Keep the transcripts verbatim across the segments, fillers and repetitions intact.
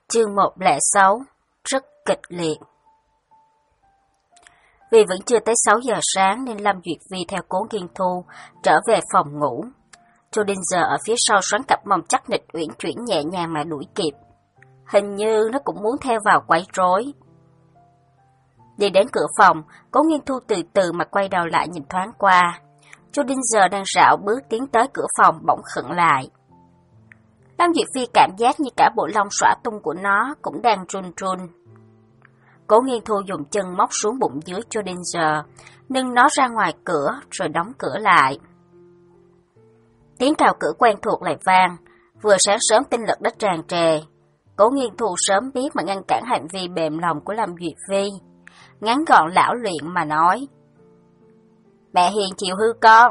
Chương một không sáu, rất kịch liệt. Vì vẫn chưa tới sáu giờ sáng nên Lâm Duyệt Vi theo Cố Nghiên Thu trở về phòng ngủ. Chu Đinh Giờ ở phía sau xoắn cặp mông chắc nịch uyển chuyển nhẹ nhàng mà đuổi kịp. Hình như nó cũng muốn theo vào quấy rối. Đi đến cửa phòng, Cố Nghiên Thu từ từ mà quay đầu lại nhìn thoáng qua. Chu Đinh Giờ đang rảo bước tiến tới cửa phòng bỗng khựng lại. Lâm Duyệt Phi cảm giác như cả bộ lông xõa tung của nó cũng đang run run. Cố Nghiên Thu dùng chân móc xuống bụng dưới Chu Đinh Giờ, nâng nó ra ngoài cửa rồi đóng cửa lại. Tiếng cào cửa quen thuộc lại vang, vừa sáng sớm tinh lực đã tràn trề. Cố Nghiên Thu sớm biết mà ngăn cản hành vi mềm lòng của Lâm Duyệt Phi, ngắn gọn lão luyện mà nói: "Mẹ hiền chịu hư con."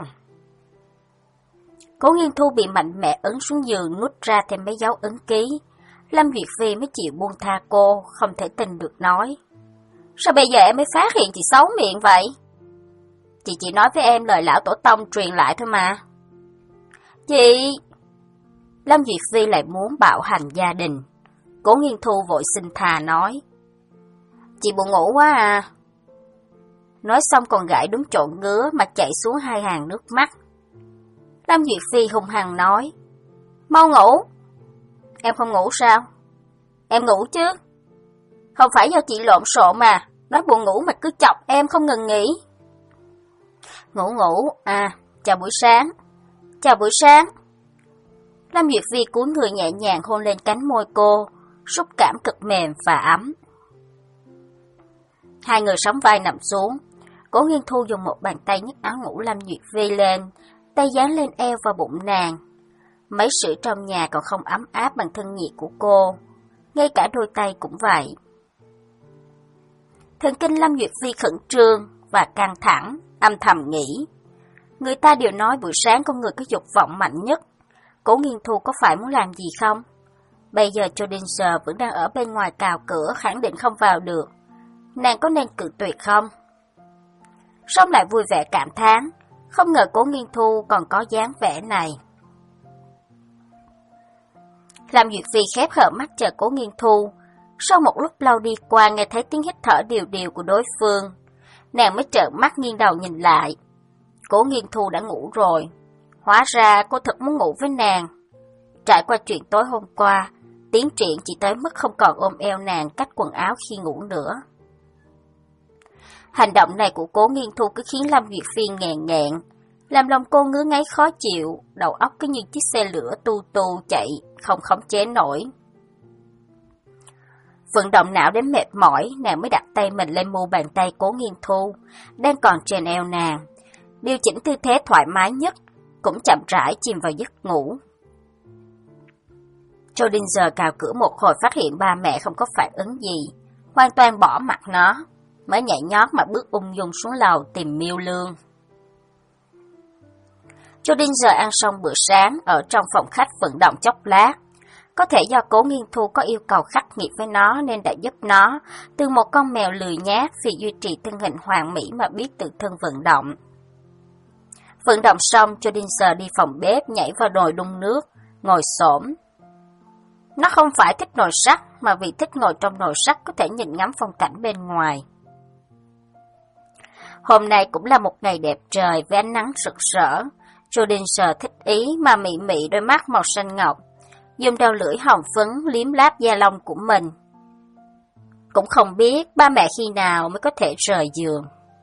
Cố Nghiên Thu bị mạnh mẽ ấn xuống giường nút ra thêm mấy dấu ấn ký. Lâm Duyệt Phi mới chịu buông tha cô, không thể tin được nói: "Sao bây giờ em mới phát hiện chị xấu miệng vậy?" "Chị chỉ nói với em lời lão tổ tông truyền lại thôi mà." "Chị..." Lâm Duyệt Phi lại muốn bạo hành gia đình. Cố Nghiên Thu vội xin tha nói: "Chị buồn ngủ quá à." Nói xong còn gãi đúng chỗ ngứa mà chảy xuống hai hàng nước mắt. Lâm Duyệt Phi hung hăng nói: "Mau ngủ." "Em không ngủ sao?" "Em ngủ chứ. Không phải do chị lộn xộn mà, nói buồn ngủ mà cứ chọc em không ngừng nghỉ." "Ngủ ngủ, à, chào buổi sáng." "Chào buổi sáng." Lâm Duyệt Phi cúi người nhẹ nhàng hôn lên cánh môi cô, xúc cảm cực mềm và ấm. Hai người sóng vai nằm xuống. Cố Nghiên Thu dùng một bàn tay nhấc áo ngủ Lâm Duyệt Phi lên, tay dán lên eo và bụng nàng. Mấy sưởi trong nhà còn không ấm áp bằng thân nhiệt của cô, ngay cả đôi tay cũng vậy. Thần kinh Lâm Duyệt Phi khẩn trương và căng thẳng, âm thầm nghĩ: người ta đều nói buổi sáng con người có dục vọng mạnh nhất. Cố Nghiên Thu có phải muốn làm gì không? Bây giờ Chu Đinh Giờ vẫn đang ở bên ngoài cào cửa, khẳng định không vào được. Nàng có nên cự tuyệt không? Xong lại vui vẻ cảm thán, không ngờ Cố Nghiên Thu còn có dáng vẻ này. Lâm Duyệt Phi khép hờ mắt chờ Cố Nghiên Thu. Sau một lúc lâu đi qua nghe thấy tiếng hít thở đều đều của đối phương, nàng mới trợn mắt nghiêng đầu nhìn lại. Cố Nghiên Thu đã ngủ rồi. Hóa ra cô thật muốn ngủ với nàng. Trải qua chuyện tối hôm qua, tiến triển chỉ tới mức không còn ôm eo nàng cách quần áo khi ngủ nữa. Hành động này của Cố Nghiên Thu cứ khiến Lâm Duyệt Phi nghẹn nghẹn, làm lòng cô ngứa ngáy khó chịu, đầu óc cứ như chiếc xe lửa tu tu chạy, không khống chế nổi. Vận động não đến mệt mỏi, nàng mới đặt tay mình lên mu bàn tay Cố Nghiên Thu, đang còn trên eo nàng, điều chỉnh tư thế thoải mái nhất, cũng chậm rãi chìm vào giấc ngủ. Chu Đinh Giờ cào cửa một hồi phát hiện ba mẹ không có phản ứng gì, hoàn toàn bỏ mặc nó, mới nhảy nhót mà bước ung dung xuống lầu tìm Miêu Lương. Chu Đinh Giờ ăn xong bữa sáng ở trong phòng khách vận động chốc lát. Có thể do Cố Nghiên Thu có yêu cầu khắc nghiệt với nó nên đã giúp nó từ một con mèo lười nhác vì duy trì thân hình hoàn mỹ mà biết tự thân vận động. Vận động xong, Chu Đinh Giờ đi phòng bếp nhảy vào nồi đun nước, ngồi xổm. Nó không phải thích nồi sắt mà vì thích ngồi trong nồi sắt có thể nhìn ngắm phong cảnh bên ngoài. Hôm nay cũng là một ngày đẹp trời với ánh nắng rực rỡ. Chu Đinh Giờ thích ý mà mị mị đôi mắt màu xanh ngọc, dùng đầu lưỡi hồng phấn liếm láp da lông của mình. Cũng không biết ba mẹ khi nào mới có thể rời giường.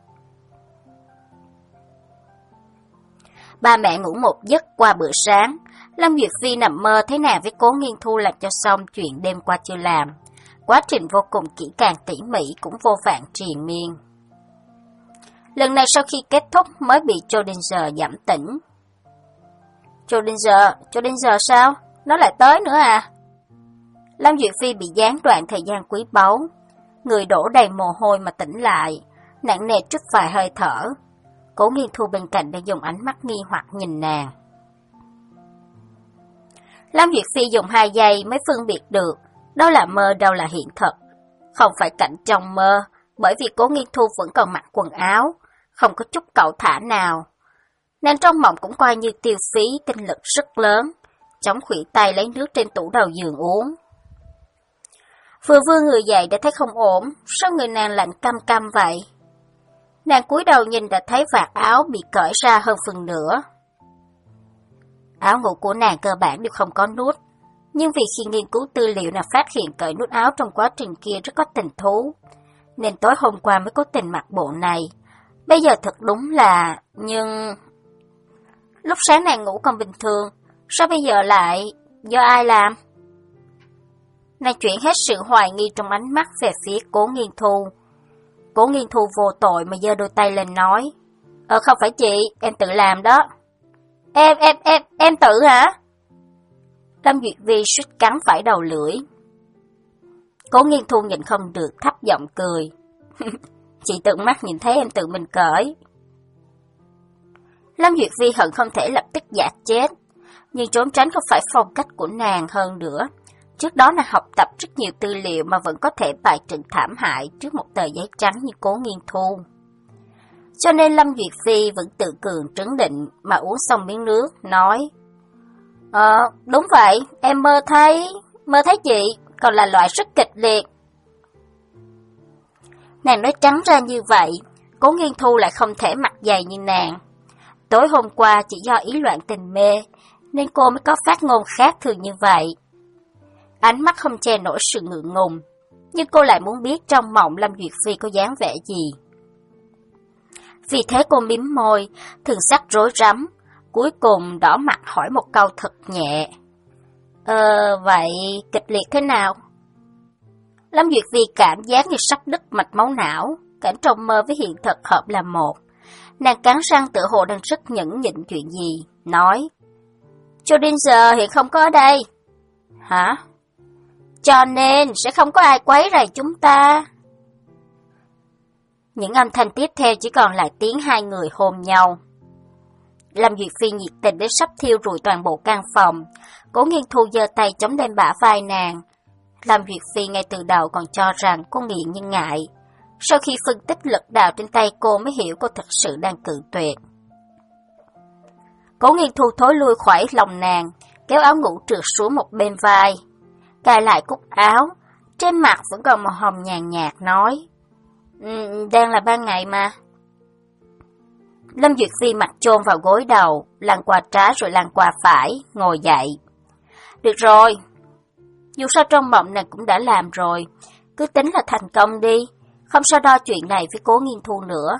Ba mẹ ngủ một giấc qua bữa sáng. Lâm Duyệt Phi nằm mơ thấy nàng với Cố Nghiên Thu làm cho xong chuyện đêm qua chưa làm. Quá trình vô cùng kỹ càng tỉ mỉ cũng vô vàn triền miên. Lần này sau khi kết thúc mới bị Chu Đinh Giờ giẫm tỉnh. Chu Đinh Giờ, Chu Đinh Giờ sao? Nó lại tới nữa à? Lâm Duyệt Phi bị gián đoạn thời gian quý báu, người đổ đầy mồ hôi mà tỉnh lại, nặng nề trút vài hơi thở. Cố Nghiên Thu bên cạnh đang dùng ánh mắt nghi hoặc nhìn nàng. Lâm Duyệt Phi dùng hai giây mới phân biệt được đâu là mơ đâu là hiện thực. Không phải cảnh trong mơ, bởi vì Cố Nghiên Thu vẫn còn mặc quần áo, không có chút cẩu thả nào. Nên trong mộng cũng coi như tiêu phí tinh lực rất lớn, chống khuỷu tay lấy nước trên tủ đầu giường uống. Vừa vươn người dậy đã thấy không ổn, sao người nàng lạnh căm căm vậy? Nàng cúi đầu nhìn đã thấy vạt áo bị cởi ra hơn phần nửa. Áo ngủ của nàng cơ bản đều không có nút, nhưng vì khi nghiên cứu tư liệu nàng phát hiện cởi nút áo trong quá trình kia rất có tình thú, nên tối hôm qua mới cố tình mặc bộ này. Bây giờ thật đúng là... nhưng... Lúc sáng nàng ngủ còn bình thường, sao bây giờ lại... do ai làm? Nàng chuyển hết sự hoài nghi trong ánh mắt về phía Cố Nghiên Thu. Cố Nghiên Thu vô tội mà giơ đôi tay lên nói. Ờ không phải chị, em tự làm đó. Em, em, em, em tự hả? Lâm Duyệt Vi suýt cắn phải đầu lưỡi. Cố Nghiên Thu nhìn không được thấp giọng cười. Chị tận mắt nhìn thấy em tự mình cởi. Lâm Duyệt Vi hận không thể lập tức giả chết, nhưng trốn tránh không phải phong cách của nàng hơn nữa. Trước đó nàng học tập rất nhiều tư liệu mà vẫn có thể bày trận thảm hại trước một tờ giấy trắng như Cố Nghiên Thu. Cho nên Lâm Duyệt Phi vẫn tự cường trấn định mà uống xong miếng nước, nói: Ờ, đúng vậy, em mơ thấy, mơ thấy chị, còn là loại rất kịch liệt. Nàng nói trắng ra như vậy, Cố Nghiên Thu lại không thể mặt dày như nàng. Tối hôm qua chỉ do ý loạn tình mê, nên cô mới có phát ngôn khác thường như vậy. Ánh mắt không che nổi sự ngượng ngùng, nhưng cô lại muốn biết trong mộng Lâm Duyệt Phi có dáng vẻ gì. Vì thế cô mím môi, thần sắc rối rắm, cuối cùng đỏ mặt hỏi một câu thật nhẹ. Ờ, vậy kịch liệt thế nào? Lâm Duyệt Phi cảm giác như sắp đứt mạch máu não, cảnh trong mơ với hiện thực hợp là một. Nàng cắn răng tự hồ đang rất nhẫn nhịn chuyện gì, nói: Cho đến giờ hiện không có ở đây. Hả? Cho nên sẽ không có ai quấy rầy chúng ta. Những âm thanh tiếp theo chỉ còn lại tiếng hai người hôn nhau. Lâm Duyệt Phi nhiệt tình đến sắp thiêu rụi toàn bộ căn phòng. Cố Nghiên Thu giơ tay chống lên bả vai nàng. Lâm Duyệt Phi ngay từ đầu còn cho rằng cô nghiện nhưng ngại. Sau khi phân tích lực đạo trên tay cô mới hiểu cô thật sự đang cự tuyệt. Cố Nghiên Thu thối lui khỏi lòng nàng, kéo áo ngủ trượt xuống một bên vai, cài lại cúc áo, trên mặt vẫn còn màu hồng nhàn nhạt nói: ừ, đang là ban ngày mà. Lâm Duyệt Phi mặt chôn vào gối đầu, lăn qua trái rồi lăn qua phải, ngồi dậy. Được rồi, dù sao trong mộng nàng cũng đã làm rồi, cứ tính là thành công đi, không so đo chuyện này với Cố Nghiên Thu nữa.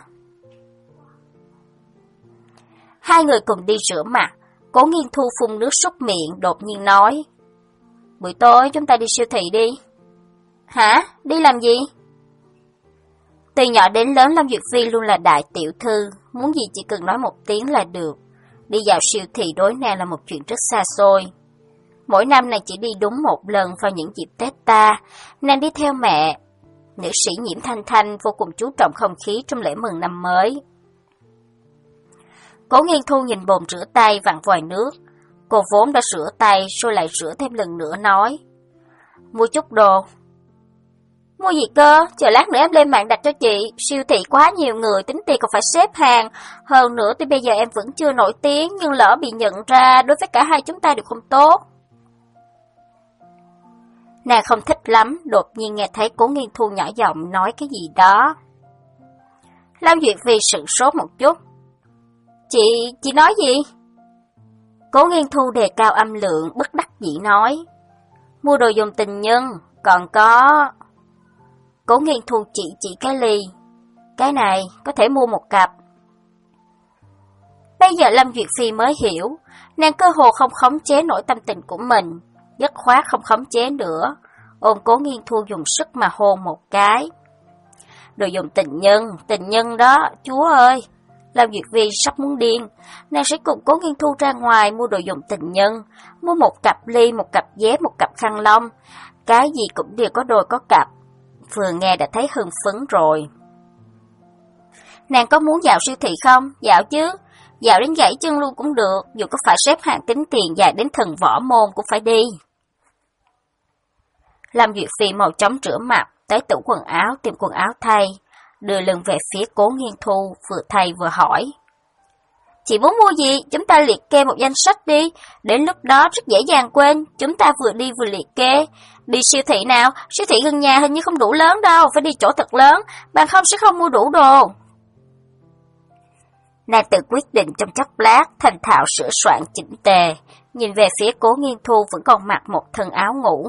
Hai người cùng đi rửa mặt, Cố Nghiên Thu phun nước súc miệng, đột nhiên nói: Buổi tối chúng ta đi siêu thị đi. Hả? Đi làm gì? Từ nhỏ đến lớn Lâm Duyệt Phi luôn là đại tiểu thư, muốn gì chỉ cần nói một tiếng là được. Đi dạo siêu thị đối nàng là một chuyện rất xa xôi. Mỗi năm nàng chỉ đi đúng một lần vào những dịp Tết ta, nàng đi theo mẹ. Nữ sĩ Nhiễm Thanh Thanh vô cùng chú trọng không khí trong lễ mừng năm mới. Cố Nghiên Thu nhìn bồn rửa tay vặn vòi nước. Cô vốn đã rửa tay rồi lại rửa thêm lần nữa nói: Mua chút đồ. Mua gì cơ? Chờ lát nữa em lên mạng đặt cho chị. Siêu thị quá nhiều người, tính tiền còn phải xếp hàng. Hơn nữa tới bây giờ em vẫn chưa nổi tiếng, nhưng lỡ bị nhận ra đối với cả hai chúng ta đều không tốt. Nàng không thích lắm, đột nhiên nghe thấy Cố Nghiên Thu nhỏ giọng nói cái gì đó. Lâm Duyệt Phi sửng sốt một chút. Chị, chị nói gì? Cố Nghiên Thu đề cao âm lượng, bất đắc dĩ nói: Mua đồ dùng tình nhân, còn có... Cố Nghiên Thu chỉ chỉ cái ly. Cái này có thể mua một cặp. Bây giờ Lâm Duyệt Phi mới hiểu, nàng cơ hồ không khống chế nổi tâm tình của mình, dứt khoát không khống chế nữa, ôm Cố Nghiên Thu dùng sức mà hôn một cái. Đồ dùng tình nhân, tình nhân đó, chúa ơi! Lâm Duyệt Vi sắp muốn điên, nàng sẽ cùng Cố Nghiên Thu ra ngoài mua đồ dùng tình nhân, mua một cặp ly, một cặp dép, một cặp khăn lông, cái gì cũng đều có đôi có cặp. Vừa nghe đã thấy hưng phấn rồi. Nàng có muốn dạo siêu thị không? Dạo chứ, dạo đến gãy chân luôn cũng được, dù có phải xếp hàng tính tiền dài đến thần võ môn cũng phải đi. Lâm Duyệt Phi mau chóng rửa mặt, tới tủ quần áo tìm quần áo thay, đưa lưng về phía Cố Nghiên Thu, vừa thay vừa hỏi: Chị muốn mua gì? Chúng ta liệt kê một danh sách đi, đến lúc đó rất dễ dàng quên, chúng ta vừa đi vừa liệt kê, Đi siêu thị nào, siêu thị gần nhà hình như không đủ lớn đâu, phải đi chỗ thật lớn, bằng không sẽ không mua đủ đồ. Nàng tự quyết định trong chốc lát, thành thạo sửa soạn chỉnh tề, nhìn về phía Cố Nghiên Thu vẫn còn mặc một thân áo ngủ.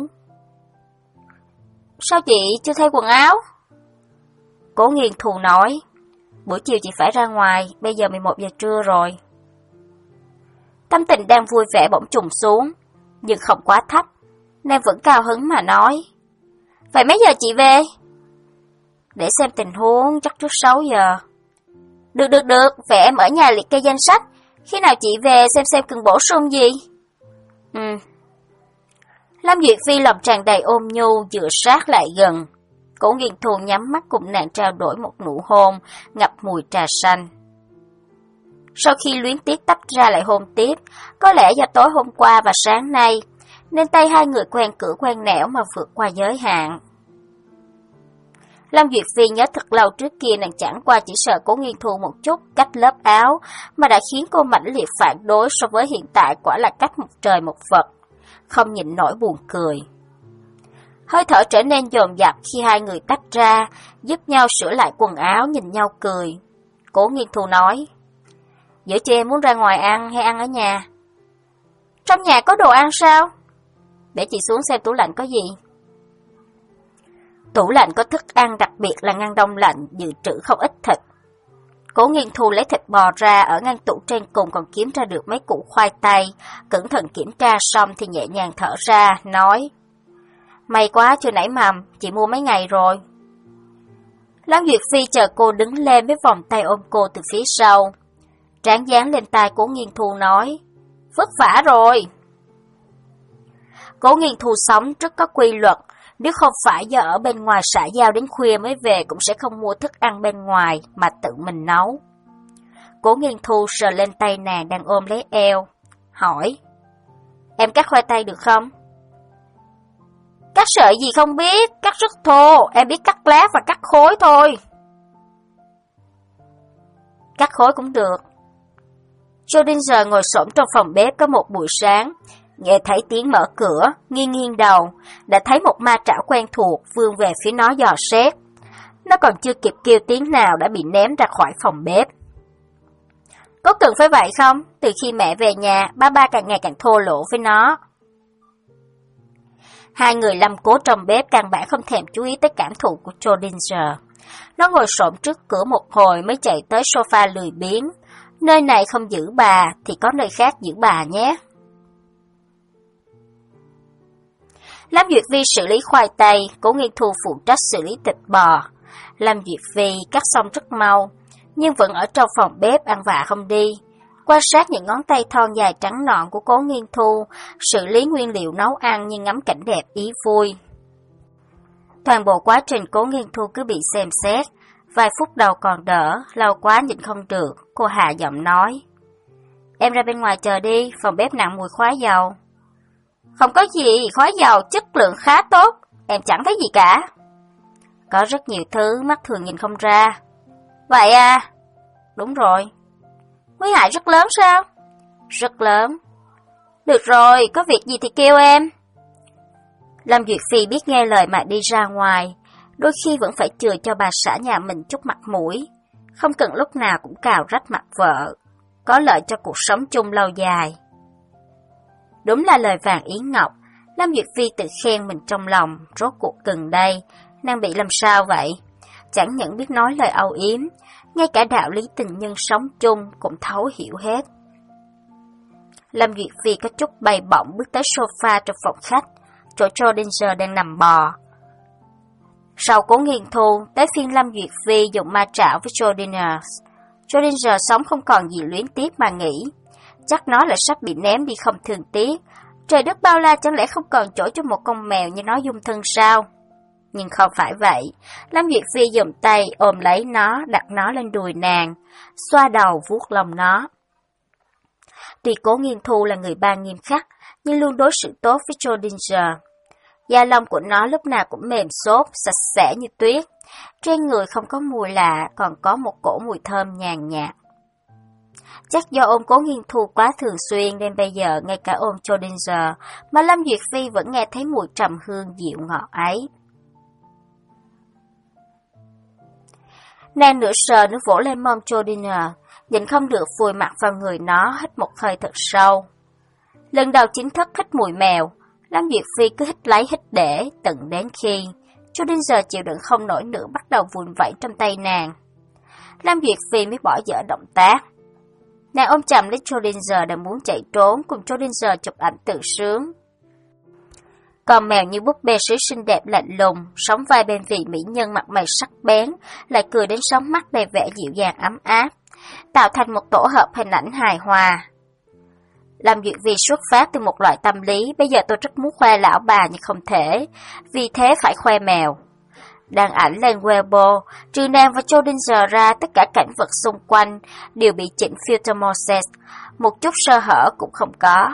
Sao chị chưa thay quần áo? Cố Nghiên Thu nói, buổi chiều chị phải ra ngoài, bây giờ mười một giờ trưa rồi. Tâm tình đang vui vẻ bỗng trùng xuống, nhưng không quá thấp, nàng vẫn cao hứng mà nói. Vậy mấy giờ chị về? Để xem tình huống, chắc trước sáu giờ. Được được được, vậy em ở nhà liệt kê danh sách, khi nào chị về xem xem cần bổ sung gì. Ừ. Lâm Duyệt Phi lòng tràn đầy ôm nhu dựa sát lại gần. Cố Nghiên Thu nhắm mắt cùng nàng trao đổi một nụ hôn, ngập mùi trà xanh. Sau khi luyến tiếc tách ra lại hôn tiếp, có lẽ do tối hôm qua và sáng nay, nên tay hai người quen cửa quen nẻo mà vượt qua giới hạn. Lâm Duyệt Phi nhớ thật lâu trước kia nàng chẳng qua chỉ sợ Cố Nghiên Thu một chút cách lớp áo, mà đã khiến cô mãnh liệt phản đối so với hiện tại quả là cách một trời một vực, không nhịn nổi buồn cười. Hơi thở trở nên dồn dập khi hai người tách ra, giúp nhau sửa lại quần áo nhìn nhau cười. Cố Nghiên Thu nói, giữa chị em muốn ra ngoài ăn hay ăn ở nhà? Trong nhà có đồ ăn sao? Để chị xuống xem tủ lạnh có gì. Tủ lạnh có thức ăn, đặc biệt là ngăn đông lạnh, dự trữ không ít thịt. Cố Nghiên Thu lấy thịt bò ra, ở ngăn tủ trên cùng còn kiếm ra được mấy củ khoai tây, cẩn thận kiểm tra xong thì nhẹ nhàng thở ra, nói, may quá chưa nảy mầm, chị mua mấy ngày rồi. Lâm Duyệt Phi chờ cô đứng lên với vòng tay ôm cô từ phía sau. Trán dán lên tai Cố Nghiên Thu nói, vất vả rồi. Cố Nghiên Thu sống rất có quy luật, nếu không phải do ở bên ngoài xã giao đến khuya mới về cũng sẽ không mua thức ăn bên ngoài mà tự mình nấu. Cố Nghiên Thu sờ lên tay nàng đang ôm lấy eo, hỏi, em cắt khoai tây được không? Cắt sợi gì không biết, cắt rất thô, em biết cắt lát và cắt khối thôi. Cắt khối cũng được. Schrödinger ngồi xổm trong phòng bếp có một buổi sáng, nghe thấy tiếng mở cửa, nghiêng nghiêng đầu, đã thấy một ma trảo quen thuộc vươn về phía nó dò xét. Nó còn chưa kịp kêu tiếng nào đã bị ném ra khỏi phòng bếp. Có cần phải vậy không? Từ khi mẹ về nhà, ba ba càng ngày càng thô lỗ với nó. Hai người Lâm Cố trong bếp căn bản không thèm chú ý tới cảm thụ của Schrödinger. Nó ngồi xổm trước cửa một hồi mới chạy tới sofa lười biếng. Nơi này không giữ bà thì có nơi khác giữ bà nhé. Lâm Duyệt Vi xử lý khoai tây, Cố Nghiên Thu phụ trách xử lý thịt bò. Lâm Duyệt Vi cắt xong rất mau, nhưng vẫn ở trong phòng bếp ăn vạ không đi. Quan sát những ngón tay thon dài trắng nõn của Cố Nghiên Thu, xử lý nguyên liệu nấu ăn như ngắm cảnh đẹp ý vui. Toàn bộ quá trình Cố Nghiên Thu cứ bị xem xét, vài phút đầu còn đỡ, lâu quá nhịn không được, cô hạ giọng nói. Em ra bên ngoài chờ đi, phòng bếp nặng mùi khói dầu. Không có gì, khói dầu chất lượng khá tốt, em chẳng thấy gì cả. Có rất nhiều thứ mắt thường nhìn không ra. Vậy à? Đúng rồi. Nguy hại rất lớn sao? Rất lớn. Được rồi, có việc gì thì kêu em. Lâm Duyệt Phi biết nghe lời mà đi ra ngoài, đôi khi vẫn phải chừa cho bà xã nhà mình chút mặt mũi, không cần lúc nào cũng cào rách mặt vợ, có lợi cho cuộc sống chung lâu dài. Đúng là lời vàng yến ngọc, Lâm Duyệt Phi tự khen mình trong lòng, rốt cuộc gần đây, nàng bị làm sao vậy? Chẳng những biết nói lời âu yếm, ngay cả đạo lý tình nhân sống chung cũng thấu hiểu hết. Lâm Duyệt Phi có chút bay bổng bước tới sofa trong phòng khách, chỗ Schrödinger đang nằm bò. Sau Cố Nghiên Thu, tới phiên Lâm Duyệt Phi dùng ma trảo với Schrödinger. Schrödinger sống không còn gì luyến tiếc mà nghĩ, chắc nó là sắp bị ném đi không thương tiếc. Trời đất bao la chẳng lẽ không còn chỗ cho một con mèo như nó dung thân sao? Nhưng không phải vậy, Lâm Duyệt Phi dùng tay ôm lấy nó, đặt nó lên đùi nàng, xoa đầu vuốt lòng nó. Tuy Cố Nghiên Thu là người ba nghiêm khắc, nhưng luôn đối xử tốt với Schrödinger. Da lông của nó lúc nào cũng mềm xốp, sạch sẽ như tuyết. Trên người không có mùi lạ, còn có một cổ mùi thơm nhàn nhạt. Chắc do ôm Cố Nghiên Thu quá thường xuyên nên bây giờ ngay cả ôm Schrödinger mà Lâm Duyệt Phi vẫn nghe thấy mùi trầm hương dịu ngọt ấy. Nàng nửa sờ nửa vỗ lên mông Schrödinger, nhịn không được vùi mặt vào người nó, hít một hơi thật sâu. Lần đầu chính thức hít mùi mèo, Lâm Duyệt Phi cứ hít lấy hít để, tận đến khi Schrödinger chịu đựng không nổi nữa bắt đầu vùn vẫy trong tay nàng. Lâm Duyệt Phi mới bỏ dở động tác. Nàng ôm chầm lấy Schrödinger đang muốn chạy trốn, cùng Schrödinger chụp ảnh tự sướng. Con mèo như búp bê sứ xinh đẹp lạnh lùng, sống vai bên vị mỹ nhân mặt mày sắc bén, lại cười đến sóng mắt đầy vẻ dịu dàng ấm áp, tạo thành một tổ hợp hình ảnh hài hòa. Lâm Duyệt Phi xuất phát từ một loại tâm lý, bây giờ tôi rất muốn khoe lão bà nhưng không thể, vì thế phải khoe mèo. Đăng ảnh lên Weibo, trừ nàng và Schrödinger ra, tất cả cảnh vật xung quanh đều bị chỉnh filter Moses, một chút sơ hở cũng không có.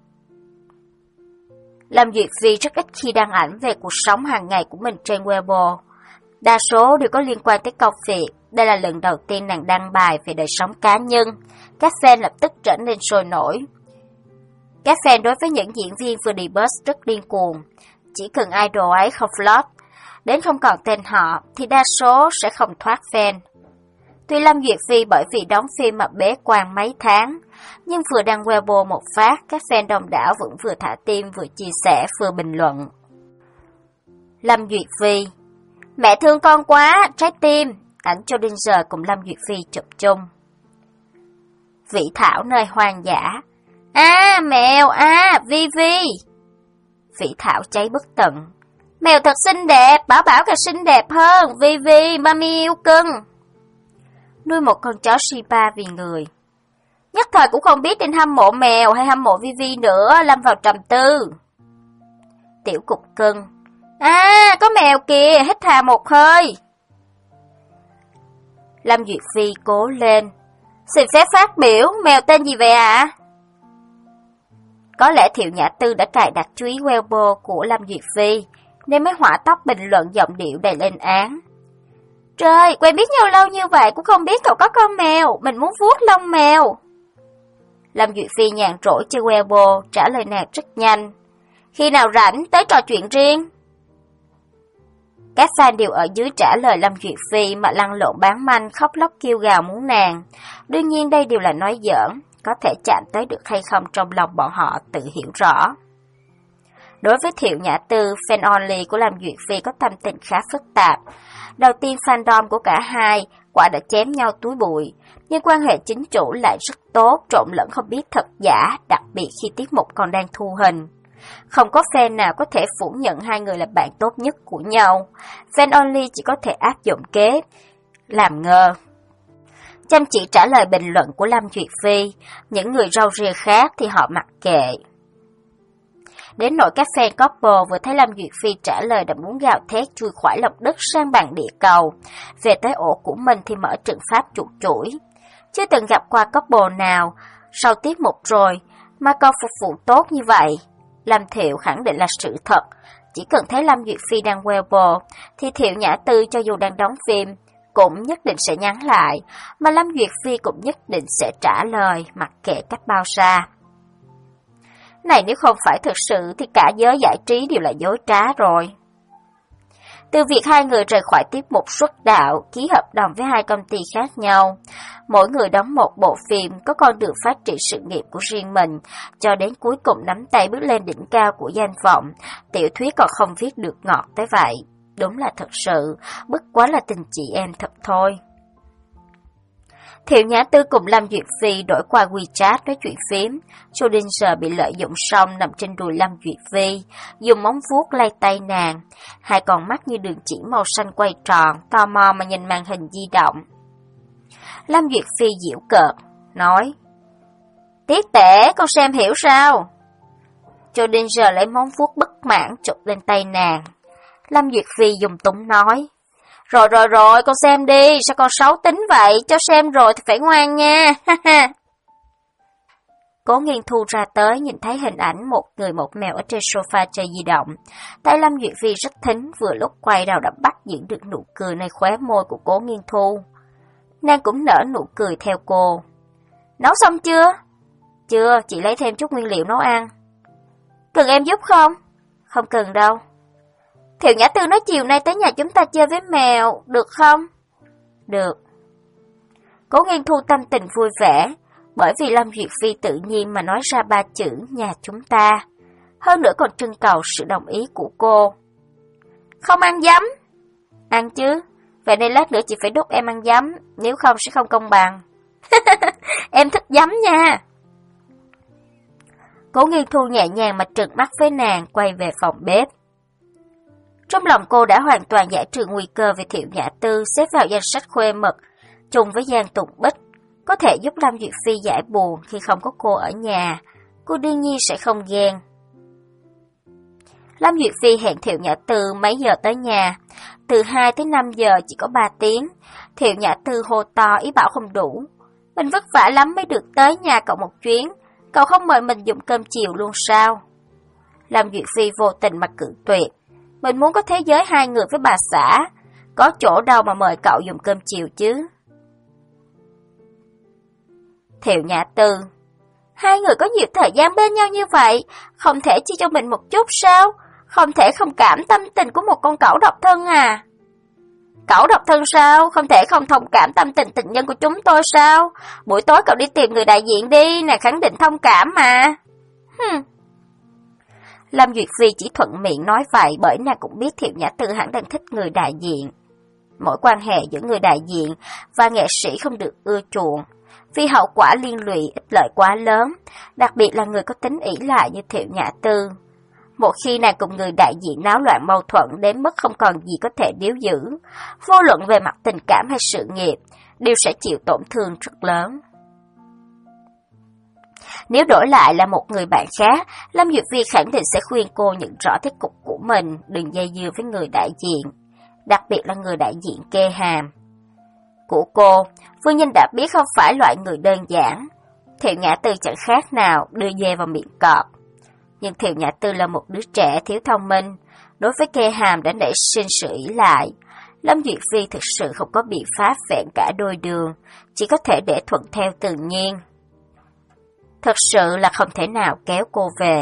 Lâm Duyệt Phi rất ít khi đăng ảnh về cuộc sống hàng ngày của mình trên Weibo. Đa số đều có liên quan tới công việc. Đây là lần đầu tiên nàng đăng bài về đời sống cá nhân. Các fan lập tức trở nên sôi nổi. Các fan đối với những diễn viên vừa debut rất điên cuồng. Chỉ cần idol ấy không flop, đến không còn tên họ, thì đa số sẽ không thoát fan. Tuy Lâm Duyệt Phi bởi vì đóng phim mà bế quan mấy tháng, nhưng vừa đăng Weibo một phát, các fan đông đảo vẫn vừa thả tim, vừa chia sẻ, vừa bình luận. Lâm Duyệt Phi: mẹ thương con quá, trái tim. Ảnh Schrödinger cùng Lâm Duyệt Phi chụp chung. Vĩ Thảo nơi hoang dã: À, mèo, à, Vi Vi. Vĩ Thảo cháy bất tận: Mèo thật xinh đẹp, Bảo Bảo càng xinh đẹp hơn, Vi Vi, mami yêu cưng. Nuôi một con chó Shiba vì người. Nhất thời cũng không biết nên hâm mộ mèo hay hâm mộ Vi Vi nữa, lâm vào trầm tư. Tiểu Cục Cưng: À, có mèo kìa, hít hà một hơi. Lâm Duyệt Phi cố lên: Xin phép phát biểu, mèo tên gì vậy ạ? À? Có lẽ Thiệu Nhã Tư đã cài đặt chú ý Weibo của Lâm Duyệt Phi, nên mới hỏa tốc bình luận giọng điệu đầy lên án. Trời, quen biết nhau lâu như vậy cũng không biết cậu có con mèo, mình muốn vuốt lông mèo. Lâm Duyệt Phi nhàn rỗi chơi Weibo, trả lời nàng rất nhanh. Khi nào rảnh tới trò chuyện riêng. Các fan đều ở dưới trả lời Lâm Duyệt Phi mà lăn lộn bán manh, khóc lóc kêu gào muốn nàng. Đương nhiên đây đều là nói giỡn, có thể chạm tới được hay không trong lòng bọn họ tự hiểu rõ. Đối với Thiệu Nhã Tư, fan only của Lâm Duyệt Phi có tâm tình khá phức tạp. Đầu tiên fandom của cả hai quả đã chém nhau túi bụi, nhưng quan hệ chính chủ lại rất tốt, trộn lẫn không biết thật giả, đặc biệt khi tiết mục còn đang thu hình. Không có fan nào có thể phủ nhận hai người là bạn tốt nhất của nhau. Fan only chỉ có thể áp dụng kế làm ngơ, chăm chỉ trả lời bình luận của Lâm Duyệt Phi. Những người râu ria khác thì họ mặc kệ. Đến nỗi các fan couple vừa thấy Lâm Duyệt Phi trả lời đã muốn gào thét chui khỏi lòng đất sang bàn địa cầu. Về tới ổ của mình thì mở trận pháp chuột chuỗi. Chưa từng gặp qua couple nào sau tiết mục rồi mà còn phục vụ tốt như vậy. Lâm Thiệu khẳng định là sự thật. Chỉ cần thấy Lâm Duyệt Phi đang Weibo thì Thiệu Nhã Tư cho dù đang đóng phim cũng nhất định sẽ nhắn lại, mà Lâm Duyệt Phi cũng nhất định sẽ trả lời mặc kệ cách bao xa. Này nếu không phải thực sự thì cả giới giải trí đều là dối trá rồi. Từ việc hai người rời khỏi tiết mục xuất đạo, ký hợp đồng với hai công ty khác nhau, mỗi người đóng một bộ phim, có con đường phát triển sự nghiệp của riêng mình, cho đến cuối cùng nắm tay bước lên đỉnh cao của danh vọng, tiểu thuyết còn không viết được ngọt tới vậy. Đúng là thật sự, bất quá là tình chị em thật thôi. Thiệu Nhã Tư cùng Lâm Duyệt Phi đổi qua WeChat nói chuyện phím. Schrödinger bị lợi dụng xong nằm trên đùi Lâm Duyệt Phi, dùng móng vuốt lay tay nàng. Hai con mắt như đường chỉ màu xanh quay tròn, tò mò mà nhìn màn hình di động. Lâm Duyệt Phi giễu cợt, nói: Tiết tể, con xem hiểu sao? Schrödinger lấy móng vuốt bất mãn chụp lên tay nàng. Lâm Duyệt Phi dùng túng nói: Rồi rồi rồi, con xem đi, sao con xấu tính vậy, cho xem rồi thì phải ngoan nha, ha ha. Cố Nghiên Thu ra tới nhìn thấy hình ảnh một người một mèo ở trên sofa chơi di động. Tay Lâm Duyệt Phi rất thính, vừa lúc quay đầu đã bắt giữ được nụ cười nơi khóe môi của Cố Nghiên Thu. Nàng cũng nở nụ cười theo cô. Nấu xong chưa? Chưa, chị lấy thêm chút nguyên liệu nấu ăn. Cần em giúp không? Không cần đâu. Thiệu Nhã Tư nói chiều nay tới nhà chúng ta chơi với mèo, được không? Được. Cố Nghiên Thu tâm tình vui vẻ, bởi vì Lâm Duyệt Phi tự nhiên mà nói ra ba chữ nhà chúng ta. Hơn nữa còn trưng cầu sự đồng ý của cô. Không ăn giấm? Ăn chứ, vậy nên lát nữa chị phải đút em ăn giấm, nếu không sẽ không công bằng. Em thích giấm nha. Cố Nghiên Thu nhẹ nhàng mà trừng mắt với nàng, quay về phòng bếp. Trong lòng cô đã hoàn toàn giải trừ nguy cơ về Thiệu Nhã Tư xếp vào danh sách khuê mật, chung với Giang Tùng Bích, có thể giúp Lâm Duyệt Phi giải buồn khi không có cô ở nhà. Cô đương nhiên sẽ không ghen. Lâm Duyệt Phi hẹn Thiệu Nhã Tư mấy giờ tới nhà. Từ hai tới năm giờ chỉ có ba tiếng. Thiệu Nhã Tư hô to ý bảo không đủ. Mình vất vả lắm mới được tới nhà cậu một chuyến. Cậu không mời mình dùng cơm chiều luôn sao? Lâm Duyệt Phi vô tình mà cự tuyệt. Mình muốn có thế giới hai người với bà xã. Có chỗ đâu mà mời cậu dùng cơm chiều chứ? Thiệu Nhã Tư: Hai người có nhiều thời gian bên nhau như vậy, không thể chia cho mình một chút sao? Không thể không cảm tâm tình của một con cẩu độc thân à? Cẩu độc thân sao? Không thể không thông cảm tâm tình tình nhân của chúng tôi sao? Buổi tối cậu đi tìm người đại diện đi, nàng khẳng định thông cảm mà. Hừm. Lâm Duyệt Phi chỉ thuận miệng nói vậy bởi nàng cũng biết Thiệu Nhã Tư hẳn đang thích người đại diện. Mỗi quan hệ giữa người đại diện và nghệ sĩ không được ưa chuộng, vì hậu quả liên lụy ích lợi quá lớn, đặc biệt là người có tính ỷ lại như Thiệu Nhã Tư. Một khi nàng cùng người đại diện náo loạn mâu thuẫn đến mức không còn gì có thể níu giữ, vô luận về mặt tình cảm hay sự nghiệp, đều sẽ chịu tổn thương rất lớn. Nếu đổi lại là một người bạn khác, Lâm Duyệt Phi khẳng định sẽ khuyên cô nhận rõ thế cục của mình, đừng dây dưa với người đại diện, đặc biệt là người đại diện kê hàm. Của cô, Phương Nhiên đã biết không phải loại người đơn giản. Thiệu Nhã Tư chẳng khác nào đưa dê vào miệng cọp. Nhưng Thiệu Nhã Tư là một đứa trẻ thiếu thông minh, đối với kê hàm đã nảy sinh sự ỷ lại. Lâm Duyệt Phi thực sự không có biện pháp vẹn cả đôi đường, chỉ có thể để thuận theo tự nhiên. Thật sự là không thể nào kéo cô về.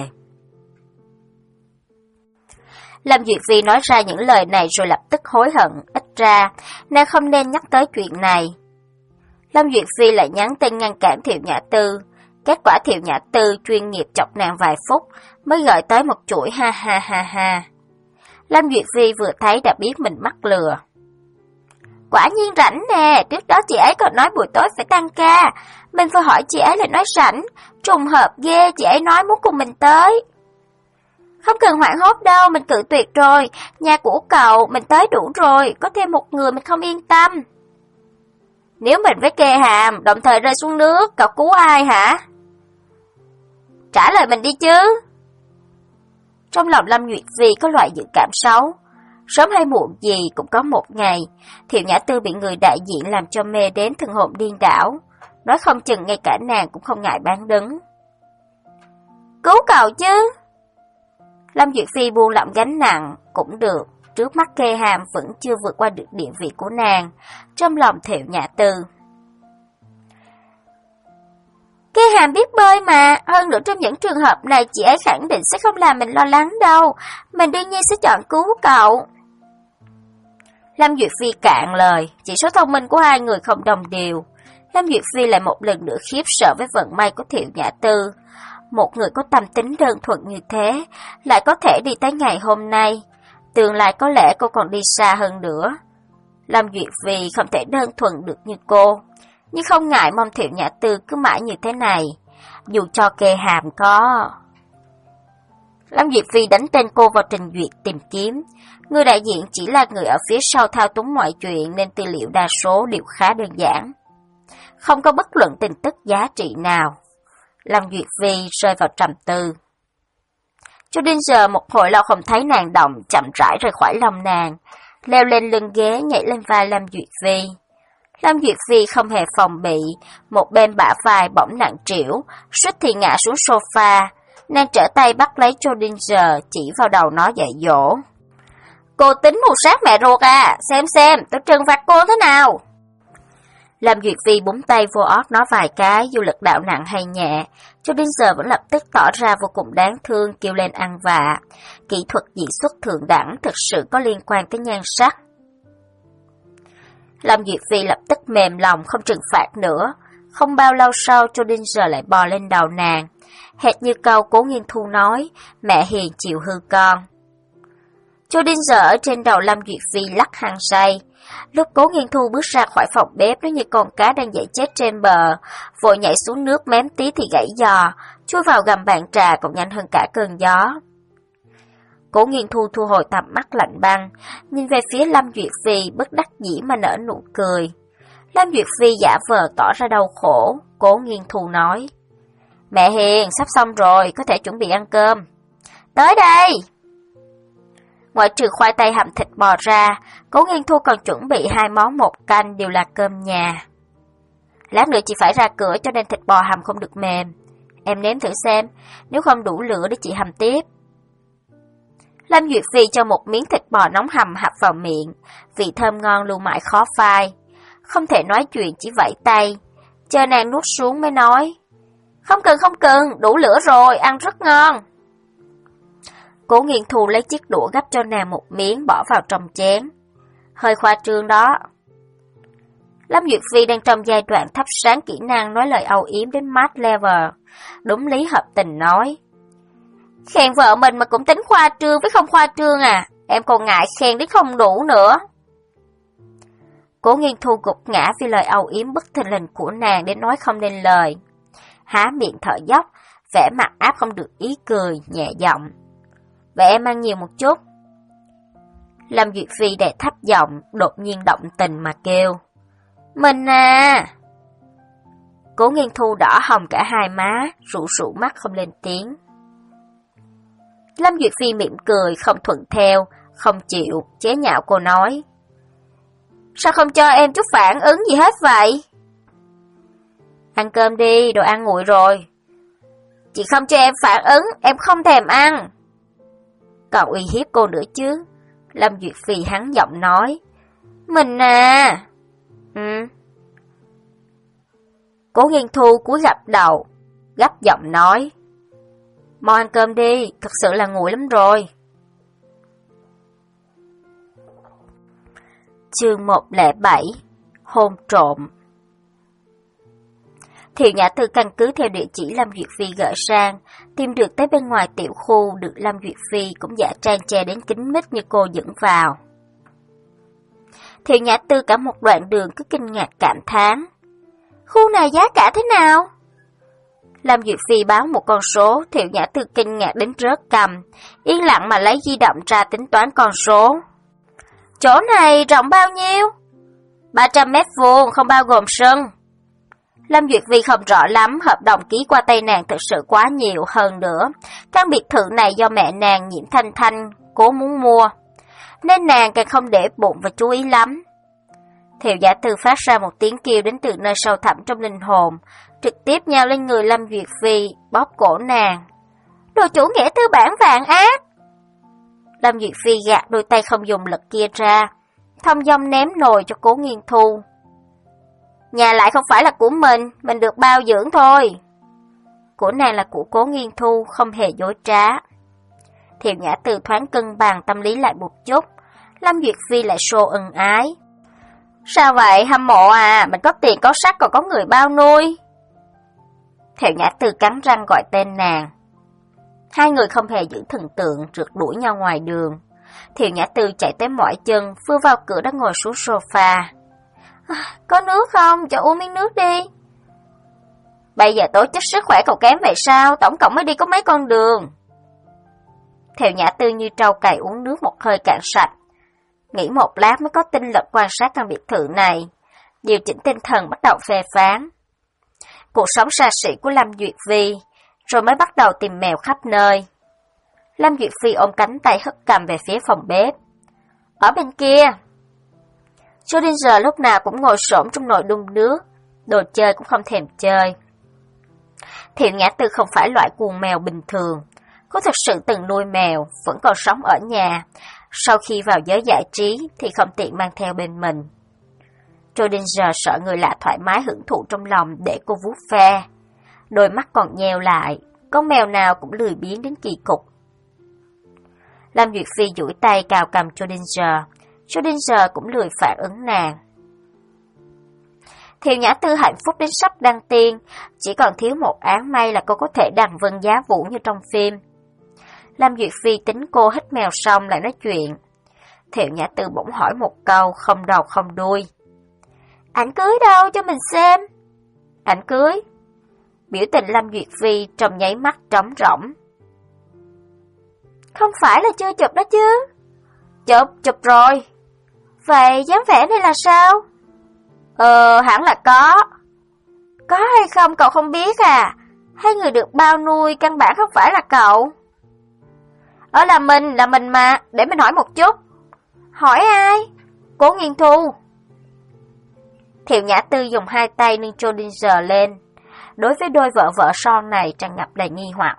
Lâm Duyệt Phi nói ra những lời này rồi lập tức hối hận, ít ra, nàng không nên nhắc tới chuyện này. Lâm Duyệt Phi lại nhắn tin ngăn cản Thiệu Nhã Tư. Kết quả Thiệu Nhã Tư chuyên nghiệp chọc nàng vài phút mới gợi tới một chuỗi ha ha ha ha. Lâm Duyệt Phi vừa thấy đã biết mình mắc lừa. Quả nhiên rảnh nè, trước đó chị ấy còn nói buổi tối phải tăng ca. Mình vừa hỏi chị ấy lại nói rảnh, trùng hợp ghê, chị ấy nói muốn cùng mình tới. Không cần hoảng hốt đâu, mình cự tuyệt rồi, nhà của cậu, mình tới đủ rồi, có thêm một người mình không yên tâm. Nếu mình với kê hàm, đồng thời rơi xuống nước, cậu cứu ai hả? Trả lời mình đi chứ. Trong lòng Lâm Duyệt Phi có loại dự cảm xấu. Sớm hay muộn gì cũng có một ngày, Thiệu Nhã Tư bị người đại diện làm cho mê đến thần hồn điên đảo. Nói không chừng ngay cả nàng cũng không ngại bán đứng. Cứu cậu chứ. Lâm Duyệt Phi buông lỏng gánh nặng, cũng được. Trước mắt kê hàm vẫn chưa vượt qua được địa vị của nàng, trong lòng Thiệu Nhã Tư. Kê hàm biết bơi mà, hơn nữa trong những trường hợp này chị ấy khẳng định sẽ không làm mình lo lắng đâu, mình đương nhiên sẽ chọn cứu cậu. Lâm Duyệt Phi cạn lời, chỉ số thông minh của hai người không đồng đều. Lâm Duyệt Phi lại một lần nữa khiếp sợ với vận may của Thiệu Nhã Tư. Một người có tâm tính đơn thuần như thế, lại có thể đi tới ngày hôm nay. Tương lai có lẽ cô còn đi xa hơn nữa. Lâm Duyệt Phi không thể đơn thuần được như cô, nhưng không ngại mong Thiệu Nhã Tư cứ mãi như thế này, dù cho kê hàm có. Lâm Duyệt Phi đánh tên cô vào trình duyệt tìm kiếm. Người đại diện chỉ là người ở phía sau thao túng mọi chuyện nên tư liệu đa số đều khá đơn giản. Không có bất luận tin tức giá trị nào. Lâm Duyệt Phi rơi vào trầm tư. Cho đến giờ một hồi lâu không thấy nàng động, chậm rãi rời khỏi lòng nàng, leo lên lưng ghế nhảy lên vai Lâm Duyệt Phi. Lâm Duyệt Phi không hề phòng bị, một bên bả vai bỗng nặng trĩu, suýt thì ngã xuống sofa. Nàng trở tay bắt lấy Schrödinger chỉ vào đầu nó dạy dỗ. Cô tính mưu sát mẹ ruột à, xem xem tôi trừng phạt cô thế nào. Lâm Duyệt Phi búng tay vô ót nó vài cái, dù lực đạo nặng hay nhẹ, cho đến giờ vẫn lập tức tỏ ra vô cùng đáng thương, kêu lên ăn vạ. Kỹ thuật diễn xuất thượng đẳng thực sự có liên quan tới nhan sắc. Lâm Duyệt Phi lập tức mềm lòng không trừng phạt nữa. Không bao lâu sau, Cho Đinh giờ lại bò lên đầu nàng. Hệt như câu Cố Nghiên Thu nói, mẹ hiền chịu hư con. Cho Đinh giờ ở trên đầu Lâm Duyệt Phi lắc hăng say. Lúc Cố Nghiên Thu bước ra khỏi phòng bếp, nó như con cá đang dậy chết trên bờ, vội nhảy xuống nước mém tí thì gãy giò, chui vào gầm bàn trà còn nhanh hơn cả cơn gió. Cố Nghiên Thu thu hồi tầm mắt lạnh băng, nhìn về phía Lâm Duyệt Phi bất đắc dĩ mà nở nụ cười. Lâm Duyệt Phi giả vờ tỏ ra đau khổ. Cố Nghiên Thu nói, mẹ hiền, sắp xong rồi, có thể chuẩn bị ăn cơm. Tới đây! Ngoại trừ khoai tây hầm thịt bò ra, Cố Nghiên Thu còn chuẩn bị hai món một canh đều là cơm nhà. Lát nữa chị phải ra cửa cho nên thịt bò hầm không được mềm. Em nếm thử xem, nếu không đủ lửa để chị hầm tiếp. Lâm Duyệt Phi cho một miếng thịt bò nóng hầm hập vào miệng, vị thơm ngon lưu mãi khó phai. Không thể nói chuyện, chỉ vẫy tay, chờ nàng nuốt xuống mới nói, không cần không cần, đủ lửa rồi, ăn rất ngon. Cố Nghiên Thu lấy chiếc đũa gắp cho nàng một miếng bỏ vào trong chén. Hơi khoa trương đó. Lâm Duyệt Phi đang trong giai đoạn thắp sáng kỹ năng nói lời âu yếm đến mát level. Đúng lý hợp tình nói, khen vợ mình mà cũng tính khoa trương với không khoa trương à, em còn ngại khen đến không đủ nữa. Cố Nghiên Thu gục ngã vì lời âu yếm bất thình lình của nàng đến nói không nên lời. Há miệng thở dốc, vẻ mặt áp không được ý cười, nhẹ giọng, vậy em ăn nhiều một chút. Lâm Duyệt Phi đè thấp giọng, đột nhiên động tình mà kêu, mình à. Cố Nghiên Thu đỏ hồng cả hai má, rũ rũ mắt không lên tiếng. Lâm Duyệt Phi mỉm cười, không thuận theo, không chịu, chế nhạo cô nói, sao không cho em chút phản ứng gì hết vậy? Ăn cơm đi, đồ ăn nguội rồi. Chị không cho em phản ứng, em không thèm ăn. Còn uy hiếp cô nữa chứ. Lâm Duyệt Phi hắn giọng nói, mình à. Ừ. Cố Nghiên Thu cúi gập đầu, gấp giọng nói, mau ăn cơm đi, thật sự là nguội lắm rồi. Chương một không bảy, hôn trộm. Thiệu Nhã Tư căn cứ theo địa chỉ Lâm Duyệt Phi gửi sang, tìm được tới bên ngoài tiểu khu, được Lâm Duyệt Phi cũng giả trang che đến kín mít như cô dẫn vào. Thiệu Nhã Tư cả một đoạn đường cứ kinh ngạc cảm thán, khu này giá cả thế nào? Lâm Duyệt Phi báo một con số, Thiệu Nhã Tư kinh ngạc đến rớt cằm, yên lặng mà lấy di động ra tính toán con số. Chỗ này rộng bao nhiêu? ba trăm mét vuông, không bao gồm sân. Lâm Duyệt Phi không rõ lắm, hợp đồng ký qua tay nàng thực sự quá nhiều, hơn nữa căn biệt thự này do mẹ nàng Nhiễm Thanh Thanh cố muốn mua, nên nàng càng không để bụng và chú ý lắm. Thiệu Nhã Tư phát ra một tiếng kêu đến từ nơi sâu thẳm trong linh hồn, trực tiếp nhào lên người Lâm Duyệt Phi, bóp cổ nàng. Đồ chủ nghĩa tư bản vạn ác! Lâm Duyệt Phi gạt đôi tay không dùng lực kia ra, thông dong ném nồi cho Cố Nghiên Thu. Nhà lại không phải là của mình, mình được bao dưỡng thôi. Của nàng là của Cố Nghiên Thu, không hề dối trá. Thiệu Nhã Tư thoáng cân bằng tâm lý lại một chút, Lâm Duyệt Phi lại xô ân ái. Sao vậy, hâm mộ à, mình có tiền có sắc còn có người bao nuôi. Thiệu Nhã Tư cắn răng gọi tên nàng. Hai người không hề giữ thần tượng, rượt đuổi nhau ngoài đường. Thiệu Nhã Tư chạy tới mỏi chân, vừa vào cửa đã ngồi xuống sofa. À, có nước không? Cho uống miếng nước đi. Bây giờ tố chất sức khỏe cậu kém vậy sao? Tổng cộng mới đi có mấy con đường. Thiệu Nhã Tư như trâu cày uống nước một hơi cạn sạch. Nghĩ một lát mới có tinh lực quan sát căn biệt thự này, điều chỉnh tinh thần bắt đầu phê phán cuộc sống xa xỉ của Lâm Duyệt Phi, rồi mới bắt đầu tìm mèo khắp nơi. Lâm Duyệt Phi ôm cánh tay hất cằm về phía phòng bếp. Ở bên kia. Schrödinger lúc nào cũng ngồi xổm trong nồi đun nước, đồ chơi cũng không thèm chơi. Thiệu Nhã Tư không phải loại cuồng mèo bình thường, cô thực sự từng nuôi mèo, vẫn còn sống ở nhà. Sau khi vào giới giải trí thì không tiện mang theo bên mình. Schrödinger sợ người lạ thoải mái hưởng thụ trong lòng để cô vuốt ve. Đôi mắt còn nheo lại, con mèo nào cũng lười biếng đến kỳ cục. Lâm Duyệt Phi duỗi tay cào cầm Schrödinger, Schrödinger cũng lười phản ứng nàng. Thiệu Nhã Tư hạnh phúc đến sắp đăng tiên, chỉ còn thiếu một áng mây là cô có thể đằng vân giá vũ như trong phim. Lâm Duyệt Phi tính cô hít mèo xong lại nói chuyện. Thiệu Nhã Tư bỗng hỏi một câu không đầu không đuôi. Ảnh cưới đâu cho mình xem? Ảnh cưới? Biểu tình Lâm Duyệt Phi trong nháy mắt trống rỗng. Không phải là chưa chụp đó chứ? Chụp, chụp rồi. Vậy dáng vẻ này là sao? Ờ, hẳn là có. Có hay không cậu không biết à? Hay người được bao nuôi căn bản không phải là cậu? Ờ là mình, là mình mà, để mình hỏi một chút. Hỏi ai? Cố Nghiên Thu. Thiệu Nhã Tư dùng hai tay nâng Schrödinger lên. Đối với đôi vợ vợ son này tràn ngập đầy nghi hoặc.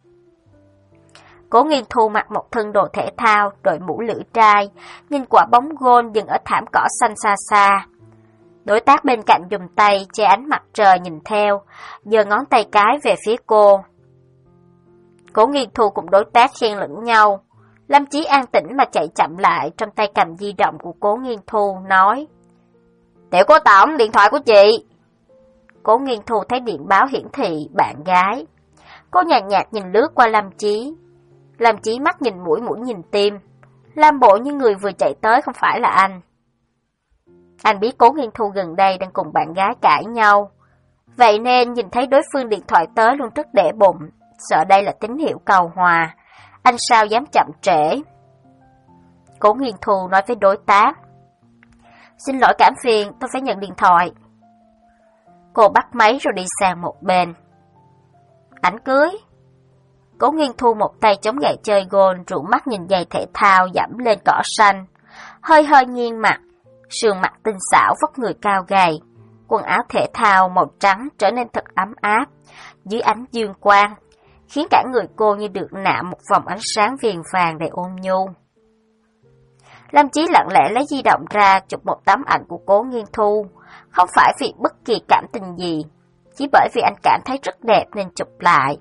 Cố Nghiên Thu mặc một thân đồ thể thao, đội mũ lưỡi trai, nhìn quả bóng gôn dừng ở thảm cỏ xanh xa xa. Đối tác bên cạnh dùng tay che ánh mặt trời nhìn theo, giơ ngón tay cái về phía cô. Cố Nghiên Thu cùng đối tác khen lẫn nhau. Lâm Chí an tĩnh mà chạy chậm lại, trong tay cầm di động của Cố Nghiên Thu, nói: Tiểu Cố Tổng, điện thoại của chị. Cố Nghiên Thu thấy điện báo hiển thị bạn gái. Cô nhàn nhạt nhìn lướt qua Lâm Chí. Lâm Chí mắt nhìn mũi, mũi nhìn tim, làm bộ như người vừa chạy tới không phải là anh. Anh biết Cố Nghiên Thu gần đây đang cùng bạn gái cãi nhau, vậy nên nhìn thấy đối phương điện thoại tới luôn rất để bụng, sợ đây là tín hiệu cầu hòa. Anh sao dám chậm trễ. Cố Nghiên Thu nói với đối tác: Xin lỗi cảm phiền, tôi phải nhận điện thoại. Cô bắt máy rồi đi sang một bên. Ảnh cưới? Cố Nghiên Thu một tay chống gậy chơi gôn, rủ mắt nhìn giày thể thao dẫm lên cỏ xanh, hơi hơi nghiêng mặt, sườn mặt tinh xảo vóc người cao gầy, quần áo thể thao màu trắng trở nên thật ấm áp dưới ánh dương quang, khiến cả người cô như được nạm một vòng ánh sáng viền vàng đầy ôn nhu. Lâm Chí lặng lẽ lấy di động ra chụp một tấm ảnh của Cố Nghiên Thu, không phải vì bất kỳ cảm tình gì, chỉ bởi vì anh cảm thấy rất đẹp nên chụp lại.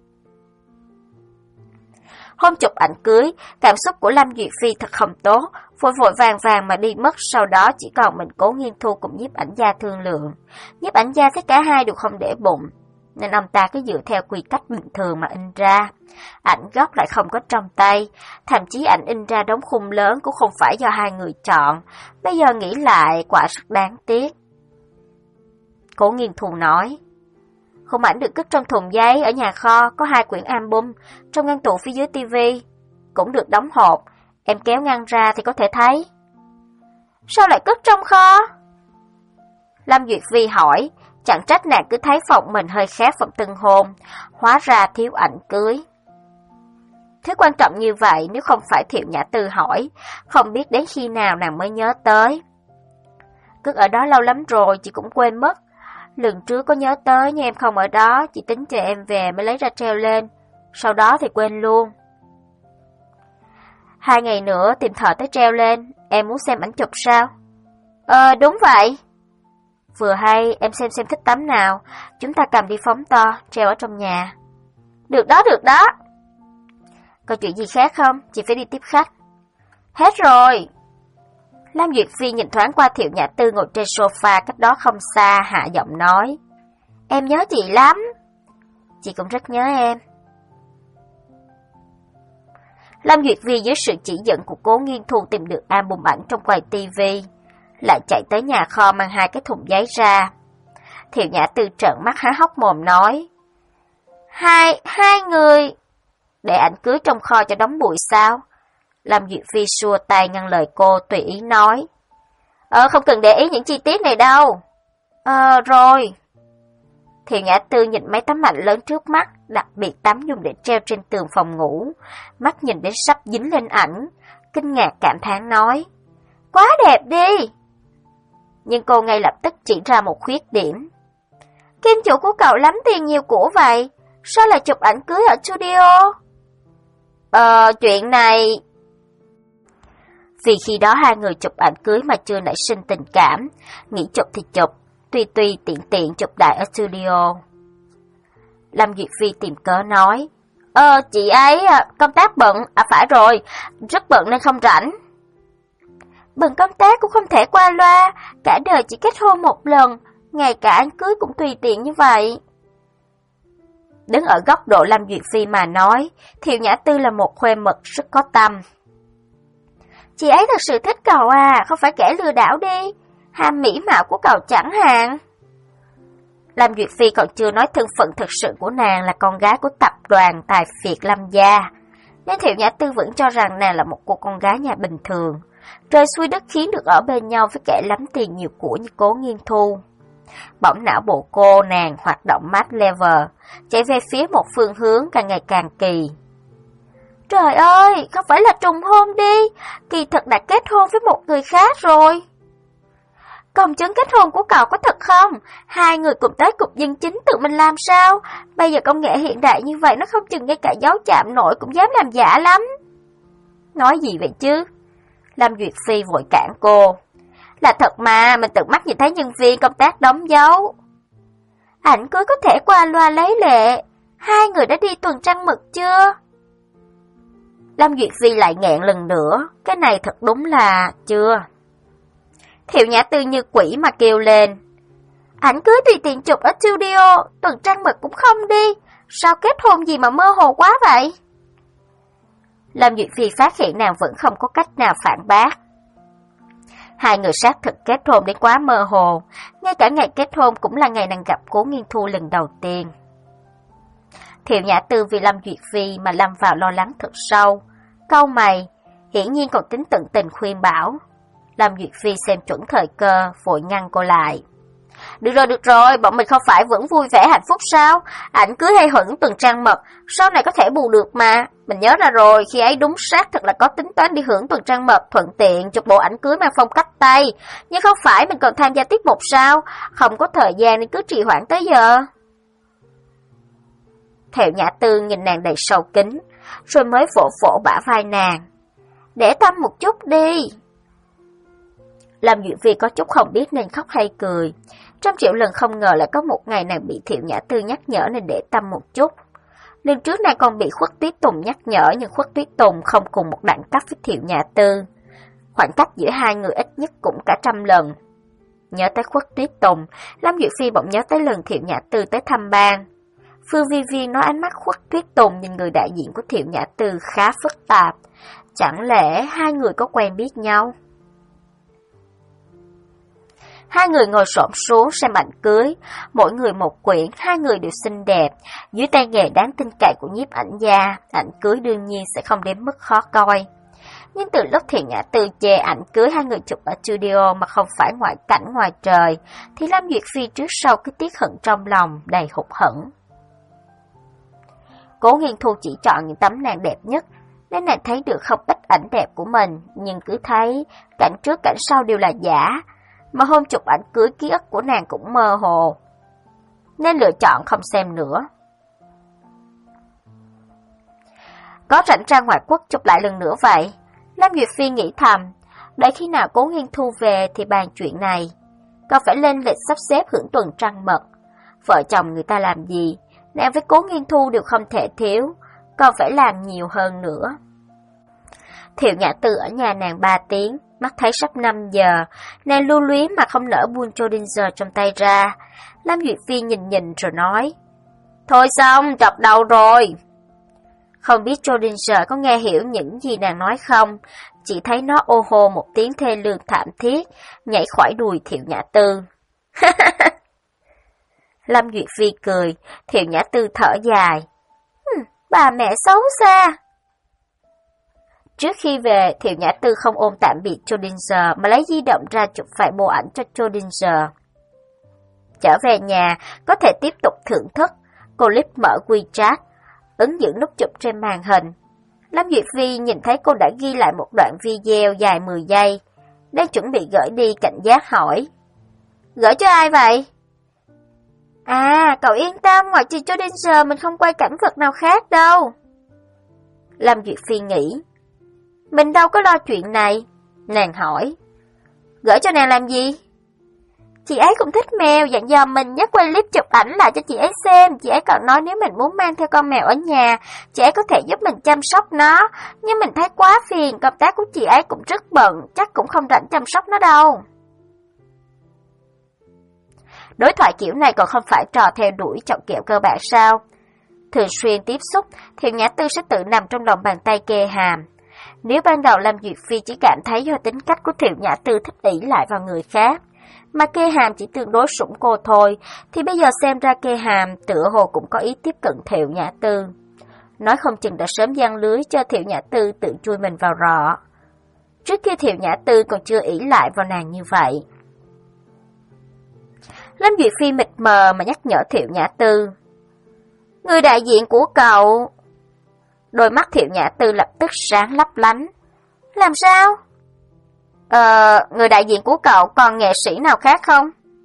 Hôm chụp ảnh cưới, cảm xúc của Lâm Duyệt Phi thật không tốt, vội vội vàng vàng mà đi mất, sau đó chỉ còn mình Cố Nghiên Thu cùng nhiếp ảnh gia thương lượng. Nhiếp ảnh gia thấy cả hai đều không để bụng, nên ông ta cứ dựa theo quy cách bình thường mà in ra. Ảnh gốc lại không có trong tay, thậm chí ảnh in ra đống khung lớn cũng không phải do hai người chọn, bây giờ nghĩ lại quả rất đáng tiếc. Cố Nghiên Thu nói: Khung ảnh được cất trong thùng giấy ở nhà kho, có hai quyển album trong ngăn tủ phía dưới tivi, cũng được đóng hộp, em kéo ngăn ra thì có thể thấy. Sao lại cất trong kho? Lâm Duyệt Vi hỏi, chẳng trách nàng cứ thấy phòng mình hơi khác phòng tân hôn, hóa ra thiếu ảnh cưới. Thứ quan trọng như vậy nếu không phải Thiệu Nhã Tư hỏi, không biết đến khi nào nàng mới nhớ tới. Cất ở đó lâu lắm rồi, chị cũng quên mất. Lần trước có nhớ tới nhưng em không ở đó, chị tính chờ em về mới lấy ra treo lên, sau đó thì quên luôn. Hai ngày nữa tìm thợ tới treo lên, em muốn xem ảnh chụp sao? Ờ, đúng vậy. Vừa hay, em xem xem thích tấm nào, chúng ta cầm đi phóng to, treo ở trong nhà. Được đó, được đó. Có chuyện gì khác không? Chị phải đi tiếp khách. Hết rồi. Lam Duyệt Phi nhìn thoáng qua Thiệu Nhã Tư ngồi trên sofa cách đó không xa, hạ giọng nói: Em nhớ chị lắm. Chị cũng rất nhớ em. Lam Duyệt Phi dưới sự chỉ dẫn của Cố Nghiên Thu tìm được album ảnh trong quầy tivi, lại chạy tới nhà kho mang hai cái thùng giấy ra. Thiệu Nhã Tư trợn mắt há hốc mồm nói: Hai, hai người để ảnh cưới trong kho cho đóng bụi sao? Lâm Duyệt Phi xua tay ngăn lời cô, tùy ý nói: Ờ, không cần để ý những chi tiết này đâu. Ờ, rồi. Thiệu Nhã Tư nhìn mấy tấm ảnh lớn trước mắt, đặc biệt tấm dùng để treo trên tường phòng ngủ, mắt nhìn đến sắp dính lên ảnh, kinh ngạc cảm thán nói: Quá đẹp đi. Nhưng cô ngay lập tức chỉ ra một khuyết điểm: Kim chủ của cậu lắm tiền nhiều của vậy, sao lại chụp ảnh cưới ở studio? Ờ, chuyện này... Vì khi đó hai người chụp ảnh cưới mà chưa nảy sinh tình cảm, nghĩ chụp thì chụp, tùy tùy tiện tiện chụp đại ở studio. Lâm Duyệt Phi tìm cớ nói, Ờ, chị ấy công tác bận, à phải rồi, rất bận nên không rảnh. Bận công tác cũng không thể qua loa, cả đời chỉ kết hôn một lần, ngay cả anh cưới cũng tùy tiện như vậy. Đứng ở góc độ Lâm Duyệt Phi mà nói, Thiệu Nhã Tư là một khuê mật rất có tâm. Chị ấy thật sự thích cậu à, không phải kẻ lừa đảo đi, ham mỹ mạo của cậu chẳng hạn. Lâm Duyệt Phi còn chưa nói thân phận thực sự của nàng là con gái của tập đoàn tài phiệt Lâm gia, nên Thiệu Nhã Tư vẫn cho rằng nàng là một cô con gái nhà bình thường, trời xuôi đất khiến được ở bên nhau với kẻ lắm tiền nhiều của như Cố Nghiên Thu. Bỗng não bộ cô nàng hoạt động mát level, chạy về phía một phương hướng càng ngày càng kỳ. Trời ơi, không phải là trùng hôn đi, kỳ thực đã kết hôn với một người khác rồi. Công chứng kết hôn của cậu có thật không? Hai người cùng tới cục dân chính tự mình làm sao? Bây giờ công nghệ hiện đại như vậy nó không chừng ngay cả dấu chạm nổi cũng dám làm giả lắm. Nói gì vậy chứ? Lâm Duyệt Phi vội cản cô. Là thật mà, mình tận mắt nhìn thấy nhân viên công tác đóng dấu. Ảnh cưới có thể qua loa lấy lệ. Hai người đã đi tuần trăng mật chưa? Lâm Duyệt Phi lại nghẹn lần nữa. Cái này thật đúng là chưa. Thiệu Nhã Tư như quỷ mà kêu lên. Ảnh cưới tùy tiện chụp ở studio, tuần trăng mật cũng không đi. Sao kết hôn gì mà mơ hồ quá vậy? Lâm Duyệt Phi phát hiện nàng vẫn không có cách nào phản bác. Hai người xác thực kết hôn đến quá mơ hồ, ngay cả ngày kết hôn cũng là ngày nàng gặp Cố Nghiên Thu lần đầu tiên. Thiệu Nhã Tư vì Lâm Duyệt Phi mà lâm vào lo lắng thật sâu, cau mày, hiển nhiên còn tính tận tình khuyên bảo. Lâm Duyệt Phi xem chuẩn thời cơ, vội ngăn cô lại. Được rồi, được rồi, bọn mình không phải vẫn vui vẻ hạnh phúc sao? Ảnh cưới hay hững tuần trăng mật, sau này có thể bù được mà. Mình nhớ ra rồi, khi ấy đúng xác thật là có tính toán đi hưởng tuần trăng mật, thuận tiện chụp bộ ảnh cưới mang phong cách Tây. Nhưng không phải mình còn tham gia tiết mục sao? Không có thời gian nên cứ trì hoãn tới giờ. Thiệu Nhã Tư nhìn nàng đầy sầu kính, rồi mới vỗ vỗ bả vai nàng. Để tâm một chút đi. Lâm Duyệt Phi có chút không biết nên khóc hay cười. Trăm triệu lần không ngờ lại có một ngày nàng bị Thiệu Nhã Tư nhắc nhở nên để tâm một chút. Lần trước nàng còn bị Khuất Tuyết Tùng nhắc nhở, nhưng Khuất Tuyết Tùng không cùng một đẳng cấp với Thiệu Nhã Tư. Khoảng cách giữa hai người ít nhất cũng cả trăm lần. Nhớ tới Khuất Tuyết Tùng, Lâm Duyệt Phi bỗng nhớ tới lần Thiệu Nhã Tư tới thăm bang. Phương Vi Viên nói ánh mắt Khuất Tuyết Tùng nhìn người đại diện của Thiệu Nhã Tư khá phức tạp. Chẳng lẽ hai người có quen biết nhau? Hai người ngồi xổm xuống xem ảnh cưới, mỗi người một quyển, hai người đều xinh đẹp. Dưới tay nghề đáng tin cậy của nhiếp ảnh gia, ảnh cưới đương nhiên sẽ không đến mức khó coi. Nhưng từ lúc Thiệu Nhã Tư chê ảnh cưới hai người chụp ở studio mà không phải ngoại cảnh ngoài trời, thì Lâm Duyệt Phi trước sau cứ tiếc hận trong lòng, đầy hụt hẫng. Cố Nghiên Thu chỉ chọn những tấm nàng đẹp nhất, nên nàng thấy được không ít ảnh đẹp của mình, nhưng cứ thấy cảnh trước cảnh sau đều là giả. Mà hôm chụp ảnh cưới ký ức của nàng cũng mơ hồ, nên lựa chọn không xem nữa. Có rảnh ra ngoại quốc chụp lại lần nữa vậy? Lâm Duyệt Phi nghĩ thầm, đợi khi nào Cố Nghiên Thu về thì bàn chuyện này. Còn phải lên lịch sắp xếp hưởng tuần trăng mật. Vợ chồng người ta làm gì, nàng với Cố Nghiên Thu đều không thể thiếu, còn phải làm nhiều hơn nữa. Thiệu Nhã Tư ở nhà nàng ba tiếng, mắt thấy sắp năm giờ, nàng lưu luyến mà không nỡ buông Schrödinger trong tay ra. Lâm Duyệt Phi nhìn nhìn rồi nói, thôi xong, chọc đầu rồi. Không biết Schrödinger có nghe hiểu những gì nàng nói không, chỉ thấy nó ô hô một tiếng thê lương thảm thiết, nhảy khỏi đùi Thiệu Nhã Tư. Lâm Duyệt Phi cười, Thiệu Nhã Tư thở dài. Bà mẹ xấu xa. Trước khi về, Thiệu Nhã Tư không ôm tạm biệt Schrödinger mà lấy di động ra chụp vài bộ ảnh cho Schrödinger. Trở về nhà, có thể tiếp tục thưởng thức, cô Lip mở WeChat, ứng dụng nút chụp trên màn hình. Lâm Duyệt Phi nhìn thấy cô đã ghi lại một đoạn video dài mười giây, đang chuẩn bị gửi đi cảnh giác hỏi. Gửi cho ai vậy? À, cậu yên tâm, ngoài trừ Schrödinger mình không quay cảnh vật nào khác đâu. Lâm Duyệt Phi nghĩ, mình đâu có lo chuyện này. Nàng hỏi. Gửi cho nàng làm gì? Chị ấy cũng thích mèo, dặn dò mình nhắc quay clip chụp ảnh lại cho chị ấy xem. Chị ấy còn nói nếu mình muốn mang theo con mèo ở nhà, chị ấy có thể giúp mình chăm sóc nó. Nhưng mình thấy quá phiền, công tác của chị ấy cũng rất bận, chắc cũng không rảnh chăm sóc nó đâu. Đối thoại kiểu này còn không phải trò theo đuổi chọn kẹo cơ bản sao? Thường xuyên tiếp xúc, Thiệu Nhã Tư sẽ tự nằm trong lòng bàn tay kê hàm. Nếu ban đầu Lâm Duyệt Phi chỉ cảm thấy do tính cách của Thiệu Nhã Tư thích ỷ lại vào người khác, mà kê hàm chỉ tương đối sủng cô thôi, thì bây giờ xem ra kê hàm tựa hồ cũng có ý tiếp cận Thiệu Nhã Tư. Nói không chừng đã sớm giăng lưới cho Thiệu Nhã Tư tự chui mình vào rọ. Trước kia Thiệu Nhã Tư còn chưa ỷ lại vào nàng như vậy. Lâm Duyệt Phi mịt mờ mà nhắc nhở Thiệu Nhã Tư. Người đại diện của cậu. Đôi mắt Thiệu Nhã Tư lập tức sáng lấp lánh. Làm sao? Ờ, người đại diện của cậu còn nghệ sĩ nào khác không?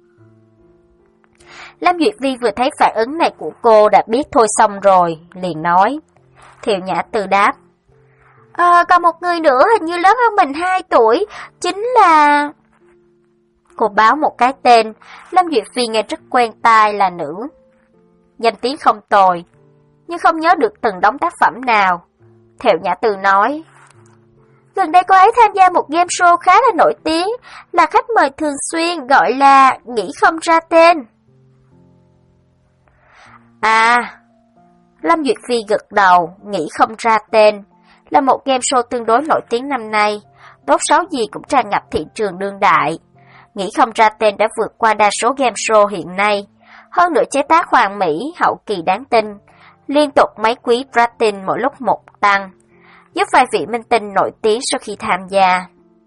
Lâm Duyệt Vi vừa thấy phản ứng này của cô đã biết thôi xong rồi, liền nói. Thiệu Nhã Tư đáp. Ờ, còn một người nữa hình như lớn hơn mình hai tuổi, chính là... Cô báo một cái tên, Lâm Duyệt Phi nghe rất quen tai là nữ. Danh tiếng không tồi, nhưng không nhớ được từng đóng tác phẩm nào. Thiệu Nhã Tư nói. Gần đây cô ấy tham gia một game show khá là nổi tiếng, là khách mời thường xuyên, gọi là Nghĩ Không Ra Tên. À, Lâm Duyệt Phi gật đầu, Nghĩ Không Ra Tên, là một game show tương đối nổi tiếng năm nay, tốt xấu gì cũng tràn ngập thị trường đương đại. Nghĩ Không Ra Tên đã vượt qua đa số game show hiện nay, hơn nữa chế tác hoàn mỹ, hậu kỳ đáng tin, liên tục mấy quý platin mỗi lúc một tăng, giúp vài vị minh tinh nổi tiếng sau khi tham gia.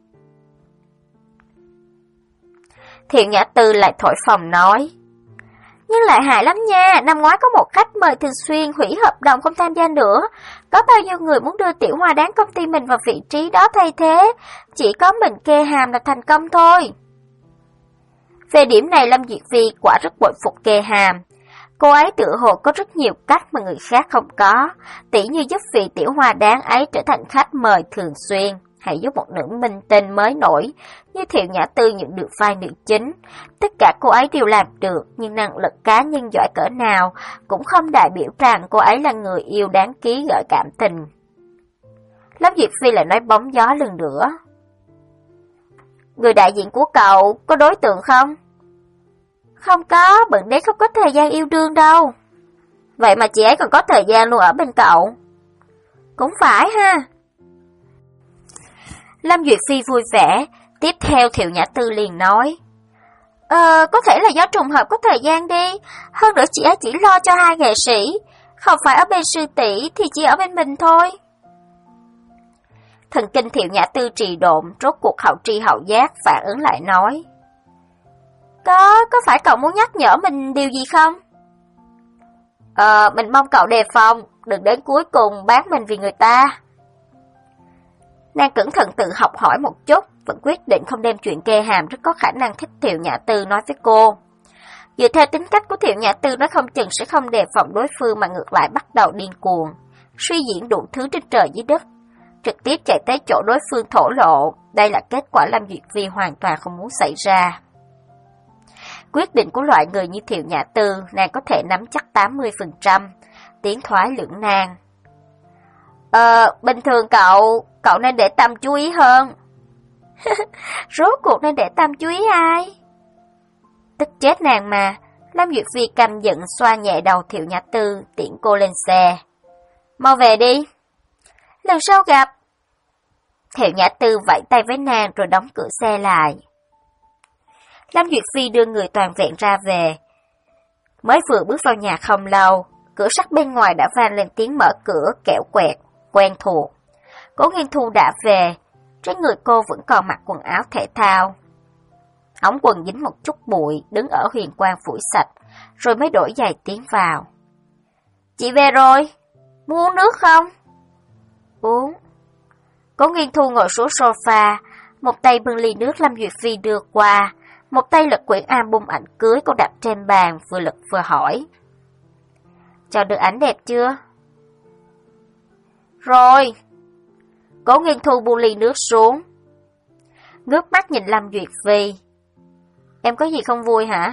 Thiệu Nhã Tư lại thổi phồng nói. Nhưng lại hại lắm nha, năm ngoái có một khách mời thường xuyên hủy hợp đồng không tham gia nữa. Có bao nhiêu người muốn đưa Tiểu Hoa Đáng công ty mình vào vị trí đó thay thế, chỉ có mình kê hàm là thành công thôi. Về điểm này Lâm Duyệt Phi quả rất bội phục kê hàm. Cô ấy tự hồ có rất nhiều cách mà người khác không có, tỉ như giúp vị Tiểu Hoa Đáng ấy trở thành khách mời thường xuyên, hay giúp một nữ minh tinh mới nổi như Thiệu Nhã Tư nhận được vai nữ chính. Tất cả cô ấy đều làm được, nhưng năng lực cá nhân giỏi cỡ nào cũng không đại biểu rằng cô ấy là người yêu đáng ký gợi cảm tình. Lâm Duyệt Phi lại nói bóng gió lần nữa. Người đại diện của cậu có đối tượng không? Không có, bận đấy không có thời gian yêu đương đâu. Vậy mà chị ấy còn có thời gian luôn ở bên cậu. Cũng phải ha. Lâm Duyệt Phi vui vẻ, tiếp theo Thiệu Nhã Tư liền nói. Ờ, có thể là do trùng hợp có thời gian đi, hơn nữa chị ấy chỉ lo cho hai nghệ sĩ, không phải ở bên sư tỷ thì chỉ ở bên mình thôi. Thần kinh Thiệu Nhã Tư trì độn, rốt cuộc hậu tri hậu giác phản ứng lại nói. Có, có phải cậu muốn nhắc nhở mình điều gì không? Ờ, mình mong cậu đề phòng, đừng đến cuối cùng bán mình vì người ta. Nàng cẩn thận tự học hỏi một chút, vẫn quyết định không đem chuyện kê hàm rất có khả năng thích Thiệu Nhã Tư nói với cô. Dựa theo tính cách của Thiệu Nhã Tư, nói không chừng sẽ không đề phòng đối phương mà ngược lại bắt đầu điên cuồng, suy diễn đủ thứ trên trời dưới đất, trực tiếp chạy tới chỗ đối phương thổ lộ. Đây là kết quả Lâm Duyệt Phi hoàn toàn không muốn xảy ra. Quyết định của loại người như Thiệu Nhã Tư, nàng có thể nắm chắc tám mươi phần trăm, tiến thoái lưỡng nan. Ờ, bình thường cậu, cậu nên để tâm chú ý hơn. Rốt cuộc nên để tâm chú ý ai? Tức chết nàng mà, Lâm Duyệt Phi căm giận xoa nhẹ đầu Thiệu Nhã Tư, tiễn cô lên xe. Mau về đi. Lần sau gặp. Thiệu Nhã Tư vẫy tay với nàng rồi đóng cửa xe lại. Lâm Duyệt Phi đưa người toàn vẹn ra về. Mới vừa bước vào nhà không lâu, cửa sắt bên ngoài đã vang lên tiếng mở cửa kẽo quẹt, quen thuộc. Cố Nghiên Thu đã về, trên người cô vẫn còn mặc quần áo thể thao. Ống quần dính một chút bụi, đứng ở huyền quang phủi sạch, rồi mới đổi giày tiến vào. Chị về rồi, muốn uống nước không? Uống. Cố Nghiên Thu ngồi xuống sofa, một tay bưng ly nước Lâm Duyệt Phi đưa qua, một tay lật quyển album ảnh cưới cô đặt trên bàn, vừa lật vừa hỏi. Chọn được ảnh đẹp chưa? Rồi. Cố Nghiên Thu buông ly nước xuống. ngước mắt nhìn Lâm Duyệt Phi. Em có gì không vui hả?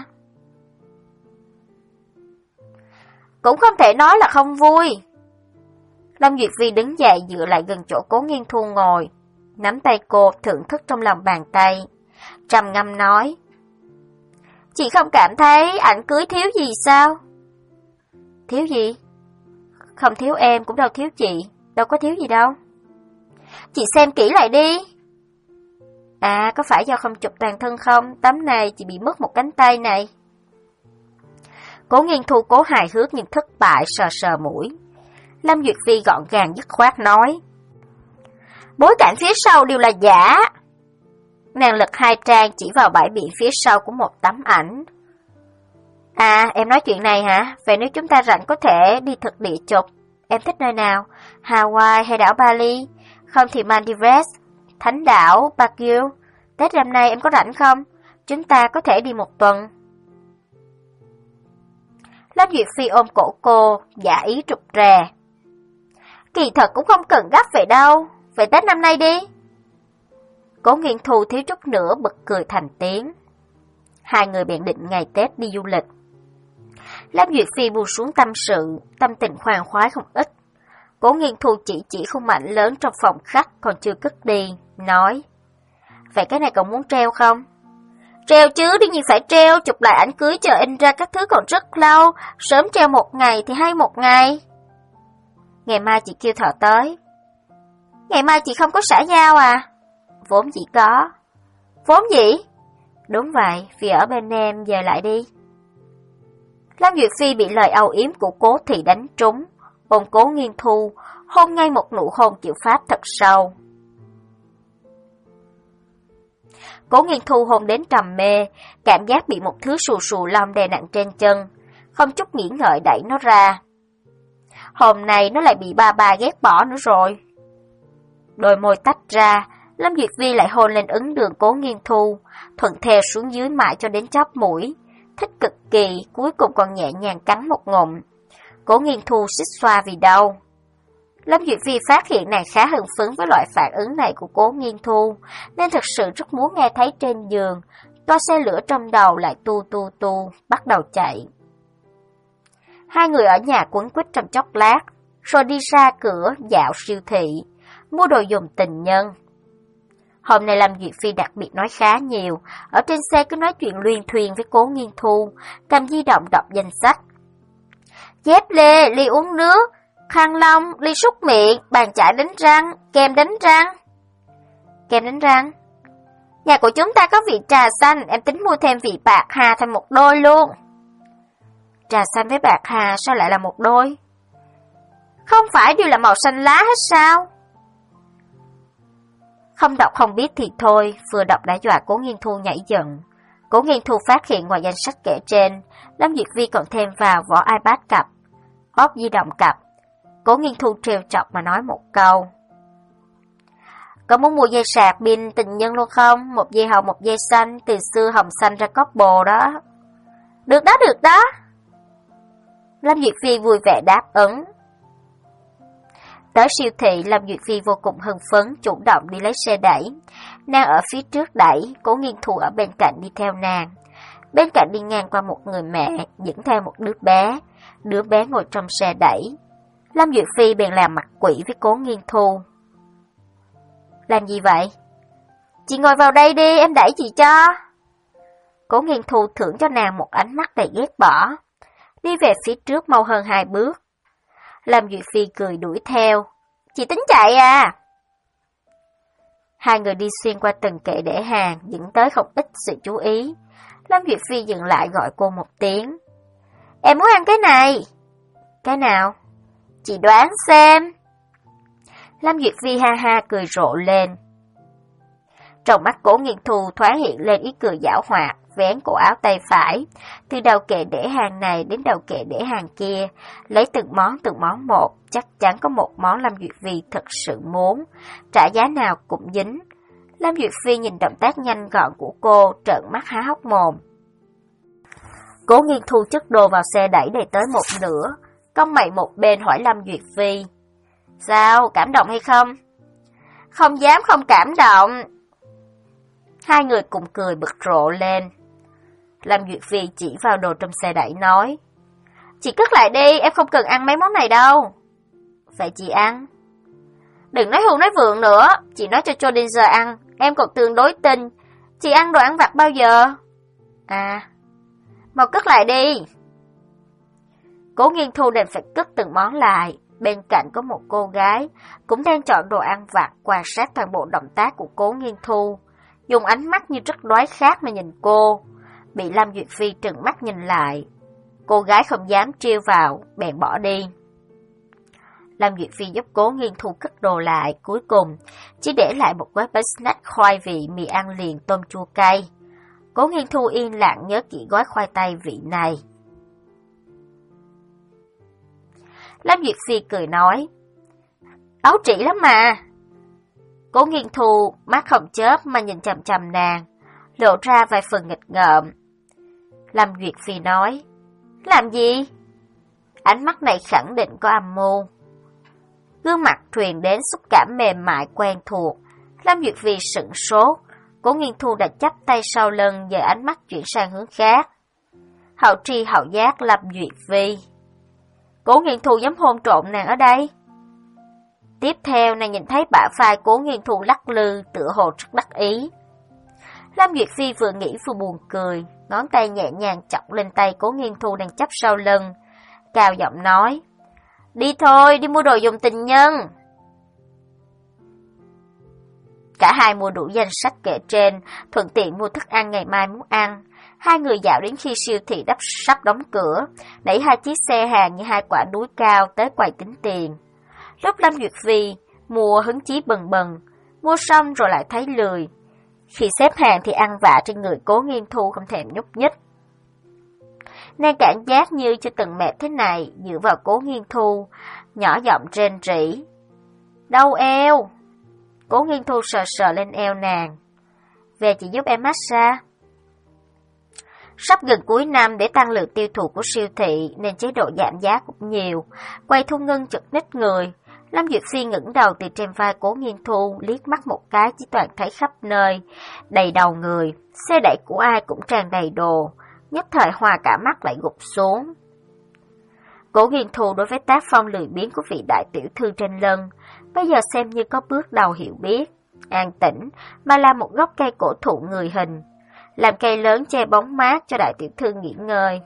Cũng không thể nói là không vui. Lâm Duyệt Phi đứng dậy dựa lại gần chỗ Cố Nghiên Thu ngồi, nắm tay cô thưởng thức trong lòng bàn tay, trầm ngâm nói. Chị không cảm thấy ảnh cưới thiếu gì sao? Thiếu gì? Không thiếu em cũng đâu thiếu chị, đâu có thiếu gì đâu. Chị xem kỹ lại đi. À, có phải do không chụp toàn thân không? Tấm này chị bị mất một cánh tay này. Cố Nghiên Thu cố hài hước nhưng thất bại, sờ sờ mũi. Lâm Duyệt Phi gọn gàng dứt khoát nói. Bối cảnh phía sau đều là giả. Nàng lật hai trang chỉ vào bãi biển phía sau của một tấm ảnh. À, em nói chuyện này hả? Vậy nếu chúng ta rảnh có thể đi thực địa chụp. Em thích nơi nào? Hawaii hay đảo Bali? Không thì Maldives, Thánh đảo, Baguio. Tết năm nay em có rảnh không? Chúng ta có thể đi một tuần. Lâm Duyệt Phi ôm cổ cô, giả ý rụt rè. Kỳ thật cũng không cần gấp vậy đâu. Vậy Tết năm nay đi. Cố Nghiên Thu thiếu chút nữa bật cười thành tiếng. Hai người bèn định ngày Tết đi du lịch. Lâm Duyệt Phi buông xuống tâm sự, tâm tình khoan khoái không ít. Cố Nghiên Thu chỉ chỉ khung ảnh lớn trong phòng khách còn chưa cất đi, nói. Vậy cái này cậu muốn treo không? Treo chứ, đương nhiên phải treo, chụp lại ảnh cưới chờ in ra các thứ còn rất lâu, sớm treo một ngày thì hay một ngày. Ngày mai chị kêu thợ tới. Ngày mai chị không có xã giao à? Vốn dĩ có. Vốn dĩ? Đúng vậy, vì ở bên em, về lại đi. Lâm Duyệt Phi bị lời âu yếm của Cố Thị đánh trúng, ôm Cố Nghiên Thu, hôn ngay một nụ hôn kiểu Pháp thật sâu. Cố Nghiên Thu hôn đến trầm mê, cảm giác bị một thứ xù xù lông đè nặng trên chân, không chút nghĩ ngợi đẩy nó ra. Hôm nay nó lại bị ba ba ghét bỏ nữa rồi. Đôi môi tách ra, Lâm Duyệt Vi lại hôn lên ấn đường Cố Nghiên Thu, thuận theo xuống dưới mãi cho đến chóp mũi, thích cực kỳ, cuối cùng còn nhẹ nhàng cắn một ngụm. Cố Nghiên Thu xích xoa vì đau. Lâm Duyệt Vi phát hiện nàng khá hưng phấn với loại phản ứng này của Cố Nghiên Thu, nên thật sự rất muốn nghe thấy trên giường, toa xe lửa trong đầu lại tu tu tu, bắt đầu chạy. Hai người ở nhà quấn quýt trong chốc lát, rồi đi ra cửa dạo siêu thị, mua đồ dùng tình nhân. Hôm nay Lâm Duyệt Phi đặc biệt nói khá nhiều, ở trên xe cứ nói chuyện luyên thuyên với Cố Nghiên Thu, cầm di động đọc danh sách. Dép lê, ly uống nước, khăn lông, ly súc miệng, bàn chải đánh răng, kem đánh răng. Kem đánh răng? Nhà của chúng ta có vị trà xanh, em tính mua thêm vị bạc hà thành một đôi luôn. Trà xanh với bạc hà sao lại là một đôi? Không phải đều là màu xanh lá hết sao? Không đọc không biết thì thôi, vừa đọc đã dọa Cố Nghiên Thu nhảy giận. Cố Nghiên Thu phát hiện ngoài danh sách kể trên, Lâm Duyệt Vi còn thêm vào vỏ iPad cặp, ốp di động cặp. Cố Nghiên Thu trêu chọc mà nói một câu. Có muốn mua dây sạc pin tình nhân luôn không? Một dây hồng một dây xanh, từ xưa hồng xanh ra couple đó. Được đó, được đó. Lâm Duyệt Phi vui vẻ đáp ứng. Tới siêu thị, Lâm Duyệt Phi vô cùng hưng phấn, chủ động đi lấy xe đẩy. Nàng ở phía trước đẩy, Cố Nghiên Thu ở bên cạnh đi theo nàng. Bên cạnh đi ngang qua một người mẹ, dẫn theo một đứa bé. Đứa bé ngồi trong xe đẩy. Lâm Duyệt Phi bèn làm mặt quỷ với Cố Nghiên Thu. Làm gì vậy? Chị ngồi vào đây đi, em đẩy chị cho. Cố Nghiên Thu thưởng cho nàng một ánh mắt đầy ghét bỏ. Đi về phía trước mau hơn hai bước. Lâm Duyệt Phi cười đuổi theo. Chị tính chạy à? Hai người đi xuyên qua từng kệ để hàng, dẫn tới không ít sự chú ý. Lâm Duyệt Phi dừng lại gọi cô một tiếng. Em muốn ăn cái này. Cái nào? Chị đoán xem. Lâm Duyệt Phi ha ha cười rộ lên. Trong mắt Cố Nghiên Thu thoáng hiện lên ý cười giảo hoạt, vén cổ áo tay phải, từ đầu kệ để hàng này đến đầu kệ để hàng kia, lấy từng món từng món một, chắc chắn có một món Lâm Duyệt Phi thật sự muốn, trả giá nào cũng dính. Lâm Duyệt Phi nhìn động tác nhanh gọn của cô, trợn mắt há hốc mồm. Cố Nghiên Thu chất đồ vào xe đẩy đầy tới một nửa, cong mày một bên hỏi Lâm Duyệt Phi. Sao, cảm động hay không? Không dám không cảm động. Hai người cùng cười bật rộ lên. Lâm Duyệt Phi chỉ vào đồ trong xe đẩy nói, chị cất lại đi, em không cần ăn mấy món này đâu. Vậy chị ăn? Đừng nói hưu nói vượng nữa, chị nói cho Challenger ăn, em còn tương đối tin. Chị ăn đồ ăn vặt bao giờ? À, mau cất lại đi. Cố Nghiên Thu đành phải cất từng món lại. Bên cạnh có một cô gái, cũng đang chọn đồ ăn vặt, quan sát toàn bộ động tác của Cố Nghiên Thu, dùng ánh mắt như rất đói khát mà nhìn cô. Bị Lâm Duyệt Phi trừng mắt nhìn lại. Cô gái không dám trêu vào, bèn bỏ đi. Lâm Duyệt Phi giúp Cố Nghiên Thu cất đồ lại, cuối cùng chỉ để lại một gói bánh snack khoai vị mì ăn liền tôm chua cay. Cố Nghiên Thu yên lặng nhớ kỹ gói khoai tây vị này. Lâm Duyệt Phi cười nói, ấu trĩ lắm mà. Cố Nghiên Thu mắt không chớp mà nhìn chằm chằm nàng, lộ ra vài phần nghịch ngợm. Lâm Duyệt Phi nói, làm gì? Ánh mắt này khẳng định có âm mưu. Gương mặt truyền đến xúc cảm mềm mại quen thuộc. Lâm Duyệt Phi sững sốt. Cố Nghiên Thu đã chắp tay sau lưng, giờ ánh mắt chuyển sang hướng khác. Hậu tri hậu giác Lâm Duyệt Phi. Cố Nghiên Thu dám hôn trộn nàng ở đây. Tiếp theo nàng nhìn thấy bả vai Cố Nghiên Thu lắc lư, tựa hồ rất đắc ý. Lâm Duyệt Phi vừa nghĩ vừa buồn cười, ngón tay nhẹ nhàng chọc lên tay Cố Nghiên Thu đang chắp sau lưng, cao giọng nói, đi thôi, đi mua đồ dùng tình nhân. Cả hai mua đủ danh sách kể trên, thuận tiện mua thức ăn ngày mai muốn ăn. Hai người dạo đến khi siêu thị đắp sắp đóng cửa, đẩy hai chiếc xe hàng như hai quả núi cao tới quầy tính tiền. Lúc Lâm Duyệt Phi mua hứng chí bần bần, mua xong rồi lại thấy lười. Khi xếp hàng thì ăn vạ trên người Cố Nghiên Thu không thèm nhúc nhích. Nàng cảm giác như chưa từng mệt thế này, dựa vào Cố Nghiên Thu, nhỏ giọng rên rỉ. Đau eo. Cố Nghiên Thu sờ sờ lên eo nàng. Về chị giúp em massage. Sắp gần cuối năm, để tăng lượng tiêu thụ của siêu thị nên chế độ giảm giá cũng nhiều. Quầy thu ngân chật ních người. Lâm Duyệt Phi ngẩng đầu từ trên vai Cố Nghiên Thu, liếc mắt một cái chỉ toàn thấy khắp nơi đầy đầu người, xe đẩy của ai cũng tràn đầy đồ, nhất thời hòa cả mắt lại gục xuống. Cố Nghiên Thu đối với tác phong lười biếng của vị đại tiểu thư trên lưng, bây giờ xem như có bước đầu hiểu biết, an tĩnh mà làm một gốc cây cổ thụ người hình, làm cây lớn che bóng mát cho đại tiểu thư nghỉ ngơi.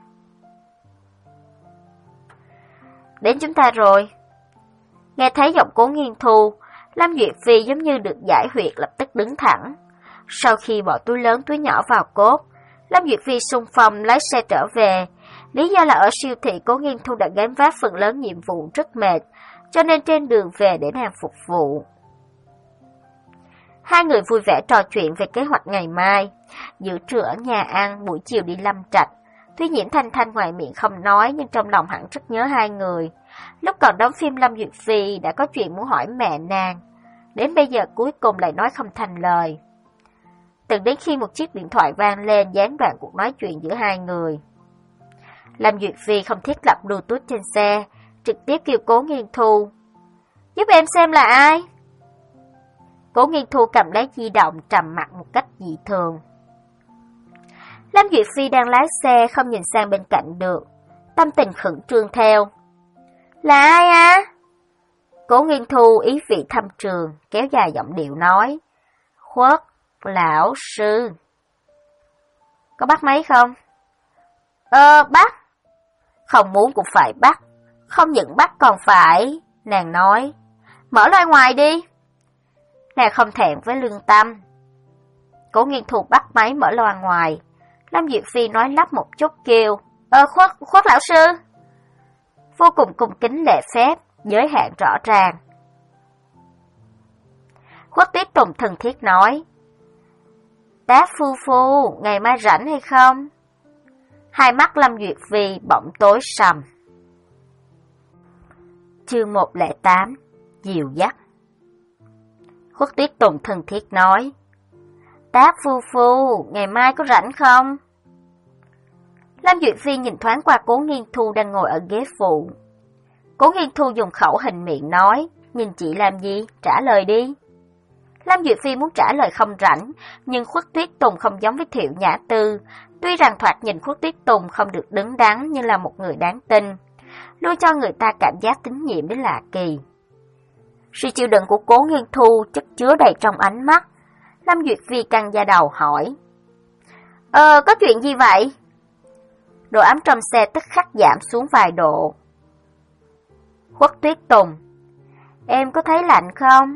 Đến chúng ta rồi. Nghe thấy giọng Cố Nghiên Thu, Lâm Duyệt Phi giống như được giải huyệt lập tức đứng thẳng. Sau khi bỏ túi lớn túi nhỏ vào cốp, Lâm Duyệt Phi xung phong lái xe trở về. Lý do là ở siêu thị Cố Nghiên Thu đã gánh vác phần lớn nhiệm vụ rất mệt, cho nên trên đường về để nàng phục vụ. Hai người vui vẻ trò chuyện về kế hoạch ngày mai, giữa trưa ở nhà ăn, buổi chiều đi Lâm Trạch. Tuy Nhiễm Thanh Thanh ngoài miệng không nói nhưng trong lòng hẳn rất nhớ hai người. Lúc còn đóng phim, Lâm Duyệt Phi đã có chuyện muốn hỏi mẹ nàng, đến bây giờ cuối cùng lại nói không thành lời. Từng đến khi một chiếc điện thoại vang lên gián đoạn cuộc nói chuyện giữa hai người. Lâm Duyệt Phi không thiết lập Bluetooth trên xe, trực tiếp kêu Cố Nghiên Thu, giúp em xem là ai. Cố Nghiên Thu cầm lấy di động trầm mặc một cách dị thường. Lâm Duyệt Phi đang lái xe không nhìn sang bên cạnh được, tâm tình khẩn trương theo. Là ai à? Cố Nghiên Thu ý vị thâm trường, kéo dài giọng điệu nói. Khuất lão sư. Có bắt máy không? Ờ, bắt. Không muốn cũng phải bắt. Không những bắt còn phải. Nàng nói. Mở loa ngoài đi. Nàng không thẹn với lương tâm. Cố Nghiên Thu bắt máy mở loa ngoài. Lâm Duyệt Phi nói lắp một chút kêu. Ờ, khuất, khuất lão sư. Vô cùng cung kính lễ phép, giới hạn rõ ràng. Khuất Tuyết Tùng thân thiết nói. Tác phu phu, ngày mai rảnh hay không? Hai mắt Lâm Duyệt Phi bỗng tối sầm. Chương một không tám, dìu dắt. Khuất Tuyết Tùng thân thiết nói. Tác phu phu, ngày mai có rảnh không? Lâm Duyệt Phi nhìn thoáng qua Cố Nghiên Thu đang ngồi ở ghế phụ. Cố Nghiên Thu dùng khẩu hình miệng nói, nhìn chị làm gì, trả lời đi. Lâm Duyệt Phi muốn trả lời không rảnh, nhưng Khuất Tuyết Tùng không giống với Thiệu Nhã Tư. Tuy rằng thoạt nhìn Khuất Tuyết Tùng không được đứng đắn nhưng là một người đáng tin, luôn cho người ta cảm giác tín nhiệm đến lạ kỳ. Sự chịu đựng của Cố Nghiên Thu chất chứa đầy trong ánh mắt. Lâm Duyệt Phi căng da đầu hỏi: Ờ, có chuyện gì vậy? Độ ấm trong xe tức khắc giảm xuống vài độ. Khuất Tuyết Tùng: Em có thấy lạnh không?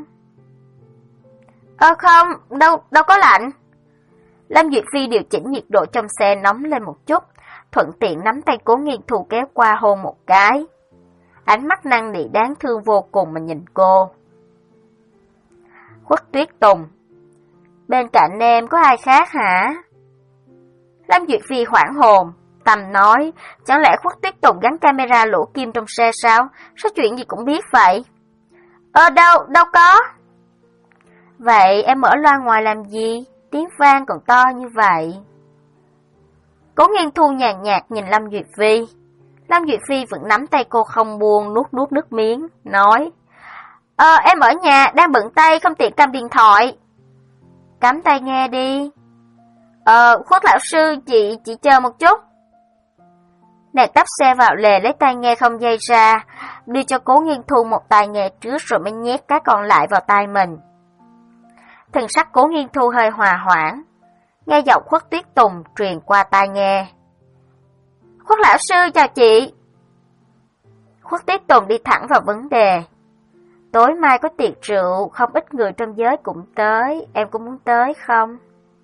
Ờ không, đâu, đâu có lạnh. Lâm Duyệt Phi điều chỉnh nhiệt độ trong xe nóng lên một chút, thuận tiện nắm tay Cố Nghiên Thu kéo qua hôn một cái. Ánh mắt năn nỉ đáng thương vô cùng mà nhìn cô. Khuất Tuyết Tùng: Bên cạnh em có ai khác hả? Lâm Duyệt Phi hoảng hồn, Tâm nói: Chẳng lẽ Khuất Tuyết Tùng gắn camera lỗ kim trong xe sao? Sao chuyện gì cũng biết vậy? Ờ đâu, đâu có. Vậy em mở loa ngoài làm gì? Tiếng vang còn to như vậy. Cố Nghiên Thu nhàn nhạt nhìn Lâm Duyệt Phi. Lâm Duyệt Phi vẫn nắm tay cô không buông, nuốt nuốt nước miếng, nói: Ờ, em ở nhà, đang bận tay, không tiện cầm điện thoại. Cắm tai nghe đi. Ờ, Khuất lão sư, chị, chị chờ một chút. Nàng tấp xe vào lề lấy tai nghe không dây ra, đưa cho Cố Nghiên Thu một tai nghe trước rồi mới nhét cái còn lại vào tai mình. Thần sắc Cố Nghiên Thu hơi hòa hoãn, nghe giọng Khuất Tuyết Tùng truyền qua tai nghe. Khuất lão sư chào chị. Khuất Tuyết Tùng đi thẳng vào vấn đề. Tối mai có tiệc rượu, không ít người trong giới cũng tới, em có muốn tới không?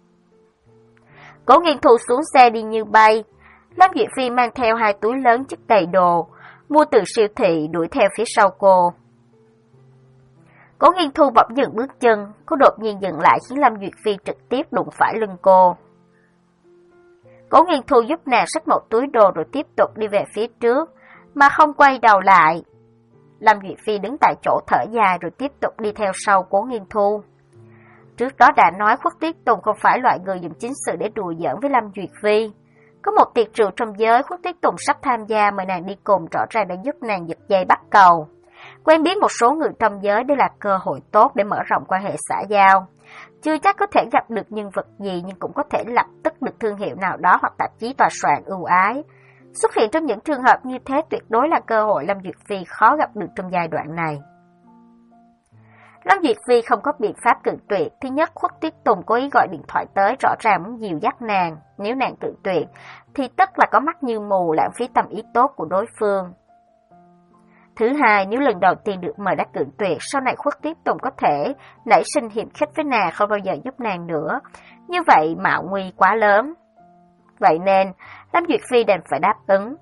Cố Nghiên Thu xuống xe đi như bay. Lâm Duyệt Phi mang theo hai túi lớn chất đầy đồ, mua từ siêu thị, đuổi theo phía sau cô. Cố Nghiên Thu bỗng dừng bước chân, cô đột nhiên dừng lại khiến Lâm Duyệt Phi trực tiếp đụng phải lưng cô. Cố Nghiên Thu giúp nàng xách một túi đồ rồi tiếp tục đi về phía trước, mà không quay đầu lại. Lâm Duyệt Phi đứng tại chỗ thở dài rồi tiếp tục đi theo sau Cố Nghiên Thu. Trước đó đã nói Khuất Tuyết Tùng không phải loại người dùng chính sự để đùa giỡn với Lâm Duyệt Phi. Có một tiệc rượu trong giới, Khuất Tuyết Tùng sắp tham gia mời nàng đi cùng, rõ ràng đã giúp nàng giật dây bắt cầu. Quen biết một số người trong giới đây là cơ hội tốt để mở rộng quan hệ xã giao. Chưa chắc có thể gặp được nhân vật gì nhưng cũng có thể lập tức được thương hiệu nào đó hoặc tạp chí tòa soạn ưu ái. Xuất hiện trong những trường hợp như thế tuyệt đối là cơ hội Lâm Duyệt Phi khó gặp được trong giai đoạn này. Lâm Duyệt Phi không có biện pháp cự tuyệt. Thứ nhất, Khuất Tuyết Tùng cố ý gọi điện thoại tới, rõ ràng muốn dìu dắt nàng. Nếu nàng cự tuyệt, thì tức là có mắt như mù, lãng phí tâm ý tốt của đối phương. Thứ hai, nếu lần đầu tiên được mời đã cự tuyệt, sau này Khuất Tuyết Tùng có thể nảy sinh hiềm khích với nàng, không bao giờ giúp nàng nữa. Như vậy mạo nguy quá lớn. Vậy nên, Lâm Duyệt Phi đành phải đáp ứng.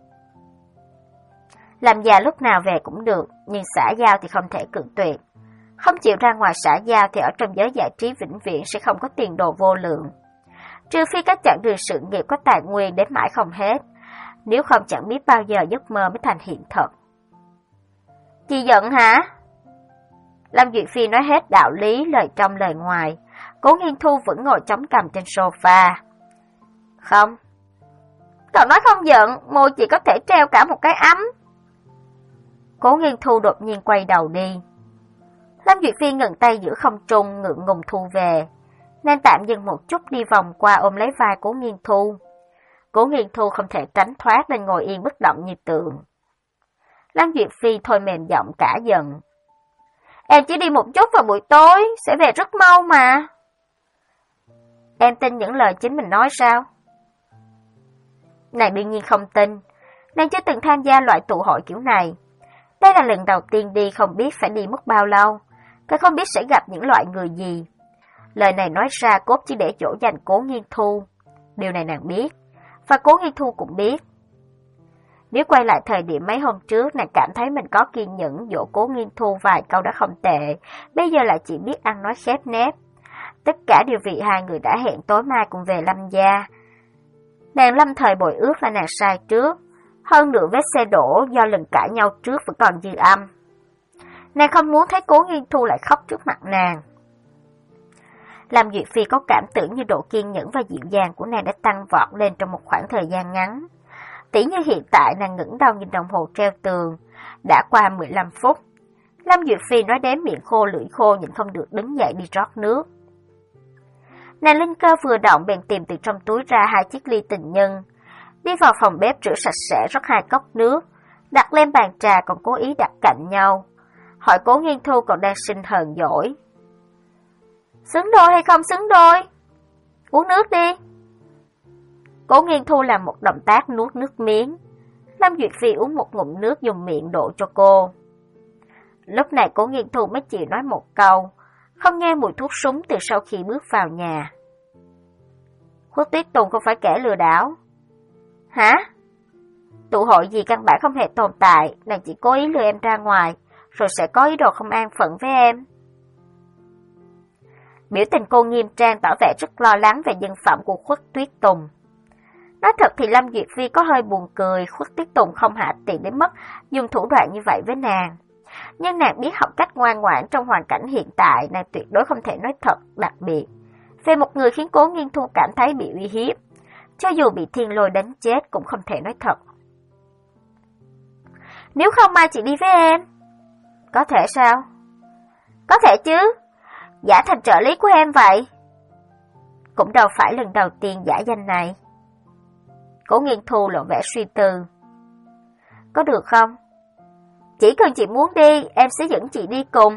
Làm già lúc nào về cũng được, nhưng xã giao thì không thể cự tuyệt. Không chịu ra ngoài xã giao thì ở trong giới giải trí vĩnh viễn sẽ không có tiền đồ vô lượng. Trừ phi các chặng đường sự nghiệp có tài nguyên đến mãi không hết, nếu không chẳng biết bao giờ giấc mơ mới thành hiện thực. Chị giận hả? Lâm Duyệt Phi nói hết đạo lý, lời trong lời ngoài. Cố Nghiên Thu vẫn ngồi chống cằm trên sofa. Không. Cậu nói không giận, môi chỉ có thể treo cả một cái ấm. Cố Nghiên Thu đột nhiên quay đầu đi. Lâm Duyệt Phi ngừng tay giữa không trung, ngượng ngùng thu về. Nên tạm dừng một chút đi vòng qua ôm lấy vai Cố Nghiên Thu. Cố Nghiên Thu không thể tránh thoát nên ngồi yên bất động như tượng. Lâm Duyệt Phi thôi mềm giọng cả giận. Em chỉ đi một chút vào buổi tối, sẽ về rất mau mà. Em tin những lời chính mình nói sao? Nàng đương nhiên không tin. Nàng chưa từng tham gia loại tụ hội kiểu này. Đây là lần đầu tiên đi, không biết phải đi mất bao lâu, càng không biết sẽ gặp những loại người gì. Lời này nói ra cốt chỉ để dỗ dành Cố Nghiên Thu. Điều này nàng biết, và Cố Nghiên Thu cũng biết. Nếu quay lại thời điểm mấy hôm trước, nàng cảm thấy mình có kiên nhẫn dỗ Cố Nghiên Thu vài câu đã không tệ, bây giờ lại chỉ biết ăn nói khép nép. Tất cả đều vì hai người đã hẹn tối mai cùng về Lâm gia. Nàng lâm thời bội ước là nàng sai trước, hơn nữa vết xe đổ do lần cãi nhau trước vẫn còn dư âm. Nàng không muốn thấy Cố Nghiên Thu lại khóc trước mặt nàng. Lâm Duyệt Phi có cảm tưởng như độ kiên nhẫn và dịu dàng của nàng đã tăng vọt lên trong một khoảng thời gian ngắn. Tỉ như hiện tại nàng ngẩng đầu nhìn đồng hồ treo tường, đã qua mười lăm phút. Lâm Duyệt Phi nói đến miệng khô lưỡi khô, nhịn không được đứng dậy đi rót nước. Nàng Linh Cơ vừa động bèn tìm từ trong túi ra hai chiếc ly tình nhân, đi vào phòng bếp rửa sạch sẽ rót hai cốc nước, đặt lên bàn trà còn cố ý đặt cạnh nhau, hỏi Cố Nghiên Thu còn đang sinh hờn dỗi. Xứng đôi hay không xứng đôi? Uống nước đi. Cố Nghiên Thu làm một động tác nuốt nước miếng. Lâm Duyệt Phi uống một ngụm nước dùng miệng đổ cho cô. Lúc này Cố Nghiên Thu mới chỉ nói một câu, không nghe mùi thuốc súng từ sau khi bước vào nhà. Khuất Tuyết Tùng không phải kẻ lừa đảo. Hả? Tụ hội gì căn bản không hề tồn tại, nàng chỉ cố ý lừa em ra ngoài, rồi sẽ có ý đồ không an phận với em. Biểu tình cô nghiêm trang tỏ vẻ rất lo lắng về nhân phẩm của Khuất Tuyết Tùng. Nói thật thì Lâm Duyệt Phi có hơi buồn cười, Khuất Tuyết Tùng không hạ tiện đến mức dùng thủ đoạn như vậy với nàng. Nhưng nàng biết học cách ngoan ngoãn trong hoàn cảnh hiện tại, nàng tuyệt đối không thể nói thật, đặc biệt về một người khiến Cố Nghiên Thu cảm thấy bị uy hiếp. Cho dù bị thiên lôi đánh chết cũng không thể nói thật. Nếu không mai chị đi với em. Có thể sao? Có thể chứ. Giả thành trợ lý của em vậy. Cũng đâu phải lần đầu tiên giả danh này. Cố Nghiên Thu lộ vẻ suy tư. Có được không? Chỉ cần chị muốn đi, em sẽ dẫn chị đi cùng.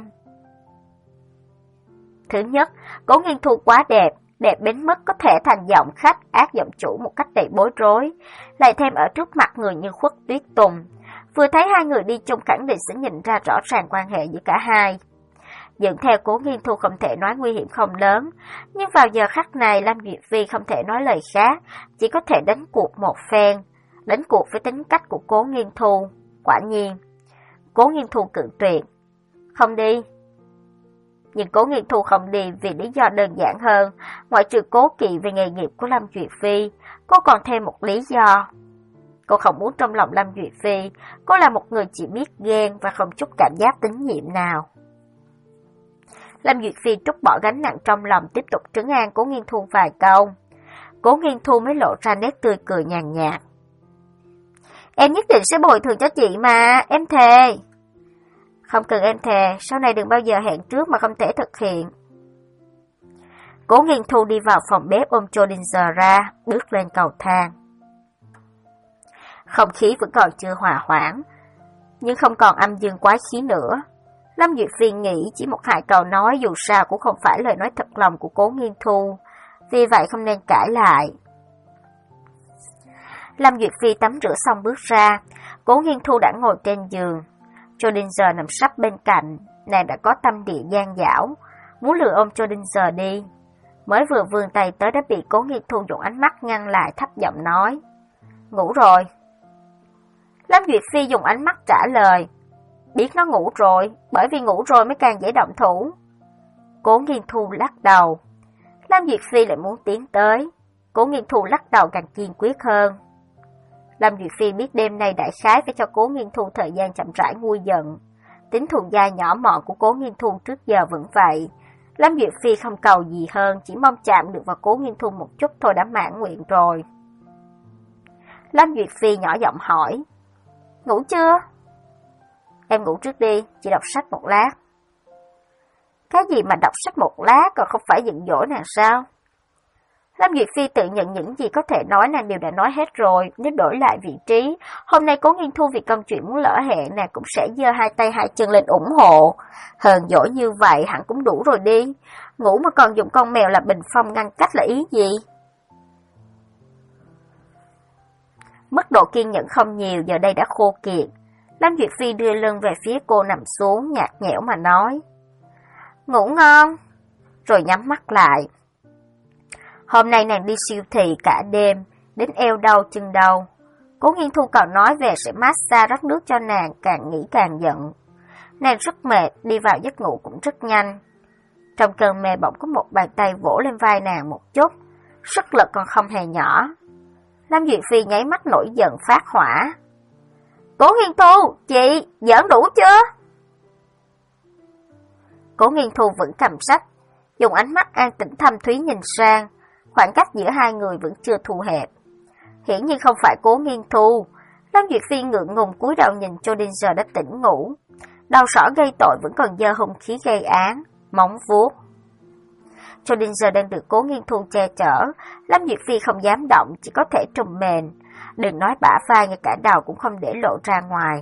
Thứ nhất, Cố Nghiên Thu quá đẹp, đẹp đến mức có thể thành giọng khách ác giọng chủ một cách đầy bối rối, lại thêm ở trước mặt người như Khuất Tuyết Tùng. Vừa thấy hai người đi chung khẳng định sẽ nhìn ra rõ ràng quan hệ giữa cả hai. Dựng theo Cố Nghiên Thu không thể nói nguy hiểm không lớn, nhưng vào giờ khắc này Lâm Duyệt Phi không thể nói lời khác, chỉ có thể đánh cuộc một phen, đánh cuộc với tính cách của Cố Nghiên Thu. Quả nhiên, Cố Nghiên Thu cự tuyệt, không đi. Nhưng Cố Nghiên Thu không đi vì lý do đơn giản hơn, ngoại trừ cố kỵ về nghề nghiệp của Lâm Duyệt Phi, cô còn thêm một lý do. Cô không muốn trong lòng Lâm Duyệt Phi, cô là một người chỉ biết ghen và không chút cảm giác tín nhiệm nào. Lâm Duyệt Phi trút bỏ gánh nặng trong lòng, tiếp tục trấn an Cố Nghiên Thu vài câu. Cố Nghiên Thu mới lộ ra nét tươi cười nhàn nhạt. Em nhất định sẽ bồi thường cho chị mà, em thề. Không cần em thề, sau này đừng bao giờ hẹn trước mà không thể thực hiện. Cố Nghiên Thu đi vào phòng bếp ôm Schrödinger ra, bước lên cầu thang. Không khí vẫn còn chưa hòa hoãn, nhưng không còn âm dương quái khí nữa. Lâm Duyệt Phi nghĩ chỉ một hai câu nói dù sao cũng không phải lời nói thật lòng của Cố Nghiên Thu, vì vậy không nên cãi lại. Lâm Duyệt Phi tắm rửa xong bước ra, Cố Nghiên Thu đã ngồi trên giường. Schrödinger nằm sấp bên cạnh, nàng đã có tâm địa gian dảo, muốn lừa ôm Schrödinger đi. Mới vừa vươn tay tới đã bị Cố Nghiên Thu dùng ánh mắt ngăn lại, thấp giọng nói. Ngủ rồi. Lâm Duyệt Phi dùng ánh mắt trả lời. Biết nó ngủ rồi, bởi vì ngủ rồi mới càng dễ động thủ. Cố Nghiên Thu lắc đầu. Lâm Duyệt Phi lại muốn tiến tới. Cố Nghiên Thu lắc đầu càng kiên quyết hơn. Lâm Duyệt Phi biết đêm nay đại khái phải cho Cố Nghiên Thu thời gian chậm rãi nguôi giận. Tính thù dai nhỏ mọn của Cố Nghiên Thu trước giờ vẫn vậy. Lâm Duyệt Phi không cầu gì hơn, chỉ mong chạm được vào Cố Nghiên Thu một chút thôi đã mãn nguyện rồi. Lâm Duyệt Phi nhỏ giọng hỏi. Ngủ chưa? Em ngủ trước đi, chị đọc sách một lát. Cái gì mà đọc sách một lát còn không phải giận dỗi nàng sao? Lâm Duyệt Phi tự nhận những gì có thể nói nàng đều đã nói hết rồi, nếu đổi lại vị trí, hôm nay Cố Nghiên Thu vì công chuyện muốn lỡ hẹn nàng cũng sẽ giơ hai tay hai chân lên ủng hộ. Hờn dỗi như vậy hẳn cũng đủ rồi đi, ngủ mà còn dùng con mèo là bình phong ngăn cách là ý gì? Mức độ kiên nhẫn không nhiều giờ đây đã khô kiệt. Lâm Duyệt Phi đưa lưng về phía cô nằm xuống, nhạt nhẽo mà nói. Ngủ ngon, rồi nhắm mắt lại. Hôm nay nàng đi siêu thị cả đêm, đến eo đau chân đau. Cố Nghiên Thu còn nói về sẽ massage rót nước cho nàng, càng nghĩ càng giận. Nàng rất mệt, đi vào giấc ngủ cũng rất nhanh. Trong cơn mê bỗng có một bàn tay vỗ lên vai nàng một chút, sức lực còn không hề nhỏ. Lâm Duyệt Phi nháy mắt nổi giận phát hỏa. Cố Nghiên Thu, chị, giỡn đủ chưa? Cố Nghiên Thu vẫn cầm sách, dùng ánh mắt an tĩnh thâm thúy nhìn sang, khoảng cách giữa hai người vẫn chưa thu hẹp. Hiển nhiên không phải Cố Nghiên Thu. Lâm Duyệt Phi ngượng ngùng cúi đầu nhìn Schrödinger đã tỉnh ngủ. đầu sỏ gây tội vẫn còn giơ hung khí gây án, móng vuốt. Cho đến giờ đang được Cố Nghiên Thu che chở, Lâm Duyệt Phi không dám động, chỉ có thể trùm mền, đừng nói bả vai, ngay cả đầu cũng không để lộ ra ngoài.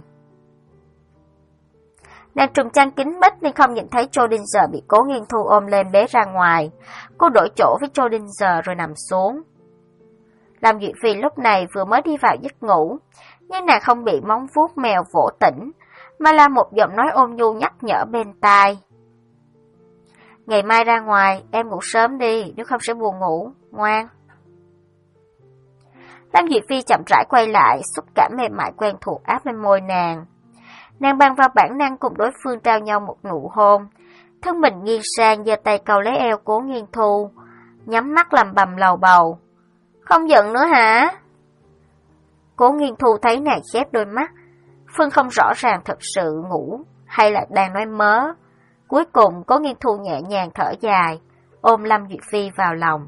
Nàng trùm chăn kín mít nên không nhìn thấy Schrödinger bị Cố Nghiên Thu ôm lên bế ra ngoài. Cô đổi chỗ với Schrödinger rồi nằm xuống. Lâm Duyệt Phi lúc này vừa mới đi vào giấc ngủ, nhưng nàng không bị móng vuốt mèo vỗ tỉnh, mà là một giọng nói ôn nhu nhắc nhở bên tai. Ngày mai ra ngoài, em ngủ sớm đi, nếu không sẽ buồn ngủ, ngoan. Lâm Duyệt Phi chậm rãi quay lại, xúc cảm mềm mại quen thuộc áp lên môi nàng. Nàng bằng vào bản năng cùng đối phương trao nhau một nụ hôn, thân mình nghiêng sang giơ tay cầu lấy eo Cố Nghiên Thu, nhắm mắt lầm bầm lầu bầu. Không giận nữa hả? Cố Nghiên Thu thấy nàng khép đôi mắt, phân không rõ ràng thật sự ngủ hay là đang nói mớ. Cuối cùng Cố Nghiên Thu nhẹ nhàng thở dài, ôm Lâm Duyệt Phi vào lòng.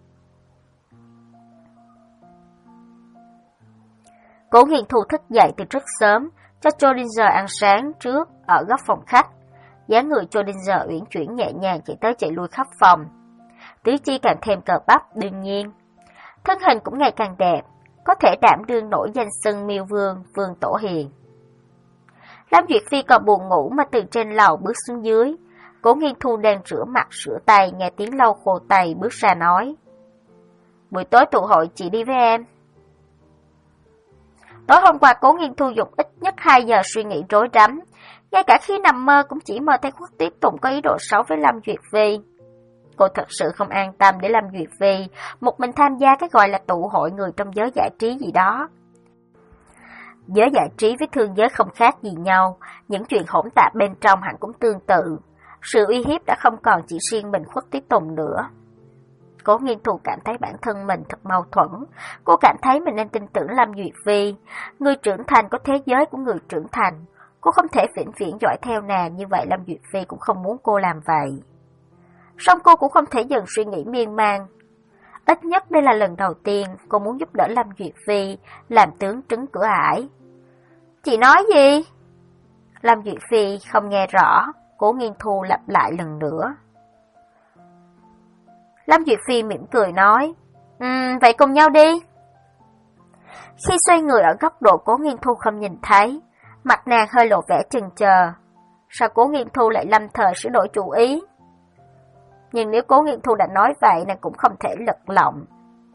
Cố Nghiên Thu thức dậy từ rất sớm, cho Schrödinger ăn sáng trước ở góc phòng khách. Dáng người Schrödinger uyển chuyển nhẹ nhàng chạy tới chạy lui khắp phòng. Tứ chi càng thêm cờ bắp đương nhiên. Thân hình cũng ngày càng đẹp, có thể đảm đương nổi danh xưng Miêu Vương, Vương Tổ Hiền. Lâm Duyệt Phi còn buồn ngủ mà từ trên lầu bước xuống dưới. Cố Nghiên Thu đang rửa mặt rửa tay, nghe tiếng lau khô tay bước ra nói. Buổi tối tụ hội chị đi với em. Tối hôm qua Cố Nghiên Thu dùng ít nhất hai giờ suy nghĩ rối rắm, ngay cả khi nằm mơ cũng chỉ mơ thấy Khuất Tuyết Tùng có ý đồ xấu với Lâm Duyệt Phi. Cô thật sự không an tâm để Lâm Duyệt Phi một mình tham gia cái gọi là tụ hội người trong giới giải trí gì đó. Giới giải trí với thương giới không khác gì nhau, những chuyện hỗn tạp bên trong hẳn cũng tương tự. Sự uy hiếp đã không còn chỉ riêng mình Khuất Tuyết Tùng nữa. Cố Nghiên Thu cảm thấy bản thân mình thật mâu thuẫn. Cô cảm thấy mình nên tin tưởng Lâm Duyệt Phi. Người trưởng thành có thế giới của người trưởng thành. Cô không thể vĩnh viễn dõi theo nàng, như vậy Lâm Duyệt Phi cũng không muốn cô làm vậy. Song cô cũng không thể dừng suy nghĩ miên man. Ít nhất đây là lần đầu tiên cô muốn giúp đỡ Lâm Duyệt Phi làm tướng trứng cửa ải. Chị nói gì? Lâm Duyệt Phi không nghe rõ, Cố Nghiên Thu lặp lại lần nữa. Lâm Duyệt Phi mỉm cười nói, um, vậy cùng nhau đi. Khi xoay người ở góc độ Cố Nghiên Thu không nhìn thấy, mặt nàng hơi lộ vẻ chần chờ. Sao Cố Nghiên Thu lại lâm thời sửa đổi chủ ý? Nhưng nếu Cố Nghiên Thu đã nói vậy, nàng cũng không thể lật lọng.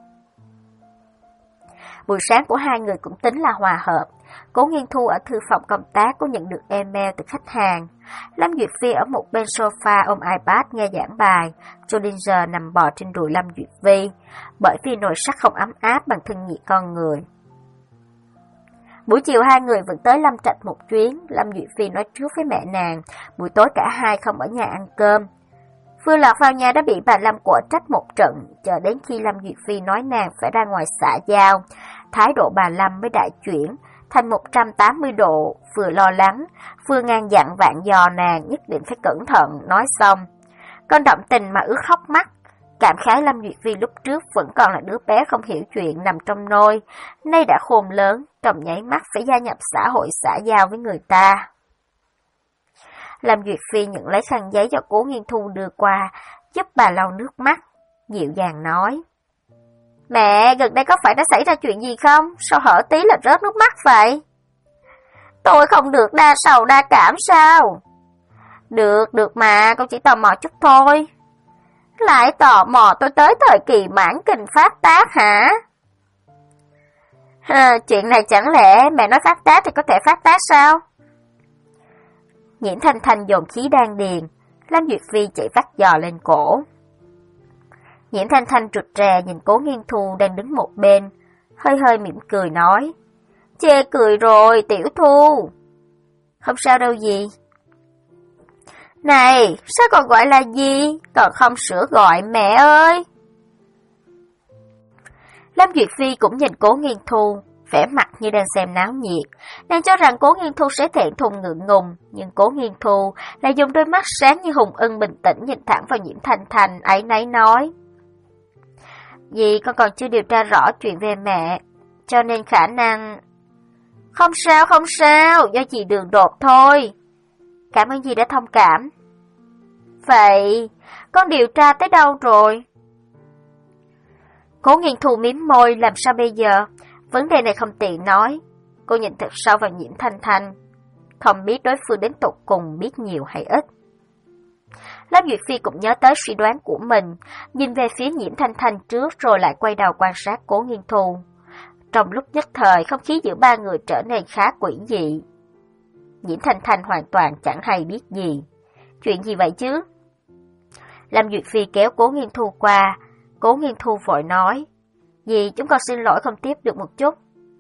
Buổi sáng của hai người cũng tính là hòa hợp. Cố Nghiên Thu ở thư phòng công tác có nhận được email từ khách hàng. Lâm Duyệt Phi ở một bên sofa ôm iPad nghe giảng bài. Schrödinger nằm bò trên đùi Lâm Duyệt Phi, bởi vì nồi sắt không ấm áp bằng thân nhiệt con người. Buổi chiều hai người vẫn tới Lâm Trạch một chuyến. Lâm Duyệt Phi nói trước với mẹ nàng, buổi tối cả hai không ở nhà ăn cơm. Vừa lọt vào nhà đã bị bà Lâm quở trách một trận, chờ đến khi Lâm Duyệt Phi nói nàng phải ra ngoài xã giao, thái độ bà Lâm mới đại chuyển thành một trăm tám mươi độ, vừa lo lắng, vừa ngàn dặn vạn dò nàng nhất định phải cẩn thận. Nói xong, con động tình mà ướt hốc mắt, cảm khái Lâm Duyệt Phi lúc trước vẫn còn là đứa bé không hiểu chuyện nằm trong nôi, nay đã khôn lớn, trong nháy mắt phải gia nhập xã hội xã giao với người ta. Lâm Duyệt Phi nhận lấy khăn giấy do Cố Nghiên Thu đưa qua, giúp bà lau nước mắt, dịu dàng nói. Mẹ, gần đây có phải đã xảy ra chuyện gì không? Sao hở tí là rớt nước mắt vậy? Tôi không được đa sầu đa cảm sao? Được, được mà, con chỉ tò mò chút thôi. Lại tò mò tôi tới thời kỳ mãn kinh phát tác hả? À, chuyện này chẳng lẽ mẹ nói phát tác thì có thể phát tác sao? Nhiễm Thanh Thanh dồn khí đan điền, Lâm Duyệt Phi chạy vắt giò lên cổ. Nhiễm Thanh Thanh rụt rè nhìn Cố Nghiên Thu đang đứng một bên, hơi hơi mỉm cười nói. Chê cười rồi, Tiểu Thu. Không sao đâu gì. Này, sao còn gọi là gì? Còn không sửa gọi mẹ ơi. Lâm Duyệt Phi cũng nhìn Cố Nghiên Thu, vẻ mặt như đang xem náo nhiệt. Nàng cho rằng Cố Nghiên Thu sẽ thẹn thùng ngượng ngùng, nhưng Cố Nghiên Thu lại dùng đôi mắt sáng như hùng ưng bình tĩnh nhìn thẳng vào Nhiễm Thanh Thanh, áy náy nói. Dì con còn chưa điều tra rõ chuyện về mẹ, cho nên khả năng... Không sao, không sao, do chị đường đột thôi. Cảm ơn dì đã thông cảm. Vậy, con điều tra tới đâu rồi? Cố Nghiên Thu mím môi, làm sao bây giờ? Vấn đề này không tiện nói. Cô nhìn thật sâu vào Nhiễm Thanh Thanh, không biết đối phương đến tột cùng biết nhiều hay ít. Lâm Duyệt Phi cũng nhớ tới suy đoán của mình, nhìn về phía Nhiễm Thanh Thanh trước rồi lại quay đầu quan sát Cố Nghiên Thu. Trong lúc nhất thời, không khí giữa ba người trở nên khá quỷ dị. Nhiễm Thanh Thanh hoàn toàn chẳng hay biết gì. Chuyện gì vậy chứ? Lâm Duyệt Phi kéo Cố Nghiên Thu qua. Cố Nghiên Thu vội nói, dì, chúng con xin lỗi không tiếp được một chút.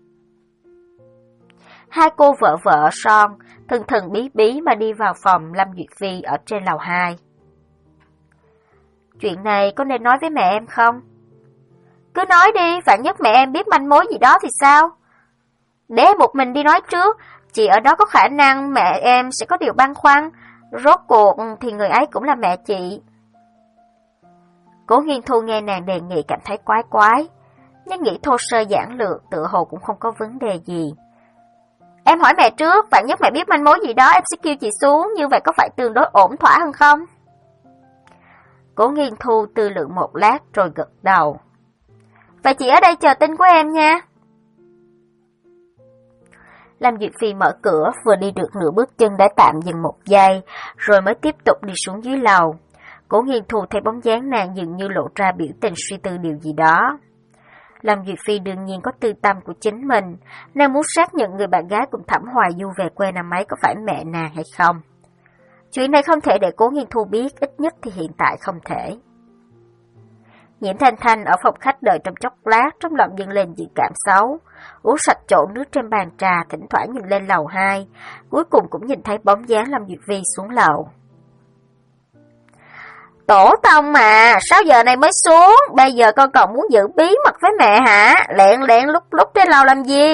Hai cô vợ vợ son, thần thần bí bí mà đi vào phòng Lâm Duyệt Phi ở trên lầu hai. Chuyện này có nên nói với mẹ em không? Cứ nói đi, vạn nhất mẹ em biết manh mối gì đó thì sao? Để một mình đi nói trước, chỉ ở đó có khả năng mẹ em sẽ có điều băn khoăn, rốt cuộc thì người ấy cũng là mẹ chị. Cố Nghiên Thu nghe nàng đề nghị cảm thấy quái quái, nhưng nghĩ thô sơ giản lược tựa hồ cũng không có vấn đề gì. Em hỏi mẹ trước, vạn nhất mẹ biết manh mối gì đó em sẽ kêu chị xuống, như vậy có phải tương đối ổn thỏa hơn không? Cố Nghiên Thu tư lượng một lát rồi gật đầu. Vậy chị ở đây chờ tin của em nha. Lâm Duyệt Phi mở cửa, vừa đi được nửa bước chân đã tạm dừng một giây, rồi mới tiếp tục đi xuống dưới lầu. Cố Nghiên Thu thấy bóng dáng nàng dường như lộ ra biểu tình suy tư điều gì đó. Lâm Duyệt Phi đương nhiên có tư tâm của chính mình, nàng muốn xác nhận người bạn gái cùng Thẩm Hoài Du về quê năm ấy có phải mẹ nàng hay không. Chuyện này không thể để Cố Nghiên Thu biết, ít nhất thì hiện tại không thể. Nhiễm Thanh Thanh ở phòng khách đợi trong chốc lát, trong lòng dâng lên dự cảm xấu. Uống sạch chỗ nước trên bàn trà, thỉnh thoảng nhìn lên lầu hai, cuối cùng cũng nhìn thấy bóng dáng Lâm Duyệt Phi xuống lầu. Tổ tông mà, sao giờ này mới xuống? Bây giờ con còn muốn giữ bí mật với mẹ hả? Lẹn lẹn lúc lúc trên lầu làm gì?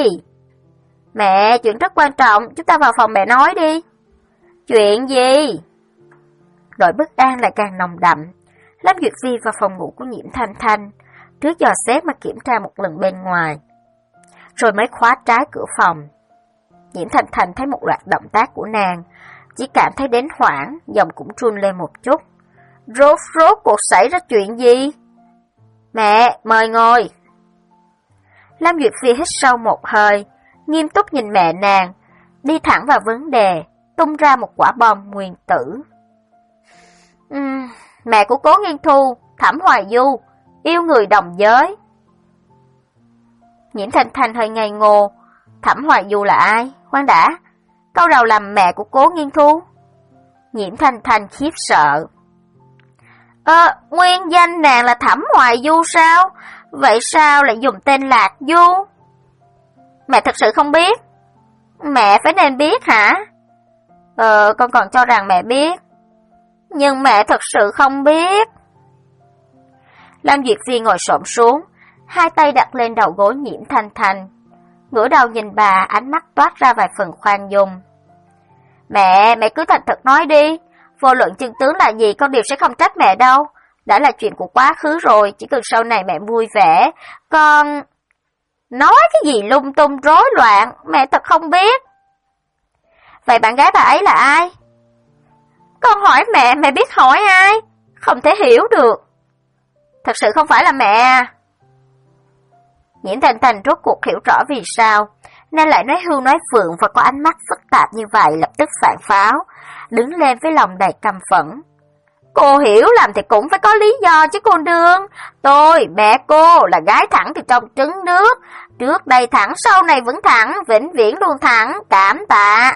Mẹ, chuyện rất quan trọng, chúng ta vào phòng mẹ nói đi. Chuyện gì? Nỗi bất an lại càng nồng đậm. Lâm Duyệt Phi vào phòng ngủ của Nhiễm Thanh Thanh, trước dò xét mà kiểm tra một lần bên ngoài, rồi mới khóa trái cửa phòng. Nhiễm Thanh Thanh thấy một loạt động tác của nàng, chỉ cảm thấy đến hoảng, giọng cũng run lên một chút. Rốt rốt cuộc xảy ra chuyện gì? Mẹ, mời ngồi. Lâm Duyệt Phi hít sâu một hơi, nghiêm túc nhìn mẹ nàng, đi thẳng vào vấn đề, tung ra một quả bom nguyên tử. Uhm, mẹ của Cố Nghiên Thu, Thẩm Hoài Du, yêu người đồng giới. Nhiễm Thanh Thanh hơi ngây ngô. Thẩm Hoài Du là ai? Khoan đã, câu đầu làm mẹ của Cố Nghiên Thu. Nhiễm Thanh Thanh khiếp sợ. Ờ, nguyên danh nàng là Thẩm Hoài Du sao? Vậy sao lại dùng tên Lạc Du? Mẹ thật sự không biết. Mẹ phải nên biết hả? Ờ, con còn cho rằng mẹ biết. Nhưng mẹ thật sự không biết. Lâm Duyệt Phi ngồi xổm xuống, hai tay đặt lên đầu gối Nhiễm Thanh Thanh, ngửa đầu nhìn bà, ánh mắt toát ra vài phần khoan dung. Mẹ, mẹ cứ thành thật nói đi, vô luận chân tướng là gì con đều sẽ không trách mẹ đâu. Đã là chuyện của quá khứ rồi, chỉ cần sau này mẹ vui vẻ. Con... Nói cái gì lung tung rối loạn, mẹ thật không biết. Vậy bạn gái bà ấy là ai? Con hỏi mẹ, mẹ biết hỏi ai? Không thể hiểu được. Thật sự không phải là mẹ à? Nhiễm Thanh Thanh rốt cuộc hiểu rõ vì sao nên lại nói hưu nói phượng và có ánh mắt phức tạp như vậy, lập tức phản pháo, đứng lên với lòng đầy căm phẫn. Cô hiểu lầm thì cũng phải có lý do chứ cô nương. Tôi, mẹ cô là gái thẳng từ trong trứng nước. Trước đây thẳng, sau này vẫn thẳng, vĩnh viễn luôn thẳng, cảm tạ.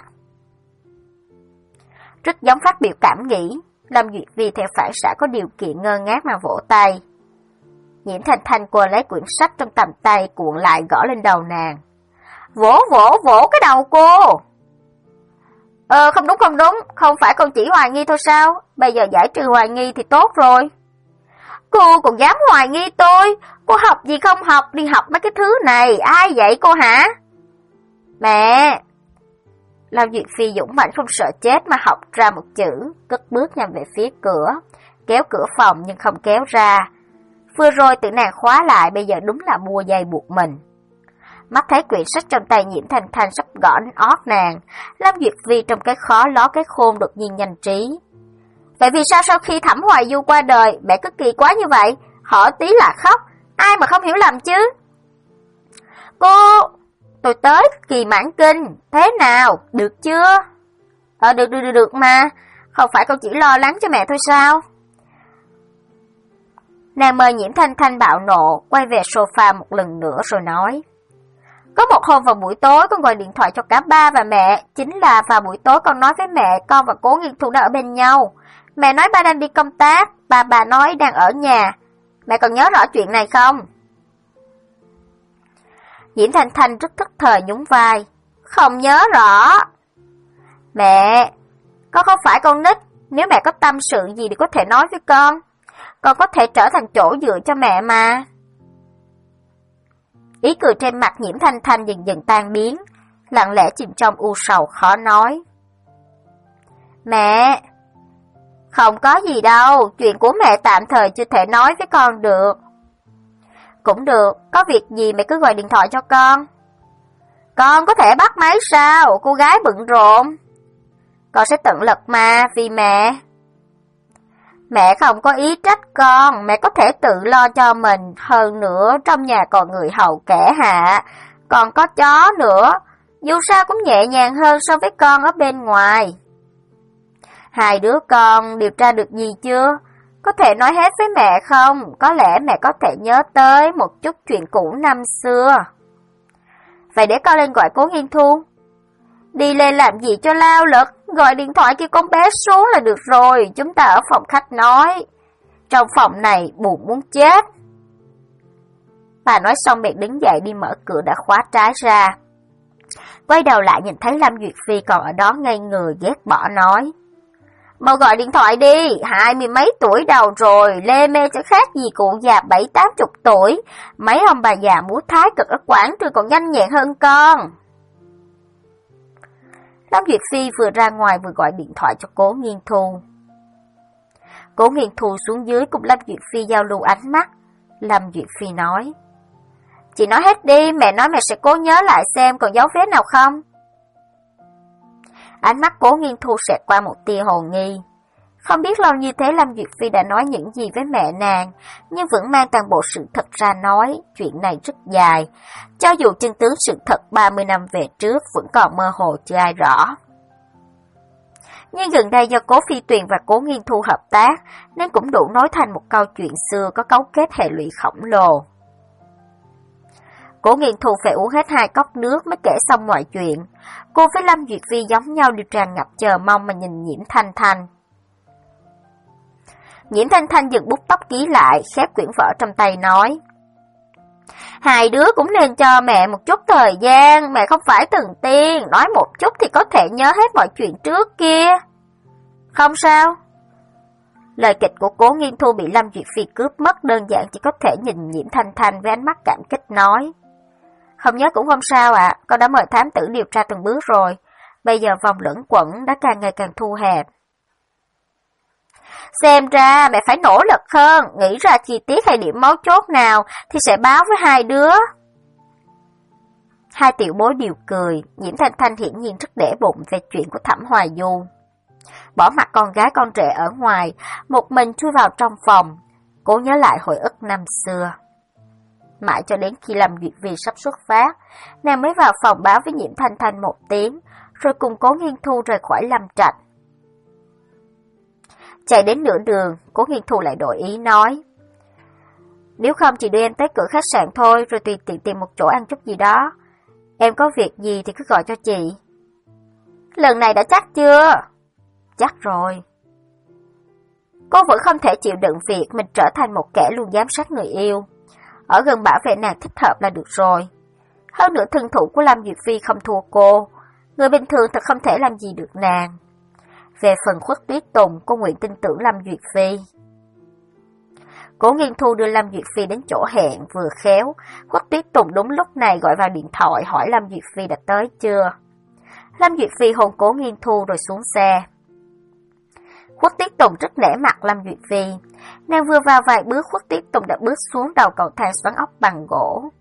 Rất giống phát biểu cảm nghĩ, Lâm Duyệt Vi theo phản xạ có điều kiện ngơ ngác mà vỗ tay. Nhiễm Thanh Thanh cô lấy quyển sách trong tầm tay cuộn lại gõ lên đầu nàng. Vỗ vỗ vỗ cái đầu cô. Ờ không đúng không đúng, không phải con chỉ hoài nghi thôi sao? Bây giờ giải trừ hoài nghi thì tốt rồi. Cô còn dám hoài nghi tôi? Cô học gì không học, đi học mấy cái thứ này, ai dạy cô hả? Mẹ! Lâm Duyệt Phi dũng mãnh không sợ chết mà học ra một chữ, cất bước nhằm về phía cửa, kéo cửa phòng nhưng không kéo ra. Vừa rồi tự nàng khóa lại, bây giờ đúng là mua dây buộc mình. Mắt thấy quyển sách trong tay Nhiễm Thanh Thanh sắp gõ đến ót nàng, Lâm Duyệt Phi trong cái khó ló cái khôn đột nhiên nhanh trí. Vậy vì sao sau khi Thẩm Hoài Du qua đời, mẹ cứ kỳ quá như vậy? Hỏi tí là khóc, ai mà không hiểu lầm chứ? Cô, tôi tới kỳ mãn kinh, thế nào, được chưa? Ờ, được, được, được, được mà, không phải con chỉ lo lắng cho mẹ thôi sao? Nàng mời Nhiễm Thanh Thanh bạo nộ, quay về sofa một lần nữa rồi nói. Có một hôm vào buổi tối con gọi điện thoại cho cả ba và mẹ, chính là vào buổi tối con nói với mẹ con và Cố Nghiên Thu đã ở bên nhau. Mẹ nói ba đang đi công tác, bà bà nói đang ở nhà. Mẹ còn nhớ rõ chuyện này không? Nhiễm Thanh Thanh rất thức thời nhún vai. Không nhớ rõ. Mẹ, con không phải con nít, nếu mẹ có tâm sự gì thì có thể nói với con. Con có thể trở thành chỗ dựa cho mẹ mà. Ý cười trên mặt Nhiễm Thanh Thanh dần dần tan biến, lặng lẽ chìm trong u sầu khó nói. Mẹ, không có gì đâu, chuyện của mẹ tạm thời chưa thể nói với con được. Cũng được, có việc gì mẹ cứ gọi điện thoại cho con. Con có thể bắt máy sao, cô gái bận rộn. Con sẽ tận lực mà, vì mẹ. Mẹ không có ý trách con, mẹ có thể tự lo cho mình, hơn nữa trong nhà còn người hầu kẻ hạ, còn có chó nữa, dù sao cũng nhẹ nhàng hơn so với con ở bên ngoài. Hai đứa con điều tra được gì chưa? Có thể nói hết với mẹ không? Có lẽ mẹ có thể nhớ tới một chút chuyện cũ năm xưa. Vậy để con lên gọi Cố Nghiên Thu. Đi lên làm gì cho lao lực, gọi điện thoại kêu con bé xuống là được rồi, chúng ta ở phòng khách nói. Trong phòng này buồn muốn chết. Bà nói xong bèn đứng dậy đi mở cửa đã khóa trái ra. Quay đầu lại nhìn thấy Lâm Duyệt Phi còn ở đó ngây người ghét bỏ nói. Mau gọi điện thoại đi, hai mươi mấy tuổi đầu rồi, lê mê chẳng khác gì cụ già bảy tám chục tuổi. Mấy ông bà già múa thái cực ở quảng trường còn nhanh nhẹn hơn con. Lâm Duyệt Phi vừa ra ngoài vừa gọi điện thoại cho Cố Nghiên Thu. Cố Nghiên Thu xuống dưới cùng Lâm Duyệt Phi giao lưu ánh mắt. Lâm Duyệt Phi nói. Chị nói hết đi, mẹ nói mẹ sẽ cố nhớ lại xem còn dấu vết nào không. Ánh mắt Cố Nghiên Thu xẹt qua một tia hồ nghi. Không biết lâu như thế Lâm Duyệt Phi đã nói những gì với mẹ nàng, nhưng vẫn mang toàn bộ sự thật ra nói, chuyện này rất dài. Cho dù chân tướng sự thật ba mươi năm về trước vẫn còn mơ hồ chưa ai rõ. Nhưng gần đây do Cố Phi Tuyền và Cố Nghiên Thu hợp tác, nên cũng đủ nói thành một câu chuyện xưa có cấu kết hệ lụy khổng lồ. Cố Nghiên Thu phải uống hết hai cốc nước mới kể xong mọi chuyện. Cô với Lâm Duyệt Phi giống nhau đều tràn ngập chờ mong mà nhìn Nhiễm Thanh Thanh. Nhiễm Thanh Thanh dừng bút tóc ký lại, khép quyển vở trong tay nói. Hai đứa cũng nên cho mẹ một chút thời gian, mẹ không phải thần tiên, nói một chút thì có thể nhớ hết mọi chuyện trước kia. Không sao. Lời kịch của Cố Nghiên Thu bị Lâm Duyệt Phi cướp mất, đơn giản chỉ có thể nhìn Nhiễm Thanh Thanh với ánh mắt cảm kích nói. Không nhớ cũng không sao ạ, à, con đã mời thám tử điều tra từng bước rồi, bây giờ vòng lẫn quẩn đã càng ngày càng thu hẹp. Xem ra mẹ phải nỗ lực hơn, nghĩ ra chi tiết hay điểm mấu chốt nào thì sẽ báo với hai đứa. Hai tiểu bối đều cười, Nhiễm Thanh Thanh hiển nhiên rất để bụng về chuyện của Thẩm Hoài Du. Bỏ mặt con gái con rể ở ngoài, một mình chui vào trong phòng, cố nhớ lại hồi ức năm xưa. Mãi cho đến khi Lâm Duyệt Phi sắp xuất phát, nàng mới vào phòng báo với Nhiễm Thanh Thanh một tiếng, rồi cùng Cố Nghiên Thu rời khỏi Lâm Trạch. Chạy đến nửa đường, Cố Nghiên Thu lại đổi ý nói. Nếu không chị đưa em tới cửa khách sạn thôi, rồi tùy tiện tìm một chỗ ăn chút gì đó. Em có việc gì thì cứ gọi cho chị. Lần này đã chắc chưa? Chắc rồi. Cô vẫn không thể chịu đựng việc mình trở thành một kẻ luôn giám sát người yêu. Ở gần bảo vệ nàng thích hợp là được rồi. Hơn nữa thân thủ của Lâm Duyệt Phi không thua cô. Người bình thường thật không thể làm gì được nàng. Về phần Khuất Tuyết Tùng, cô nguyện tin tưởng Lâm Duyệt Phi. Cố Nghiên Thu đưa Lâm Duyệt Phi đến chỗ hẹn vừa khéo. Khuất Tuyết Tùng đúng lúc này gọi vào điện thoại hỏi Lâm Duyệt Phi đã tới chưa. Lâm Duyệt Phi hôn Cố Nghiên Thu rồi xuống xe. Khuất Tuyết Tùng rất nể mặt Lâm Duyệt Phi. Nàng vừa vào vài bước, Khuất Tuyết Tùng đã bước xuống đầu cầu thang xoắn ốc bằng gỗ.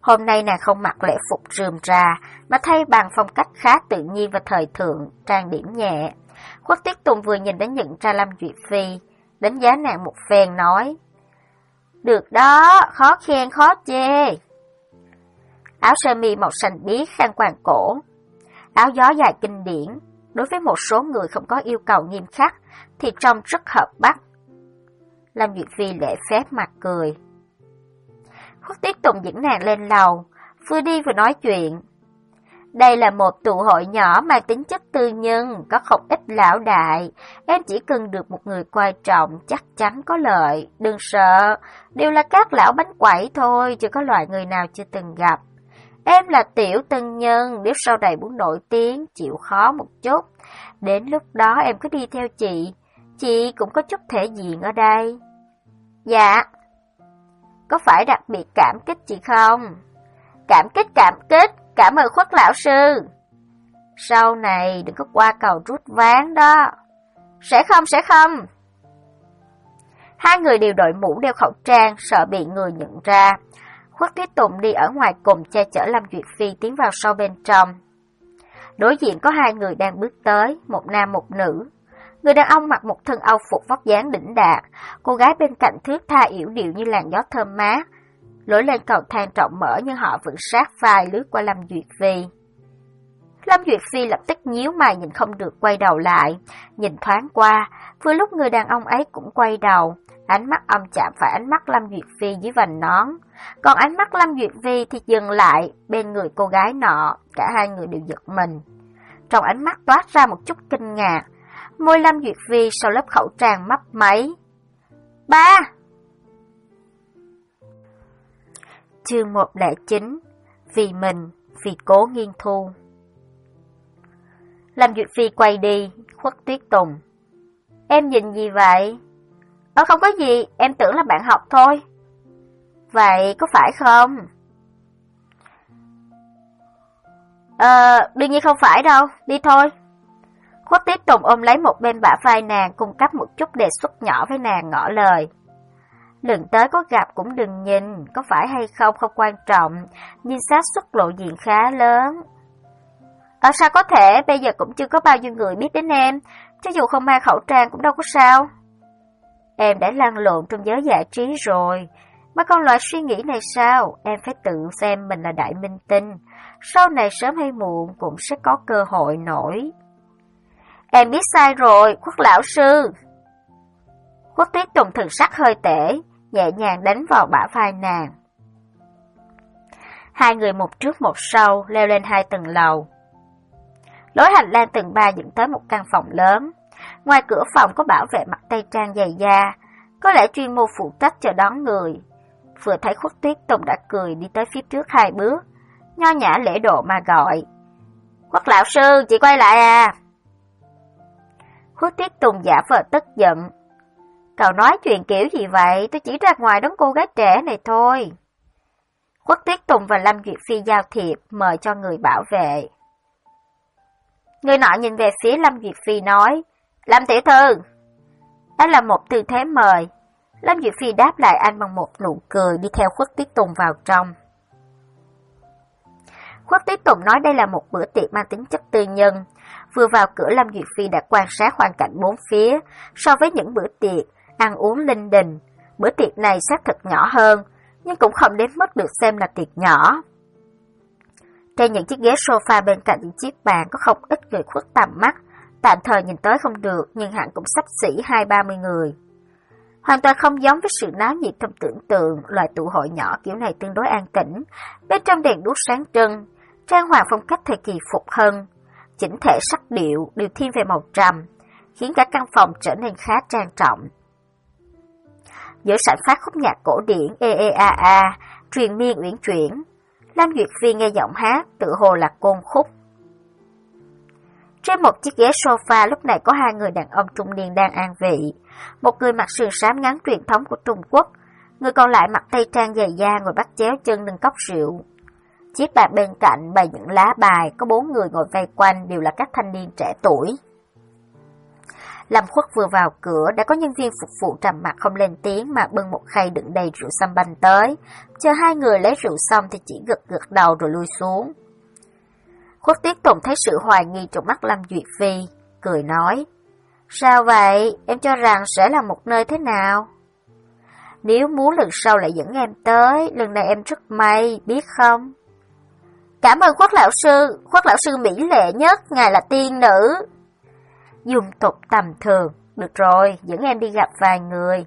Hôm nay nàng không mặc lễ phục rườm rà, mà thay bằng phong cách khá tự nhiên và thời thượng, trang điểm nhẹ. Khuất Tuyết Tùng vừa nhìn đã nhận ra Lâm Duyệt Phi, đánh giá nàng một phen nói: Được đó, khó khen khó chê. Áo sơ mi màu xanh biếc khăn quàng cổ, áo gió dài kinh điển, đối với một số người không có yêu cầu nghiêm khắc thì trông rất hợp mắt. Lâm Duyệt Phi lễ phép mặt cười. Khuất Tuyết Tùng dẫn nàng lên lầu, vừa đi vừa nói chuyện. Đây là một tụ hội nhỏ mang tính chất tư nhân, có không ít lão đại. Em chỉ cần được một người quan trọng, chắc chắn có lợi. Đừng sợ, đều là các lão bánh quẩy thôi, chưa có loại người nào chưa từng gặp. Em là tiểu tân nhân, nếu sau này muốn nổi tiếng, chịu khó một chút. Đến lúc đó em cứ đi theo chị, chị cũng có chút thể diện ở đây. Dạ. Có phải đặc biệt cảm kích chị không? Cảm kích cảm kích, cảm ơn Khuất lão sư. Sau này đừng có qua cầu rút ván đó. Sẽ không, sẽ không. Hai người đều đội mũ đeo khẩu trang, sợ bị người nhận ra. Khuất Tuyết Tùng đi ở ngoài cùng che chở Lâm Duyệt Phi tiến vào sâu bên trong. Đối diện có hai người đang bước tới, một nam một nữ. Người đàn ông mặc một thân âu phục vóc dáng đỉnh đạt, cô gái bên cạnh thướt tha yểu điệu như làn gió thơm mát. Lối lên cầu thang rộng mở nhưng họ vẫn sát vai lướt qua Lâm Duyệt Phi. Lâm Duyệt Phi lập tức nhíu mày nhìn không được quay đầu lại, nhìn thoáng qua, vừa lúc người đàn ông ấy cũng quay đầu, ánh mắt ông chạm phải ánh mắt Lâm Duyệt Phi dưới vành nón, còn ánh mắt Lâm Duyệt Phi thì dừng lại bên người cô gái nọ, cả hai người đều giật mình. Trong ánh mắt toát ra một chút kinh ngạc, môi Lâm Duyệt Phi sau lớp khẩu trang mấp máy. Ba! Chương một không chín. Vì mình, vì Cố Nghiên Thu. Lâm Duyệt Phi quay đi, Khuất Tuyết Tùng. Em nhìn gì vậy? Ờ không có gì, em tưởng là bạn học thôi. Vậy có phải không? Ờ, đương nhiên không phải đâu, đi thôi. Khuất Tuyết Tùng ôm lấy một bên bả vai nàng, cung cấp một chút đề xuất nhỏ với nàng ngỏ lời. Lần tới có gặp cũng đừng nhìn, có phải hay không không quan trọng, nhưng xác suất lộ diện khá lớn. Ở sao có thể, bây giờ cũng chưa có bao nhiêu người biết đến em, cho dù không mang khẩu trang cũng đâu có sao. Em đã lăn lộn trong giới giải trí rồi, mà còn loại suy nghĩ này sao, em phải tự xem mình là đại minh tinh, sau này sớm hay muộn cũng sẽ có cơ hội nổi. Em biết sai rồi, Khuất lão sư. Khuất Tuyết Tùng thần sắc hơi tệ, nhẹ nhàng đánh vào bả vai nàng. Hai người một trước một sau leo lên hai tầng lầu. Lối hành lang tầng ba dẫn tới một căn phòng lớn. Ngoài cửa phòng có bảo vệ mặc tây trang dày da, có lẽ chuyên môn phụ trách chờ đón người. Vừa thấy Khuất Tuyết Tùng đã cười đi tới phía trước hai bước, nho nhã lễ độ mà gọi. Khuất lão sư, chị quay lại à? Khuất Tuyết Tùng giả vờ tức giận. Cậu nói chuyện kiểu gì vậy, tôi chỉ ra ngoài đón cô gái trẻ này thôi. Khuất Tuyết Tùng và Lâm Duyệt Phi giao thiệp, mời cho người bảo vệ. Người nọ nhìn về phía Lâm Duyệt Phi nói, Lâm tiểu thư. Đó là một tư thế mời. Lâm Duyệt Phi đáp lại anh bằng một nụ cười, đi theo Khuất Tuyết Tùng vào trong. Khuất Tuyết Tùng nói đây là một bữa tiệc mang tính chất tư nhân. Vừa vào cửa Lâm Duyệt Phi đã quan sát hoàn cảnh bốn phía. So với những bữa tiệc ăn uống linh đình, bữa tiệc này xác thực nhỏ hơn, nhưng cũng không đến mức được xem là tiệc nhỏ. Trên những chiếc ghế sofa bên cạnh những chiếc bàn có không ít người khuất tầm mắt, tạm thời nhìn tới không được nhưng hẳn cũng xấp xỉ hai ba mươi người. Hoàn toàn không giống với sự náo nhiệt trong tưởng tượng, loại tụ hội nhỏ kiểu này tương đối an tĩnh, bên trong đèn đuốc sáng trưng, trang hoàng phong cách thời kỳ Phục Hưng, chỉnh thể sắc điệu đều thiên về màu trầm, khiến cả căn phòng trở nên khá trang trọng. Giữa sảnh phát khúc nhạc cổ điển e e a a, truyền miên uyển chuyển, Lâm Duyệt Phi nghe giọng hát tự hồ là côn khúc. Trên một chiếc ghế sofa lúc này có hai người đàn ông trung niên đang an vị, một người mặc sườn xám ngắn truyền thống của Trung Quốc, người còn lại mặc tây trang dày da ngồi bắt chéo chân nâng cốc rượu. Chiếc bàn bên cạnh bày những lá bài, có bốn người ngồi vây quanh đều là các thanh niên trẻ tuổi. Lâm Khuất vừa vào cửa, đã có nhân viên phục vụ trầm mặc không lên tiếng mà bưng một khay đựng đầy rượu sâm banh tới. Chờ hai người lấy rượu xong thì chỉ gật gật đầu rồi lui xuống. Khuất Tiết Tùng thấy sự hoài nghi trong mắt Lâm Duyệt Phi, cười nói: Sao vậy? Em cho rằng sẽ là một nơi thế nào? Nếu muốn lần sau lại dẫn em tới, lần này em rất may, biết không? Cảm ơn Khuất lão sư, Khuất lão sư mỹ lệ nhất, ngài là tiên nữ. Dung tục tầm thường, được rồi, dẫn em đi gặp vài người.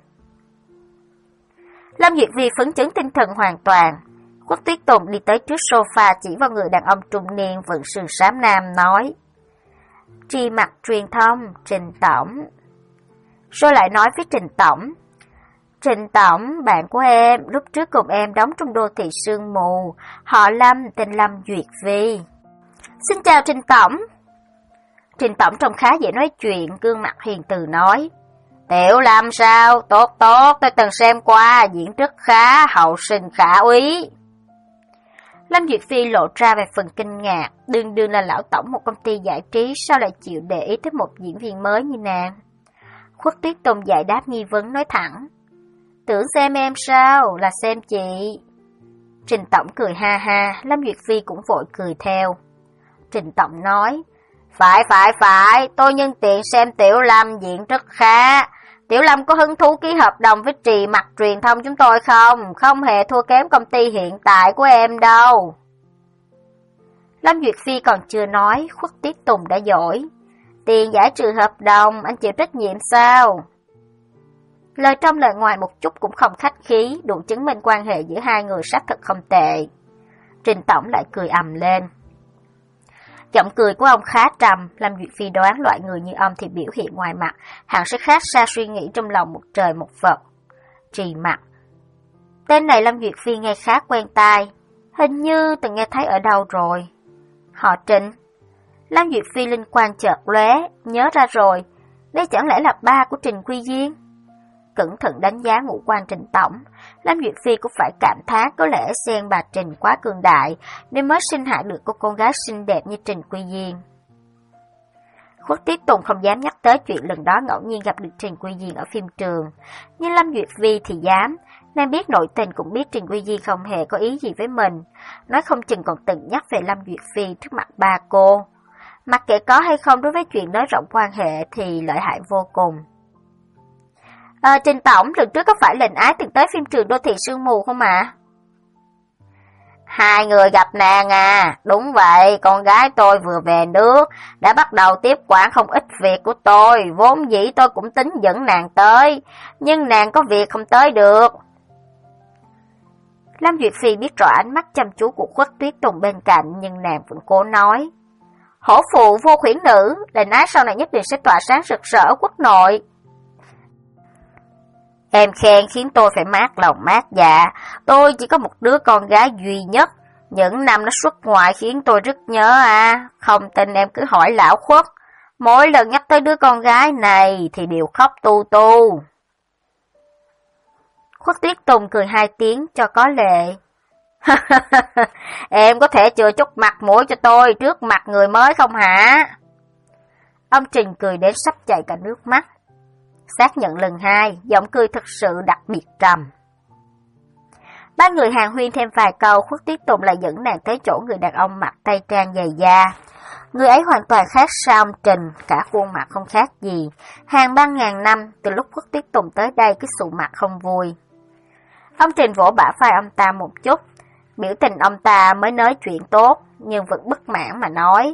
Lâm Duyệt Vi phấn chấn tinh thần hoàn toàn. Khuất Tuyết Tùng đi tới trước sofa chỉ vào người đàn ông trung niên vận sườn xám nam nói: Tri Mặt Truyền thông, Trình Tổng. Rồi lại nói với Trình Tổng: Trình Tổng, bạn của em, lúc trước cùng em đóng trong Đô Thị Sương Mù, họ Lâm, tên Lâm Duyệt Vi. Xin chào Trình Tổng. Trình Tổng trông khá dễ nói chuyện, gương mặt hiền từ nói: Tiểu Lâm sao? Tốt tốt, tôi từng xem qua, diễn rất khá, hậu sinh khả úy. Lâm Duyệt Phi lộ ra về phần kinh ngạc, đương đương là lão tổng một công ty giải trí, sao lại chịu để ý tới một diễn viên mới như nàng? Khuất Tuyết Tùng giải đáp nghi vấn nói thẳng: Tưởng xem em sao, là xem chị. Trình Tổng cười ha ha, Lâm Duyệt Phi cũng vội cười theo. Trình Tổng nói: Phải phải phải, tôi nhân tiện xem Tiểu Lâm diễn rất khá. Tiểu Lâm có hứng thú ký hợp đồng với Trì Mặt Truyền thông chúng tôi không? Không hề thua kém công ty hiện tại của em đâu. Lâm Duyệt Phi còn chưa nói, Khuất Tiết Tùng đã dỗi: Tiền giải trừ hợp đồng, anh chịu trách nhiệm sao? Lời trong lời ngoài một chút cũng không khách khí, đủ chứng minh quan hệ giữa hai người xác thực không tệ. Trình Tổng lại cười ầm lên. Giọng cười của ông khá trầm, Lâm Duyệt Phi đoán loại người như ông thì biểu hiện ngoài mặt hẳn sẽ khác xa suy nghĩ trong lòng một trời một vật. Trì Mặt. Tên này Lâm Duyệt Phi nghe khá quen tai, hình như từng nghe thấy ở đâu rồi. Họ Trình. Lâm Duyệt Phi linh quan chợt lóe, nhớ ra rồi, đây chẳng lẽ là ba của Trình Quy Diên? Cẩn thận đánh giá ngũ quan Trình Tổng, Lâm Duyệt Phi cũng phải cảm thán có lẽ sen bà Trình quá cường đại nên mới sinh hạ được cô con gái xinh đẹp như Trình Quy Diên. Khuất Tiết Tùng không dám nhắc tới chuyện lần đó ngẫu nhiên gặp được Trình Quy Diên ở phim trường, nhưng Lâm Duyệt Phi thì dám, nên biết nội tình cũng biết Trình Quy Diên không hề có ý gì với mình, nói không chừng còn từng nhắc về Lâm Duyệt Phi trước mặt ba cô. Mặc kệ có hay không đối với chuyện nới rộng quan hệ thì lợi hại vô cùng. À, Trình Tổng, lần trước có phải lệnh ái từng tới phim trường Đô Thị Sương Mù không ạ? À? Hai người gặp nàng à? Đúng vậy, con gái tôi vừa về nước, đã bắt đầu tiếp quản không ít việc của tôi, vốn dĩ tôi cũng tính dẫn nàng tới, nhưng nàng có việc không tới được. Lâm Duyệt Phi biết rõ ánh mắt chăm chú của Khuất Tuyết Tùng bên cạnh, nhưng nàng vẫn cố nói: Hổ phụ vô khuyển nữ, lệnh ái sau này nhất định sẽ tỏa sáng rực rỡ quốc nội. Em khen khiến tôi phải mát lòng mát dạ, tôi chỉ có một đứa con gái duy nhất, những năm nó xuất ngoại khiến tôi rất nhớ à, không tin em cứ hỏi lão Khuất, mỗi lần nhắc tới đứa con gái này thì đều khóc tu tu. Khuất Tuyết Tùng cười hai tiếng cho có lệ. Em có thể chừa chút mặt mũi cho tôi trước mặt người mới không hả? Ông Trình cười đến sắp chảy cả nước mắt. Xác nhận lần hai, giọng cười thực sự đặc biệt trầm. Ba người hàng huyên thêm vài câu, Khuất Tuyết Tùng lại dẫn nàng tới chỗ người đàn ông mặc tây trang dày da. Người ấy hoàn toàn khác sao ông Trình, cả khuôn mặt không khác gì. Hàng ba ngàn năm, từ lúc Khuất Tuyết Tùng tới đây cứ sụ mặt không vui. Ông Trình vỗ bả vai ông ta một chút, biểu tình ông ta mới nói chuyện tốt, nhưng vẫn bất mãn mà nói: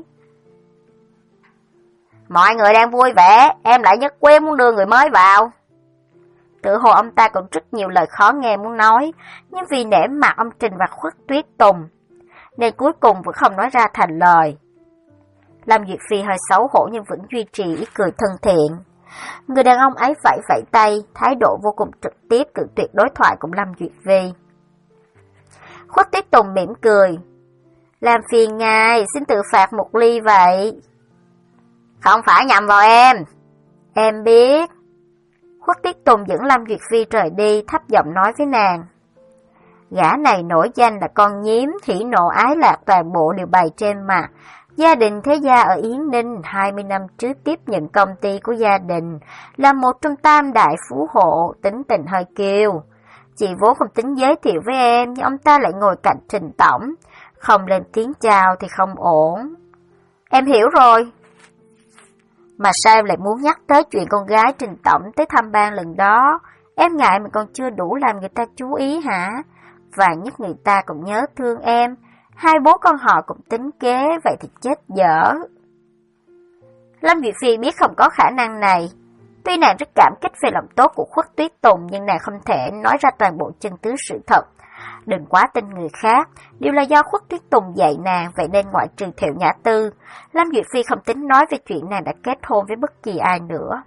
Mọi người đang vui vẻ, em lại nhất quyết muốn đưa người mới vào. Tự hồ ông ta còn rất nhiều lời khó nghe muốn nói, nhưng vì nể mặt ông Trình và Khuất Tuyết Tùng, nên cuối cùng vẫn không nói ra thành lời. Lâm Duyệt Phi hơi xấu hổ nhưng vẫn duy trì ý cười thân thiện. Người đàn ông ấy vẫy vẫy tay, thái độ vô cùng trực tiếp cự tuyệt đối thoại cùng Lâm Duyệt Phi. Khuất Tuyết Tùng mỉm cười: Làm phiền ngài, xin tự phạt một ly vậy. Không phải nhầm vào em. Em biết. Khuất Tuyết Tùng dẫn Lâm Duyệt Phi rời đi, thấp giọng nói với nàng: Gã này nổi danh là con nhím, hỉ nộ ái lạc toàn bộ đều bày trên mặt, Gia đình Thế Gia ở Yến Ninh hai mươi năm trước tiếp nhận công ty của gia đình, là một trong tam đại phú hộ, tính tình hơi kiêu. Chị vốn không tính giới thiệu với em, nhưng ông ta lại ngồi cạnh Trình tổng, không lên tiếng chào thì không ổn. Em hiểu rồi. Mà sao em lại muốn nhắc tới chuyện con gái Trình tổng tới thăm ban lần đó? Em ngại mình còn chưa đủ làm người ta chú ý hả? Và nhất người ta cũng nhớ thương em. Hai bố con họ cũng tính kế, vậy thì chết dở. Lâm Duyệt Phi biết không có khả năng này. Tuy nàng rất cảm kích về lòng tốt của Khuất Tuyết Tùng, nhưng nàng không thể nói ra toàn bộ chân tướng sự thật. Đừng quá tin người khác, đều là do Khuất Tuyết Tùng dạy nàng, vậy nên ngoại trừ Thiệu Nhã Tư, Lâm Duyệt Phi không tính nói về chuyện nàng đã kết hôn với bất kỳ ai nữa.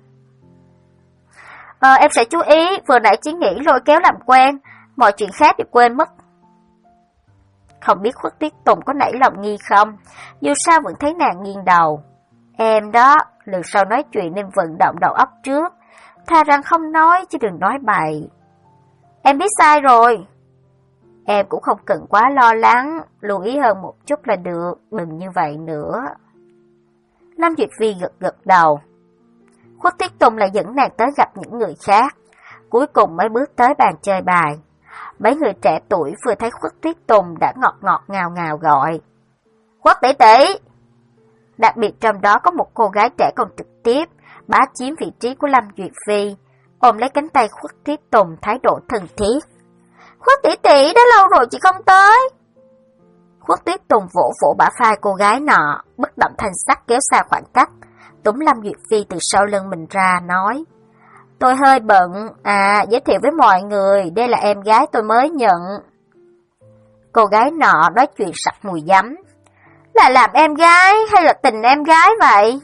Ờ, em sẽ chú ý, vừa nãy chỉ nghĩ lôi kéo làm quen, mọi chuyện khác thì quên mất. Không biết Khuất Tuyết Tùng có nảy lòng nghi không, dù sao vẫn thấy nàng nghiêng đầu. Em đó, lần sau nói chuyện nên vận động đầu óc trước, thà rằng không nói chứ đừng nói bậy. Em biết sai rồi. Em cũng không cần quá lo lắng, lưu ý hơn một chút là được, đừng như vậy nữa. Lâm Duyệt Phi gật gật đầu. Khuất Tuyết Tùng lại dẫn nàng tới gặp những người khác, cuối cùng mới bước tới bàn chơi bài. Mấy người trẻ tuổi vừa thấy Khuất Tuyết Tùng đã ngọt ngọt ngào ngào gọi. Khuất tỷ tỷ! Đặc biệt trong đó có một cô gái trẻ còn trực tiếp bá chiếm vị trí của Lâm Duyệt Phi, ôm lấy cánh tay Khuất Tuyết Tùng thái độ thân thiết. Khuất tỷ tỷ, đã lâu rồi chị không tới. Khuất Tuyết Tùng vỗ vỗ bả vai cô gái nọ, bất động thanh sắc kéo xa khoảng cách, túm Lâm Duyệt Phi từ sau lưng mình ra, nói. Tôi hơi bận, à, giới thiệu với mọi người, đây là em gái tôi mới nhận. Cô gái nọ nói chuyện sặc mùi giấm. Là làm em gái hay là tình em gái vậy?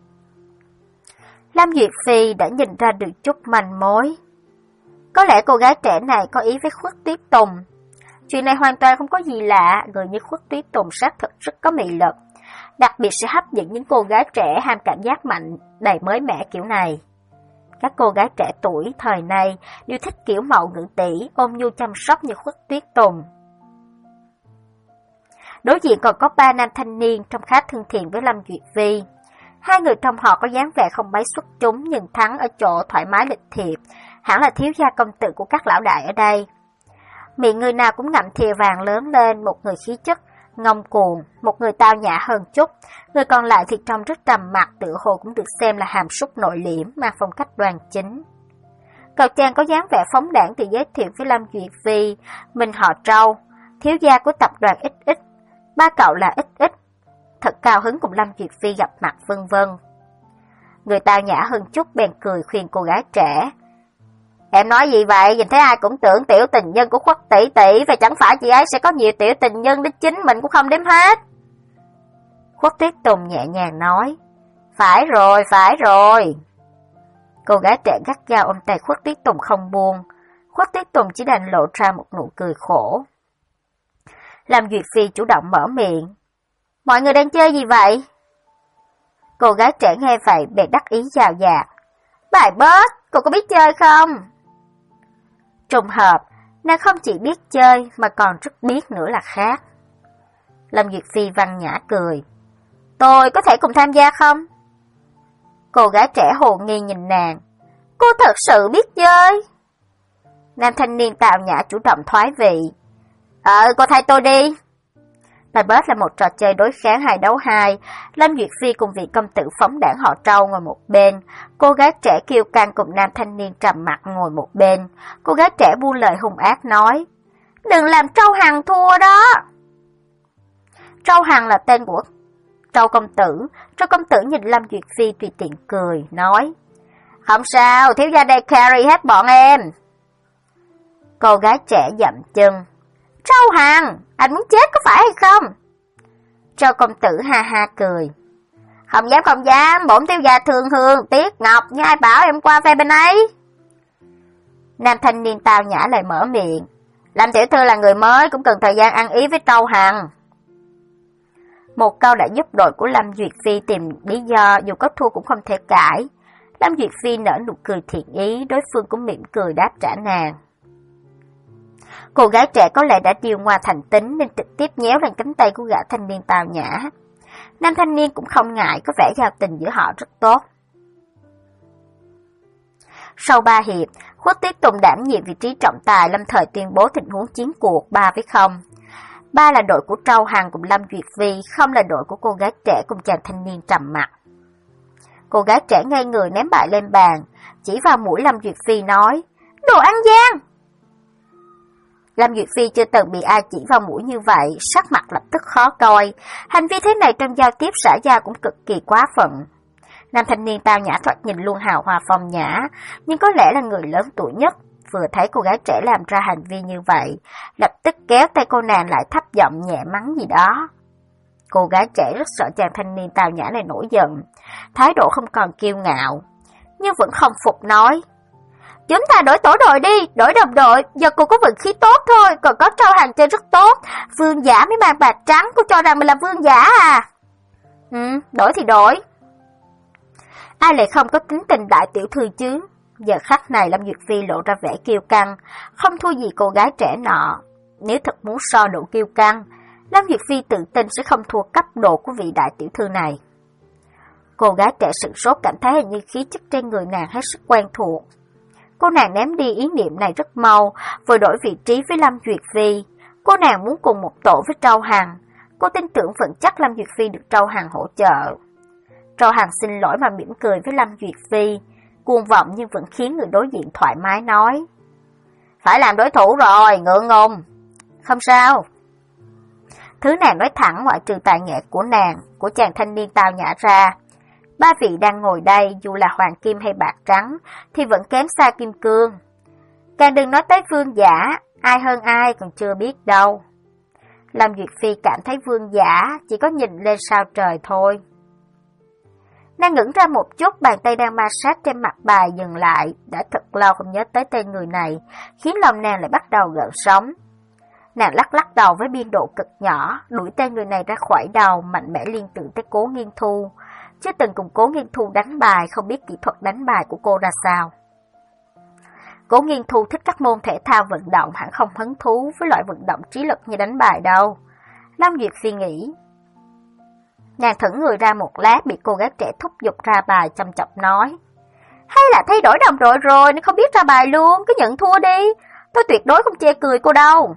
Lâm Duyệt Phi đã nhìn ra được chút manh mối. Có lẽ cô gái trẻ này có ý với Khuất Tuyết Tùng. Chuyện này hoàn toàn không có gì lạ, người như Khuất Tuyết Tùng xác thực rất có mị lực, đặc biệt sẽ hấp dẫn những cô gái trẻ ham cảm giác mạnh, đầy mới mẻ kiểu này. Các cô gái trẻ tuổi thời nay đều thích kiểu mẫu ngữ tỷ, ôm nhu chăm sóc như Khuất Tuyết Tùng. Đối diện còn có ba nam thanh niên trông khá thân thiện với Lâm Duyệt Phi. Hai người trong họ có dáng vẻ không mấy xuất chúng nhưng thắng ở chỗ thoải mái lịch thiệp, hẳn là thiếu gia công tử của các lão đại ở đây. Miệng người nào cũng ngậm thìa vàng lớn lên, một người khí chất ngông cuồng, một người tao nhã hơn chút, người còn lại thì trông rất trầm mặc, tựa hồ cũng được xem là hàm súc nội liễm, mang phong cách đoan chính. Cậu chàng có dáng vẻ phóng đãng thì giới thiệu với Lâm Duyệt Phi, mình họ Trâu, thiếu gia của tập đoàn ích ích, ba cậu là ích ích, thật cao hứng cùng Lâm Duyệt Phi gặp mặt vân vân. Người tao nhã hơn chút bèn cười khuyên cô gái trẻ. Em nói gì vậy, nhìn thấy ai cũng tưởng tiểu tình nhân của Khuất tỷ tỷ, và chẳng phải chị ấy sẽ có nhiều tiểu tình nhân đến chính mình cũng không đếm hết. Khuất Tuyết Tùng nhẹ nhàng nói. Phải rồi, phải rồi. Cô gái trẻ gắt gao ôm tay Khuất Tuyết Tùng không buông. Khuất Tuyết Tùng chỉ đành lộ ra một nụ cười khổ. Lâm Duyệt Phi chủ động mở miệng. Mọi người đang chơi gì vậy? Cô gái trẻ nghe vậy bèn đắc ý dào dạt. Bài bớt, cô có biết chơi không? Trùng hợp, nàng không chỉ biết chơi mà còn rất biết nữa là khác. Lâm Duyệt Phi văn nhã cười. Tôi có thể cùng tham gia không? Cô gái trẻ hồ nghi nhìn nàng. Cô thật sự biết chơi? Nam thanh niên tào nhã chủ động thoái vị. Ờ, cô thay tôi đi. Bài bớt là một trò chơi đối kháng hai đấu hai. Lâm Duyệt Phi cùng vị công tử phóng đảng họ Trâu ngồi một bên. Cô gái trẻ kiêu căng cùng nam thanh niên trầm mặc ngồi một bên. Cô gái trẻ buông lời hung ác nói. Đừng làm Trâu Hằng thua đó. Trâu Hằng là tên của Trâu công tử. Trâu công tử nhìn Lâm Duyệt Phi tùy tiện cười, nói. Không sao, thiếu gia đây carry hết bọn em. Cô gái trẻ dậm chân. Trâu Hằng, anh muốn chết có phải hay không? Trâu công tử ha ha cười. Không dám không dám, bổn thiếu gia thương hương, tiếc ngọc, như ai bảo em qua phe bên ấy. Nam thanh niên tao nhã lại mở miệng. Lâm tiểu thư là người mới, cũng cần thời gian ăn ý với Trâu Hằng. Một câu đã giúp đội của Lâm Duyệt Phi tìm lý do, dù có thua cũng không thể cãi. Lâm Duyệt Phi nở nụ cười thiện ý, đối phương cũng mỉm cười đáp trả nàng. Cô gái trẻ có lẽ đã điều hòa thành tính nên trực tiếp nhéo lên cánh tay của gã thanh niên tào nhã. Nam thanh niên cũng không ngại, có vẻ giao tình giữa họ rất tốt. Sau ba hiệp, Khuất Tiết Tùng đảm nhiệm vị trí trọng tài, lâm thời tuyên bố tình huống chiến cuộc ba với không. Ba là đội của Trâu Hằng cùng Lâm Duyệt Phi, không là đội của cô gái trẻ cùng chàng thanh niên trầm mặc. Cô gái trẻ ngây người ném bài lên bàn, chỉ vào mũi Lâm Duyệt Phi nói, đồ ăn gian. Lâm Duyệt Phi chưa từng bị ai chỉ vào mũi như vậy, sắc mặt lập tức khó coi. Hành vi thế này trong giao tiếp xã giao cũng cực kỳ quá phận. Nam thanh niên tao nhã thoạt nhìn luôn hào hoa phong nhã, nhưng có lẽ là người lớn tuổi nhất, vừa thấy cô gái trẻ làm ra hành vi như vậy, lập tức kéo tay cô nàng lại thấp giọng nhẹ mắng gì đó. Cô gái trẻ rất sợ chàng thanh niên tao nhã này nổi giận, thái độ không còn kiêu ngạo, nhưng vẫn không phục nói. Chúng ta đổi tổ đội đi, đổi đồng đội, giờ cô có vận khí tốt thôi, còn có Trâu Hằng chơi rất tốt, vương giả mới mang bạc trắng, cô cho rằng mình là vương giả à? Ừ, đổi thì đổi. Ai lại không có tính tình đại tiểu thư chứ? Giờ khắc này Lâm Duyệt Phi lộ ra vẻ kiêu căng, không thua gì cô gái trẻ nọ. Nếu thật muốn so độ kiêu căng, Lâm Duyệt Phi tự tin sẽ không thua cấp độ của vị đại tiểu thư này. Cô gái trẻ sửng sốt, cảm thấy hình như khí chất trên người nàng hết sức quen thuộc. Cô nàng ném đi ý niệm này rất mau, vừa đổi vị trí với Lâm Duyệt Phi. Cô nàng muốn cùng một tổ với Trâu Hằng. Cô tin tưởng vững chắc Lâm Duyệt Phi được Trâu Hằng hỗ trợ. Trâu Hằng xin lỗi mà mỉm cười với Lâm Duyệt Phi, cuồng vọng nhưng vẫn khiến người đối diện thoải mái nói. Phải làm đối thủ rồi, ngượng ngùng. Không sao. Thứ nàng nói thẳng ngoại trừ tài nghệ của nàng, của chàng thanh niên tao nhã ra. Ba vị đang ngồi đây, dù là hoàng kim hay bạc trắng, thì vẫn kém xa kim cương. Càng đừng nói tới vương giả, ai hơn ai còn chưa biết đâu. Lâm Duyệt Phi cảm thấy vương giả chỉ có nhìn lên sao trời thôi. Nàng ngẩng ra một chút, bàn tay đang ma sát trên mặt bài dừng lại, đã thật lâu không nhớ tới tên người này, khiến lòng nàng lại bắt đầu gợn sóng. Nàng lắc lắc đầu với biên độ cực nhỏ, đuổi tên người này ra khỏi đầu, mạnh mẽ liên tưởng tới Cố Nghiên Thu. Chưa từng cùng Cố Nghiên Thu đánh bài, không biết kỹ thuật đánh bài của cô ra sao. Cố Nghiên Thu thích các môn thể thao vận động, hẳn không hứng thú với loại vận động trí lực như đánh bài đâu. Lâm Duyệt Phi nghĩ. Nàng thẫn người ra một lát, bị cô gái trẻ thúc giục ra bài, chăm chọc nói. Hay là thay đổi đồng đội rồi, nên không biết ra bài luôn, cứ nhận thua đi. Tôi tuyệt đối không chê cười cô đâu.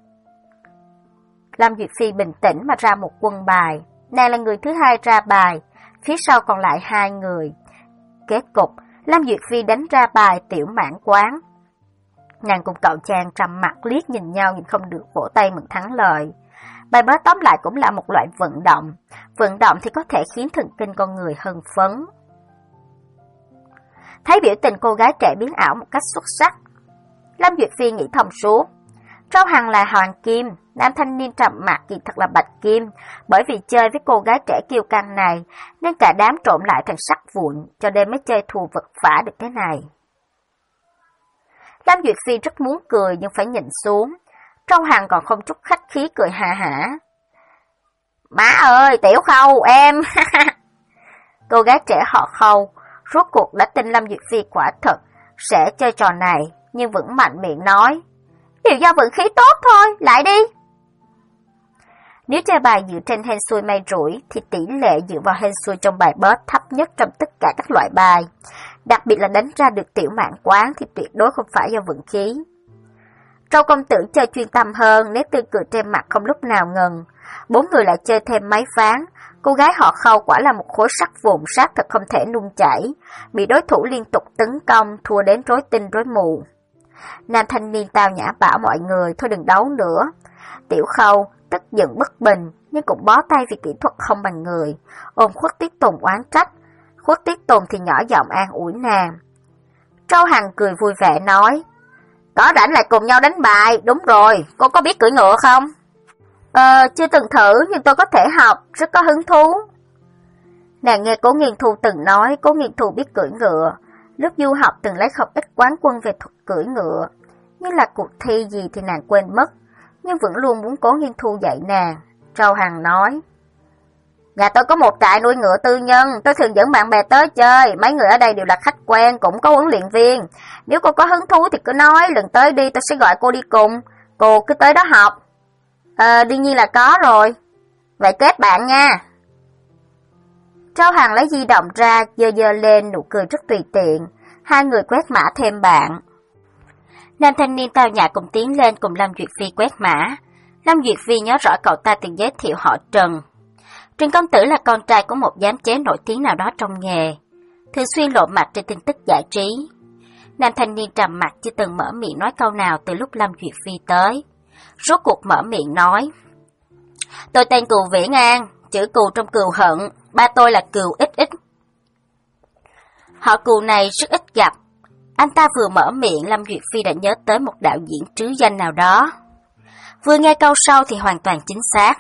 Lâm Duyệt Phi bình tĩnh mà ra một quân bài. Nàng là người thứ hai ra bài, phía sau còn lại hai người. Kết cục, Lâm Duyệt Phi đánh ra bài tiểu mãn quán. Nàng cùng cậu chàng trầm mặt liếc nhìn nhau, nhìn không được vỗ tay mừng thắng lợi. Bài bớt tóm lại cũng là một loại vận động. Vận động thì có thể khiến thần kinh con người hưng phấn. Thấy biểu tình cô gái trẻ biến ảo một cách xuất sắc, Lâm Duyệt Phi nghĩ thông suốt. Trâu Hằng là hoàng kim, nam thanh niên trầm mặc kỳ thật là bạch kim, bởi vì chơi với cô gái trẻ kiêu căng này, nên cả đám trộn lại thành sắc vụn, cho nên mới chơi thù vật vã được thế này. Lâm Duyệt Phi rất muốn cười nhưng phải nhìn xuống. Trâu Hằng còn không chút khách khí cười hà hả. Má ơi, Tiểu Khâu, em... Cô gái trẻ họ Khâu, rốt cuộc đã tin Lâm Duyệt Phi quả thật sẽ chơi trò này, nhưng vẫn mạnh miệng nói. Điều do vận khí tốt thôi, lại đi. Nếu chơi bài dựa trên hên xui may rủi, thì tỷ lệ dựa vào hên xui trong bài bớt thấp nhất trong tất cả các loại bài. Đặc biệt là đánh ra được tiểu mạn quán thì tuyệt đối không phải do vận khí. Trâu công tử chơi chuyên tâm hơn, nét tươi cười trên mặt không lúc nào ngừng. Bốn người lại chơi thêm mấy ván. Cô gái họ Khâu quả là một khối sắt vụn, sát thật không thể nung chảy, bị đối thủ liên tục tấn công, thua đến rối tinh rối mù. Nam thanh niên tao nhã bảo mọi người thôi đừng đấu nữa. Tiểu Khâu tức giận bất bình, nhưng cũng bó tay vì kỹ thuật không bằng người, ôm Khuất Tiết Tùng oán trách. Khuất Tiết Tùng thì nhỏ giọng an ủi nàng. Trâu Hằng cười vui vẻ nói. Có rảnh lại cùng nhau đánh bài, đúng rồi, cô có biết cưỡi ngựa không? Ờ, chưa từng thử nhưng tôi có thể học, rất có hứng thú. Nàng nghe Cố Nghiên Thu từng nói Cố Nghiên Thu biết cưỡi ngựa, lúc du học từng lấy không ít quán quân về thuật cưỡi ngựa, nhưng là cuộc thi gì thì nàng quên mất, nhưng vẫn luôn muốn Cố Nghiên Thu dạy nàng. Trâu Hằng nói. Nhà tôi có một trại nuôi ngựa tư nhân, tôi thường dẫn bạn bè tới chơi, mấy người ở đây đều là khách quen, cũng có huấn luyện viên. Nếu cô có hứng thú thì cứ nói, lần tới đi tôi sẽ gọi cô đi cùng, cô cứ tới đó học. Ờ, đương nhiên là có rồi. Vậy kết bạn nha. Trâu Hằng lấy di động ra, giơ giơ lên, nụ cười rất tùy tiện. Hai người quét mã thêm bạn. Nam thanh niên tao nhã cùng tiến lên cùng Lâm Duyệt Phi quét mã. Lâm Duyệt Phi nhớ rõ cậu ta từng giới thiệu họ Trần. Trần công tử là con trai của một giám chế nổi tiếng nào đó trong nghề, thường xuyên lộ mặt trên tin tức giải trí. Nam thanh niên trầm mặt chưa từng mở miệng nói câu nào từ lúc Lâm Duyệt Phi tới. Rốt cuộc mở miệng nói: Tôi tên Cừu Viễn An, chữ Cừu trong Cừu hận, ba tôi là Cừu Ích Ích. Họ Cừu này rất ít gặp. Anh ta vừa mở miệng, Lâm Duyệt Phi đã nhớ tới một đạo diễn trứ danh nào đó. Vừa nghe câu sau thì hoàn toàn chính xác.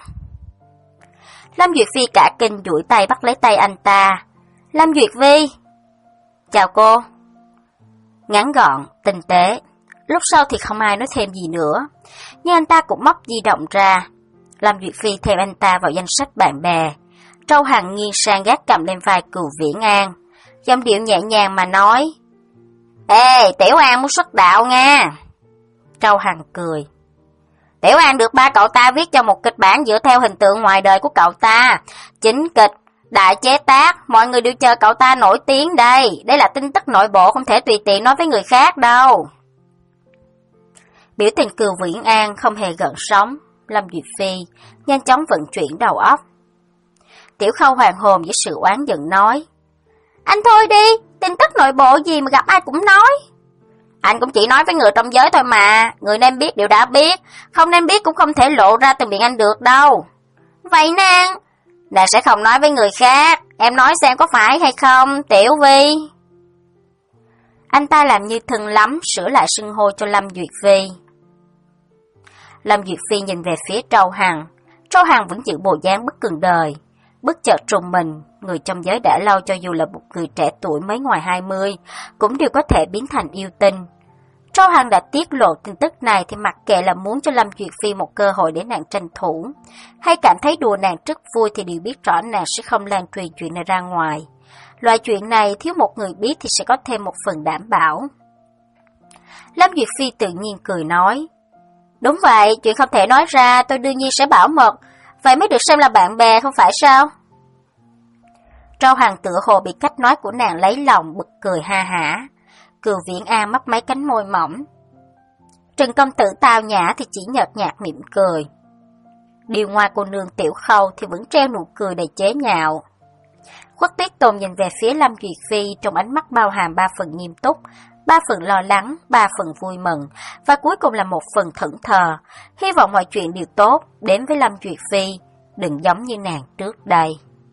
Lâm Duyệt Phi cả kinh duỗi tay bắt lấy tay anh ta. Lâm Duyệt Phi. Chào cô. Ngắn gọn, tinh tế. Lúc sau thì không ai nói thêm gì nữa. Nhưng anh ta cũng móc di động ra. Lâm Duyệt Phi thêm anh ta vào danh sách bạn bè. Trâu Hằng nghiêng sang gác cầm lên vai Cừu Viễn An, giọng điệu nhẹ nhàng mà nói: Ê, Tiểu An muốn xuất đạo nha. Trâu Hằng cười. Tiểu An được ba cậu ta viết cho một kịch bản dựa theo hình tượng ngoài đời của cậu ta. Chính kịch, đại chế tác, mọi người đều chờ cậu ta nổi tiếng đây. Đây là tin tức nội bộ, không thể tùy tiện nói với người khác đâu. Biểu tình Cừu Viễn An không hề gợn sóng. Lâm Duyệt Phi nhanh chóng vận chuyển đầu óc. Tiểu Khâu hoàng hồn với sự oán giận nói: Anh thôi đi, tin tức nội bộ gì mà gặp ai cũng nói. Anh cũng chỉ nói với người trong giới thôi mà, người nên biết đều đã biết, không nên biết cũng không thể lộ ra từ miệng anh được đâu. Vậy nàng, nàng sẽ không nói với người khác, em nói xem có phải hay không, Tiểu Vi. Anh ta làm như thân lắm, sửa lại xưng hô cho Lâm Duyệt Phi. Lâm Duyệt Phi nhìn về phía Trâu Hằng. Trâu Hằng vẫn giữ bộ dáng bất cần đời. Bất chợt trùng mình, người trong giới đã lâu cho dù là một người trẻ tuổi mới ngoài hai mươi, cũng đều có thể biến thành yêu tinh. Trâu Hằng đã tiết lộ tin tức này thì mặc kệ là muốn cho Lâm Duyệt Phi một cơ hội để nàng tranh thủ, hay cảm thấy đùa nàng rất vui thì đều biết rõ nàng sẽ không lan truyền chuyện này ra ngoài. Loại chuyện này thiếu một người biết thì sẽ có thêm một phần đảm bảo. Lâm Duyệt Phi tự nhiên cười nói: Đúng vậy, chuyện không thể nói ra tôi đương nhiên sẽ bảo mật, vậy mới được xem là bạn bè không phải sao? Trâu Hằng tựa hồ bị cách nói của nàng lấy lòng, bật cười ha hả. Cừu Viễn An mấp mấy cánh môi mỏng. Trần công tử tao nhã thì chỉ nhợt nhạt mỉm cười. Điều ngoài cô nương Tiểu Khâu thì vẫn treo nụ cười đầy chế nhạo. Khuất Tuyết Tồn nhìn về phía Lâm Duyệt Phi trong ánh mắt bao hàm ba phần nghiêm túc, ba phần lo lắng, ba phần vui mừng, và cuối cùng là một phần thẫn thờ, hy vọng mọi chuyện đều tốt đến với Lâm Duyệt Phi, đừng giống như nàng trước đây.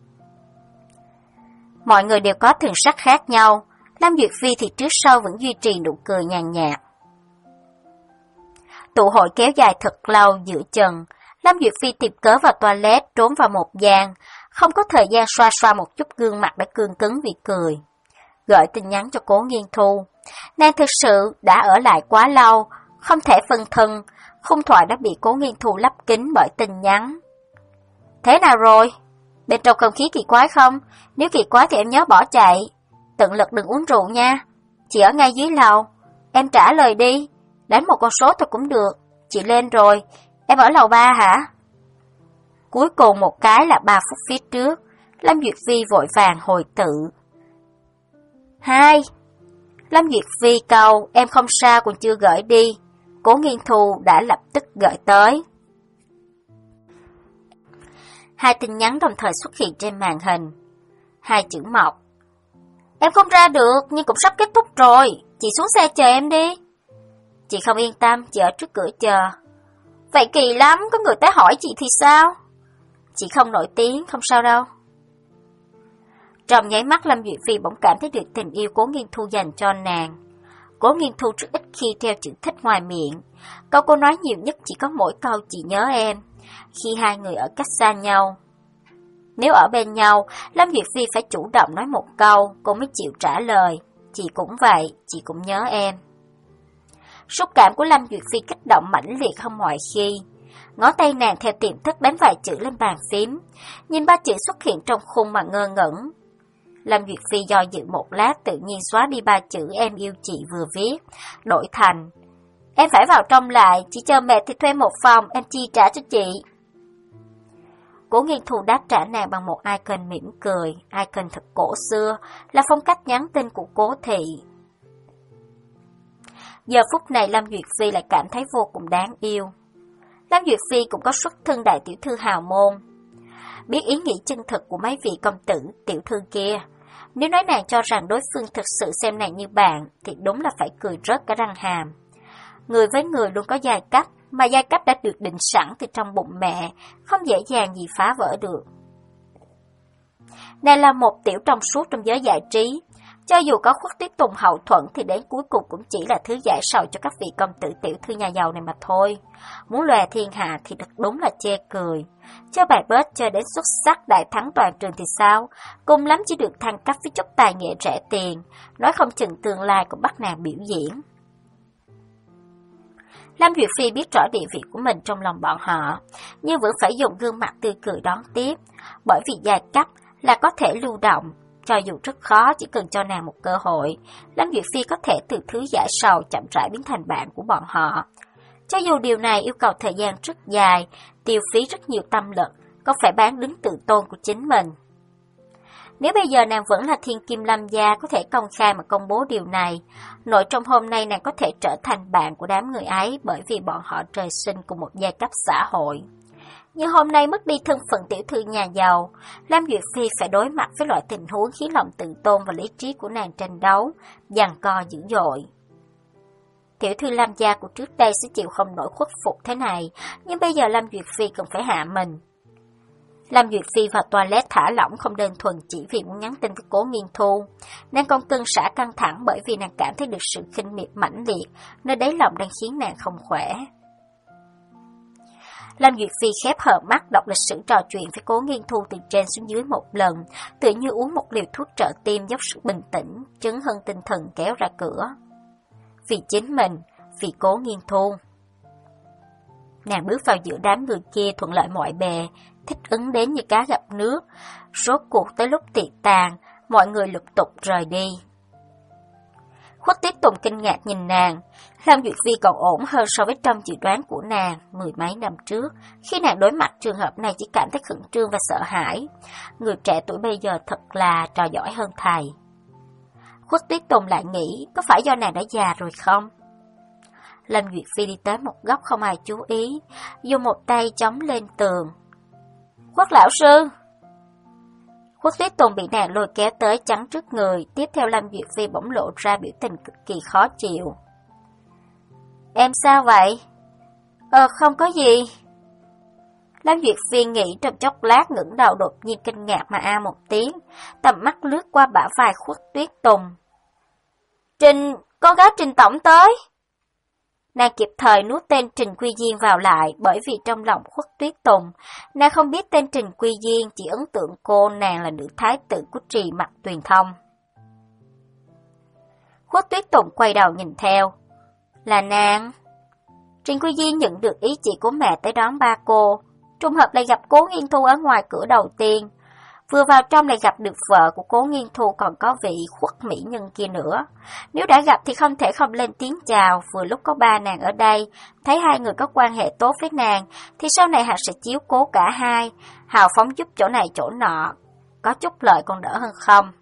Mọi người đều có thường sắc khác nhau, Lâm Duyệt Phi thì trước sau vẫn duy trì nụ cười nhàn nhạt. Tụ hội kéo dài thật lâu giữa chừng, Lâm Duyệt Phi tìm cớ vào toilet trốn vào một gian, không có thời gian xoa xoa một chút gương mặt đã cương cứng vì cười. Gửi tin nhắn cho Cố Nghiên Thu. Nàng thực sự đã ở lại quá lâu, không thể phân thân, khung thoại đã bị Cố Nghiên Thu lấp kín bởi tin nhắn. Thế nào rồi? Bên trong không khí kỳ quái không? Nếu kỳ quái thì em nhớ bỏ chạy. Tận lực đừng uống rượu nha. Chị ở ngay dưới lầu. Em trả lời đi. Đánh một con số thôi cũng được. Chị lên rồi. Em ở lầu ba hả? Cuối cùng một cái là ba phút phía trước. Lâm Duyệt Phi vội vàng hồi tự. Hai. Lâm Duyệt Phi cầu, em không sao còn chưa gửi đi. Cố Nghiên Thu đã lập tức gửi tới. Hai tin nhắn đồng thời xuất hiện trên màn hình. Hai chữ mộc. Em không ra được, nhưng cũng sắp kết thúc rồi. Chị xuống xe chờ em đi. Chị không yên tâm, chị ở trước cửa chờ. Vậy kỳ lắm, có người tới hỏi chị thì sao? Chị không nổi tiếng, không sao đâu. Trong nháy mắt Lâm Duyệt Phi bỗng cảm thấy được tình yêu Cố Nghiên Thu dành cho nàng. Cố Nghiên Thu rất ít khi theo chữ thích ngoài miệng. Câu cô nói nhiều nhất chỉ có mỗi câu chị nhớ em, khi hai người ở cách xa nhau. Nếu ở bên nhau, Lâm Duyệt Phi phải chủ động nói một câu, cô mới chịu trả lời. Chị cũng vậy, chị cũng nhớ em. Xúc cảm của Lâm Duyệt Phi kích động mãnh liệt không mọi khi. Ngón tay nàng theo tiềm thức đánh vài chữ lên bàn phím, nhìn ba chữ xuất hiện trong khung mà ngơ ngẩn. Lâm Duyệt Phi do dự một lát tự nhiên xóa đi ba chữ em yêu chị vừa viết, đổi thành: Em phải vào trong lại, chị chờ mệt thì thuê một phòng, em chi trả cho chị. Cố Nghiên Thu đáp trả nàng bằng một icon mỉm cười, icon thật cổ xưa, là phong cách nhắn tin của Cố Thị. Giờ phút này Lâm Duyệt Phi lại cảm thấy vô cùng đáng yêu. Lâm Duyệt Phi cũng có xuất thân đại tiểu thư hào môn, biết ý nghĩ chân thực của mấy vị công tử tiểu thư kia. Nếu nói nàng cho rằng đối phương thực sự xem nàng như bạn, thì đúng là phải cười rớt cả răng hàm. Người với người luôn có giai cấp, mà giai cấp đã được định sẵn từ trong bụng mẹ, không dễ dàng gì phá vỡ được. Nàng là một tiểu trong suốt trong giới giải trí, cho dù có Khuất Tuyết Tùng hậu thuẫn thì đến cuối cùng cũng chỉ là thứ giải sầu cho các vị công tử tiểu thư nhà giàu này mà thôi. Muốn lòe thiên hạ thì thật đúng là chê cười. Cho bài bớt chơi đến xuất sắc đại thắng toàn trường thì sao? Cùng lắm chỉ được thăng cấp với chút tài nghệ rẻ tiền, nói không chừng tương lai cũng bắt nàng biểu diễn. Lâm Duyệt Phi biết rõ địa vị của mình trong lòng bọn họ, nhưng vẫn phải dùng gương mặt tươi cười đón tiếp, bởi vì giai cấp là có thể lưu động. Cho dù rất khó, chỉ cần cho nàng một cơ hội, Lâm Duyệt Phi có thể từ thứ giải sầu chậm rãi biến thành bạn của bọn họ. Cho dù điều này yêu cầu thời gian rất dài, tiêu phí rất nhiều tâm lực, có phải bán đứng tự tôn của chính mình. Nếu bây giờ nàng vẫn là thiên kim Lâm gia có thể công khai mà công bố điều này, nội trong hôm nay nàng có thể trở thành bạn của đám người ấy bởi vì bọn họ trời sinh cùng một giai cấp xã hội. Nhưng hôm nay mất đi thân phận tiểu thư nhà giàu, Lâm Duyệt Phi phải đối mặt với loại tình huống khiến lòng tự tôn và lý trí của nàng tranh đấu, giằng co dữ dội. Tiểu thư Lâm gia của trước đây sẽ chịu không nổi khuất phục thế này, nhưng bây giờ Lâm Duyệt Phi cần phải hạ mình. Lâm Duyệt Phi vào toilet thả lỏng không đơn thuần chỉ vì muốn nhắn tin với Cố Nghiên Thu. Nàng còn cơn xả căng thẳng bởi vì nàng cảm thấy được sự khinh miệt mãnh liệt, nơi đáy lòng đang khiến nàng không khỏe. Lâm Duyệt Phi khép hờ mắt đọc lịch sử trò chuyện với Cố Nghiên Thu từ trên xuống dưới một lần, tự như uống một liều thuốc trợ tim dốc sức bình tĩnh, chấn hưng tinh thần kéo ra cửa. Vì chính mình, vì Cố Nghiên Thu. Nàng bước vào giữa đám người kia thuận lợi mọi bề, thích ứng đến như cá gặp nước. Rốt cuộc tới lúc tiệc tàn, mọi người lục tục rời đi. Khuất Tuyết Tùng kinh ngạc nhìn nàng. Lâm Duyệt Phi còn ổn hơn so với trong dự đoán của nàng mười mấy năm trước. Khi nàng đối mặt trường hợp này chỉ cảm thấy khẩn trương và sợ hãi. Người trẻ tuổi bây giờ thật là trò giỏi hơn thầy. Khuất Tuyết Tùng lại nghĩ có phải do nàng đã già rồi không? Lâm Duyệt Phi đi tới một góc không ai chú ý, dùng một tay chống lên tường. Khuất lão sư! Khuất Tuyết Tùng bị nàng lôi kéo tới chắn trước người, tiếp theo Lâm Duyệt Phi bỗng lộ ra biểu tình cực kỳ khó chịu. Em sao vậy? Ờ, không có gì. Lâm Duyệt Phi nghĩ trong chốc lát ngẩng đầu đột nhiên kinh ngạc mà a một tiếng, tầm mắt lướt qua bả vai Khuất Tuyết Tùng. Trình, con gái Trình tổng tới. Nàng kịp thời nuốt tên Trình Quy Diên vào lại bởi vì trong lòng Khuất Tuyết Tùng, nàng không biết tên Trình Quy Diên, chỉ ấn tượng cô nàng là nữ thái tử của Trì Mặc Tuyền Thông. Khuất Tuyết Tùng quay đầu nhìn theo. Là nàng. Trình Quy Diên nhận được ý chỉ của mẹ tới đón ba cô, trùng hợp lại gặp Cố Nghiên Thu ở ngoài cửa đầu tiên. Vừa vào trong lại gặp được vợ của Cố Nghiên Thu còn có vị Khuất mỹ nhân kia nữa. Nếu đã gặp thì không thể không lên tiếng chào, vừa lúc có ba nàng ở đây, thấy hai người có quan hệ tốt với nàng, thì sau này hắn sẽ chiếu cố cả hai, hào phóng giúp chỗ này chỗ nọ, có chút lợi còn đỡ hơn không.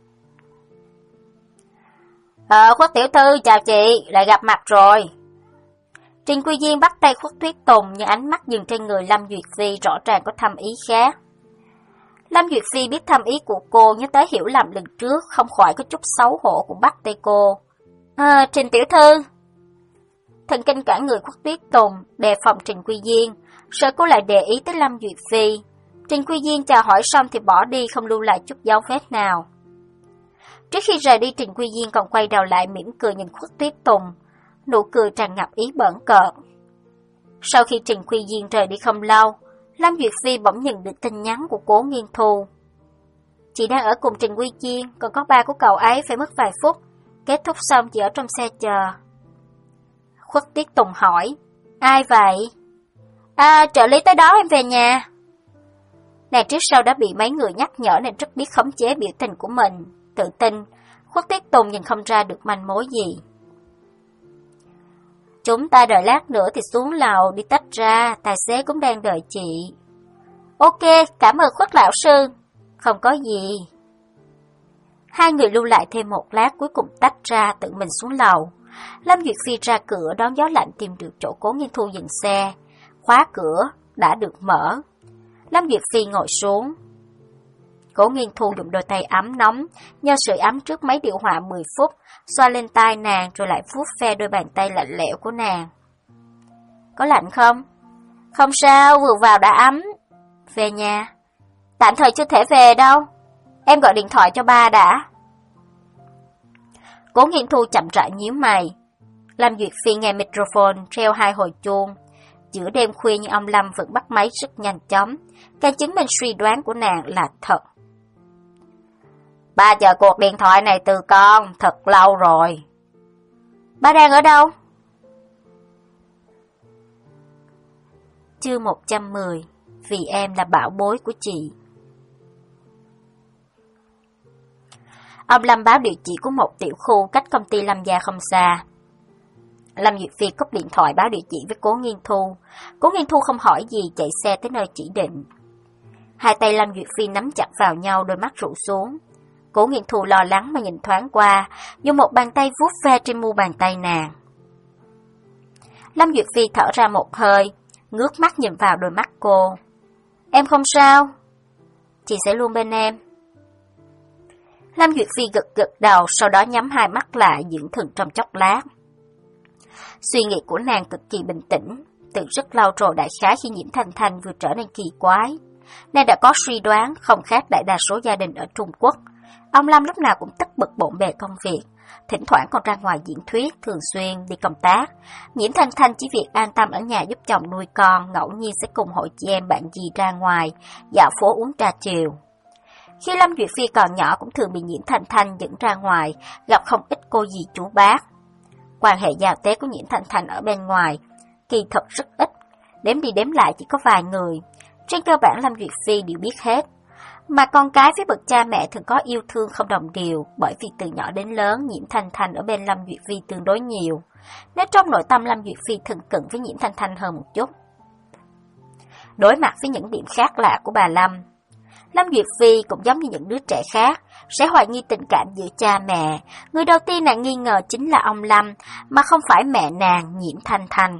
Ờ, Khuất tiểu thư, chào chị, lại gặp mặt rồi. Trình Quy Diên bắt tay Khuất Tuyết Tùng, nhưng ánh mắt dừng trên người Lâm Duyệt Phi rõ ràng có thâm ý khác. Lâm Duyệt Phi biết thâm ý của cô, nhớ tới hiểu lầm lần trước, không khỏi có chút xấu hổ cũng bắt tay cô. À, Trình tiểu thư. Thần kinh cả người Khuất Tuyết Tùng, đề phòng Trình Quy Diên, sợ cô lại để ý tới Lâm Duyệt Phi. Trình Quy Diên chào hỏi xong thì bỏ đi, không lưu lại chút dấu vết nào. Trước khi rời đi, Trình Quy Diên còn quay đầu lại mỉm cười nhìn Khuất Tuyết Tùng, nụ cười tràn ngập ý bỡn cợt. Sau khi Trình Quy Diên rời đi không lâu, Lâm Duyệt Phi bỗng nhận được tin nhắn của Cố Nghiên Thu. Chị đang ở cùng Trình Quy Diên, còn có ba của cậu ấy phải mất vài phút. Kết thúc xong chị ở trong xe chờ. Khuất Tuyết Tùng hỏi, ai vậy? À, trợ lý tới đó em về nhà. Nàng trước sau đã bị mấy người nhắc nhở nên rất biết khống chế biểu tình của mình, tự tin. Khuất Tuyết Tùng nhìn không ra được manh mối gì. Chúng ta đợi lát nữa thì xuống lầu đi tách ra, tài xế cũng đang đợi chị. Ok, cảm ơn Khuất lão sư. Không có gì. Hai người lưu lại thêm một lát, cuối cùng tách ra tự mình xuống lầu. Lâm Duyệt Phi ra cửa đón gió lạnh tìm được chỗ Cố Nghiên Thu dừng xe. Khóa cửa đã được mở. Lâm Duyệt Phi ngồi xuống. Cố Nghiên Thu dùng đôi tay ấm nóng, nhờ sưởi ấm trước máy điều hòa mười phút, xoa lên tai nàng rồi lại vuốt ve đôi bàn tay lạnh lẽo của nàng. Có lạnh không? Không sao, vừa vào đã ấm. Về nhà. Tạm thời chưa thể về đâu. Em gọi điện thoại cho ba đã. Cố Nghiên Thu chậm rãi nhíu mày. Lâm Duyệt Phi nghe microphone treo hai hồi chuông. Giữa đêm khuya nhưng ông Lâm vẫn bắt máy rất nhanh chóng, càng chứng minh suy đoán của nàng là thật. Ba chờ cuộc điện thoại này từ con, thật lâu rồi. Ba đang ở đâu? Chương một trăm mười. Vì em là bảo bối của chị. Ông Lâm báo địa chỉ của một tiểu khu cách công ty Lâm gia không xa. Lâm Duyệt Phi cúp điện thoại báo địa chỉ với Cố Nghiên Thu. Cố Nghiên Thu không hỏi gì, chạy xe tới nơi chỉ định. Hai tay Lâm Duyệt Phi nắm chặt vào nhau, đôi mắt rũ xuống. Cố Nghiên Thu lo lắng mà nhìn thoáng qua, dùng một bàn tay vuốt ve trên mu bàn tay nàng. Lâm Duyệt Phi thở ra một hơi, ngước mắt nhìn vào đôi mắt cô. Em không sao? Chị sẽ luôn bên em. Lâm Duyệt Phi gật gật đầu, sau đó nhắm hai mắt lại dưỡng thần trong chốc lát. Suy nghĩ của nàng cực kỳ bình tĩnh, từ rất lâu rồi đại khái khi Nhiễm Thanh Thanh vừa trở nên kỳ quái. Nàng đã có suy đoán không khác đại đa số gia đình ở Trung Quốc. Ông Lâm lúc nào cũng tất bật bộn bề công việc, thỉnh thoảng còn ra ngoài diễn thuyết, thường xuyên đi công tác. Nhiễm Thanh Thanh chỉ việc an tâm ở nhà giúp chồng nuôi con, ngẫu nhiên sẽ cùng hội chị em bạn dì ra ngoài, dạo phố uống trà chiều. Khi Lâm Duyệt Phi còn nhỏ cũng thường bị Nhiễm Thanh Thanh dẫn ra ngoài, gặp không ít cô dì chú bác. Quan hệ giao tế của Nhiễm Thanh Thanh ở bên ngoài kỳ thật rất ít, đếm đi đếm lại chỉ có vài người. Trên cơ bản Lâm Duyệt Phi đều biết hết. Mà con cái với bậc cha mẹ thường có yêu thương không đồng đều, bởi vì từ nhỏ đến lớn Nhiễm Thanh Thanh ở bên Lâm Duyệt Phi tương đối nhiều, nên trong nội tâm Lâm Duyệt Phi thường cận với Nhiễm Thanh Thanh hơn một chút. Đối mặt với những điểm khác lạ của bà Lâm, Lâm Duyệt Phi cũng giống như những đứa trẻ khác, sẽ hoài nghi tình cảm giữa cha mẹ. Người đầu tiên nàng nghi ngờ chính là ông Lâm, mà không phải mẹ nàng, Nhiễm Thanh Thanh.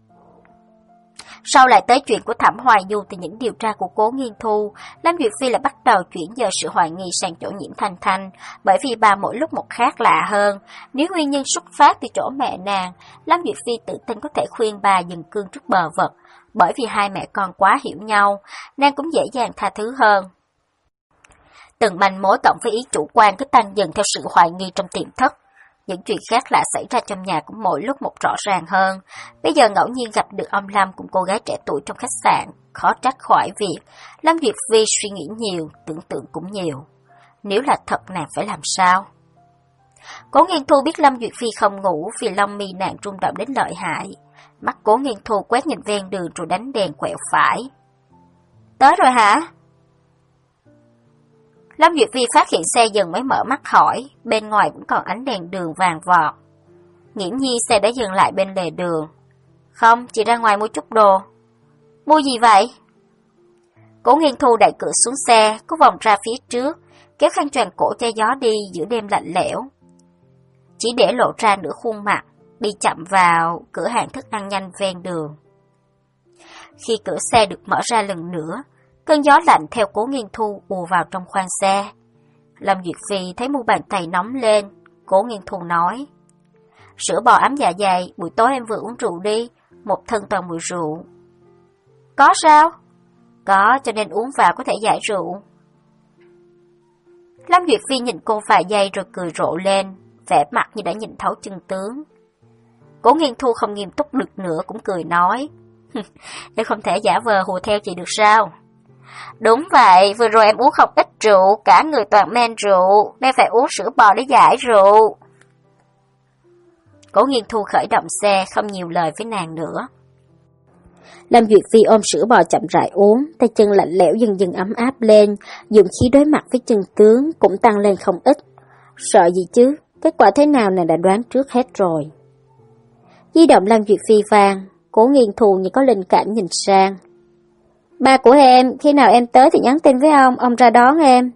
Sau lại tới chuyện của Thẩm Hoài Du từ những điều tra của Cố Nghiên Thu, Lâm Duyệt Phi lại bắt đầu chuyển dời sự hoài nghi sang chỗ Nhiễm Thanh Thanh, bởi vì bà mỗi lúc một khác lạ hơn. Nếu nguyên nhân xuất phát từ chỗ mẹ nàng, Lâm Duyệt Phi tự tin có thể khuyên bà dừng cương trước bờ vực, bởi vì hai mẹ con quá hiểu nhau, nàng cũng dễ dàng tha thứ hơn. Từng manh mối cộng với ý chủ quan cứ tăng dần theo sự hoài nghi trong tiềm thức. Những chuyện khác lạ xảy ra trong nhà cũng mỗi lúc một rõ ràng hơn. Bây giờ ngẫu nhiên gặp được ông Lâm cùng cô gái trẻ tuổi trong khách sạn, khó trách khỏi việc Lâm Duyệt Phi suy nghĩ nhiều, tưởng tượng cũng nhiều. Nếu là thật nàng phải làm sao? Cố Nghiên Thu biết Lâm Duyệt Phi không ngủ vì lông mi nàng rung động đến lợi hại. Mắt Cố Nghiên Thu quét nhìn ven đường rồi đánh đèn quẹo phải. Tới rồi hả? Lâm Duyệt Phi phát hiện xe dừng mới mở mắt hỏi, bên ngoài vẫn còn ánh đèn đường vàng vọt. Nghiễm nhi xe đã dừng lại bên lề đường. Không, chị ra ngoài mua chút đồ. Mua gì vậy? Cố Nghiên Thu đẩy cửa xuống xe, cô vòng ra phía trước, kéo khăn choàng cổ che gió đi giữa đêm lạnh lẽo. Chỉ để lộ ra nửa khuôn mặt, đi chậm vào cửa hàng thức ăn nhanh ven đường. Khi cửa xe được mở ra lần nữa, cơn gió lạnh theo Cố Nghiên Thu ùa vào trong khoang xe. Lâm Duyệt Phi thấy mu bàn tay nóng lên, Cố Nghiên Thu nói. Sữa bò ấm dạ dày, buổi tối em vừa uống rượu đi, một thân toàn mùi rượu. Có sao? Có, cho nên uống vào có thể giải rượu. Lâm Duyệt Phi nhìn cô vài giây rồi cười rộ lên, vẻ mặt như đã nhìn thấu chân tướng. Cố Nghiên Thu không nghiêm túc được nữa cũng cười nói. Em không thể giả vờ hùa theo chị được sao? Đúng vậy, vừa rồi em uống không ít rượu, cả người toàn men rượu, nên phải uống sữa bò để giải rượu. Cố Nghiên Thu khởi động xe, không nhiều lời với nàng nữa. Lâm Duyệt Phi ôm sữa bò chậm rãi uống, tay chân lạnh lẽo dần dần ấm áp lên, dùng khí đối mặt với chân tướng cũng tăng lên không ít. Sợ gì chứ, kết quả thế nào nàng đã đoán trước hết rồi. Di động Lâm Duyệt Phi vang, Cố Nghiên Thu như có linh cảm nhìn sang. Ba của em, khi nào em tới thì nhắn tin với ông, ông ra đón em.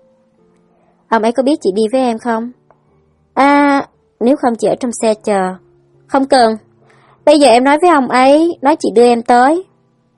Ông ấy có biết chị đi với em không? À, nếu không chị ở trong xe chờ. Không cần, bây giờ em nói với ông ấy, nói chị đưa em tới.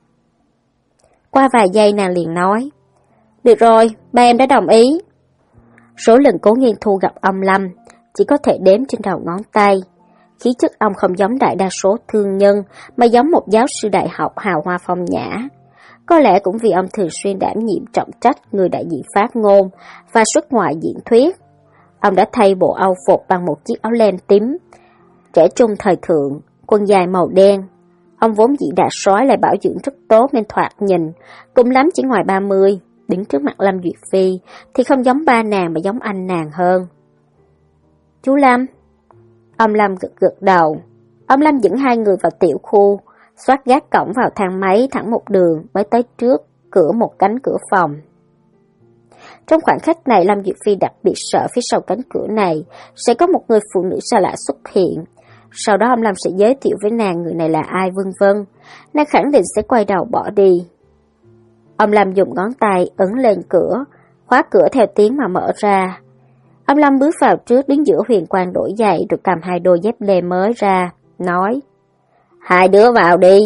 Qua vài giây nàng liền nói, được rồi, ba em đã đồng ý. Số lần Cố Nghiên Thu gặp ông Lâm chỉ có thể đếm trên đầu ngón tay. Khí chất ông không giống đại đa số thương nhân, mà giống một giáo sư đại học hào hoa phong nhã. Có lẽ cũng vì ông thường xuyên đảm nhiệm trọng trách người đại diện phát ngôn và xuất ngoại diễn thuyết. Ông đã thay bộ âu phục bằng một chiếc áo len tím, trẻ trung thời thượng, quần dài màu đen. Ông vốn dĩ đã sói lại bảo dưỡng rất tốt nên thoạt nhìn, cũng lắm chỉ ngoài ba mươi, đứng trước mặt Lâm Duyệt Phi thì không giống ba nàng mà giống anh nàng hơn. Chú Lâm. Ông Lâm gật gật đầu. Ông Lâm dẫn hai người vào tiểu khu, xoát gác cổng vào thang máy thẳng một đường mới tới trước cửa một cánh cửa phòng. Trong khoảng khắc này, Lâm Duyệt Phi đặc biệt sợ phía sau cánh cửa này sẽ có một người phụ nữ xa lạ xuất hiện. Sau đó ông Lâm sẽ giới thiệu với nàng người này là ai vân vân. Nàng khẳng định sẽ quay đầu bỏ đi. Ông Lâm dùng ngón tay ấn lên cửa, khóa cửa theo tiếng mà mở ra. Ông Lâm bước vào trước, đứng giữa huyền quang đổi giày rồi cầm hai đôi dép lê mới ra, nói, hai đứa vào đi.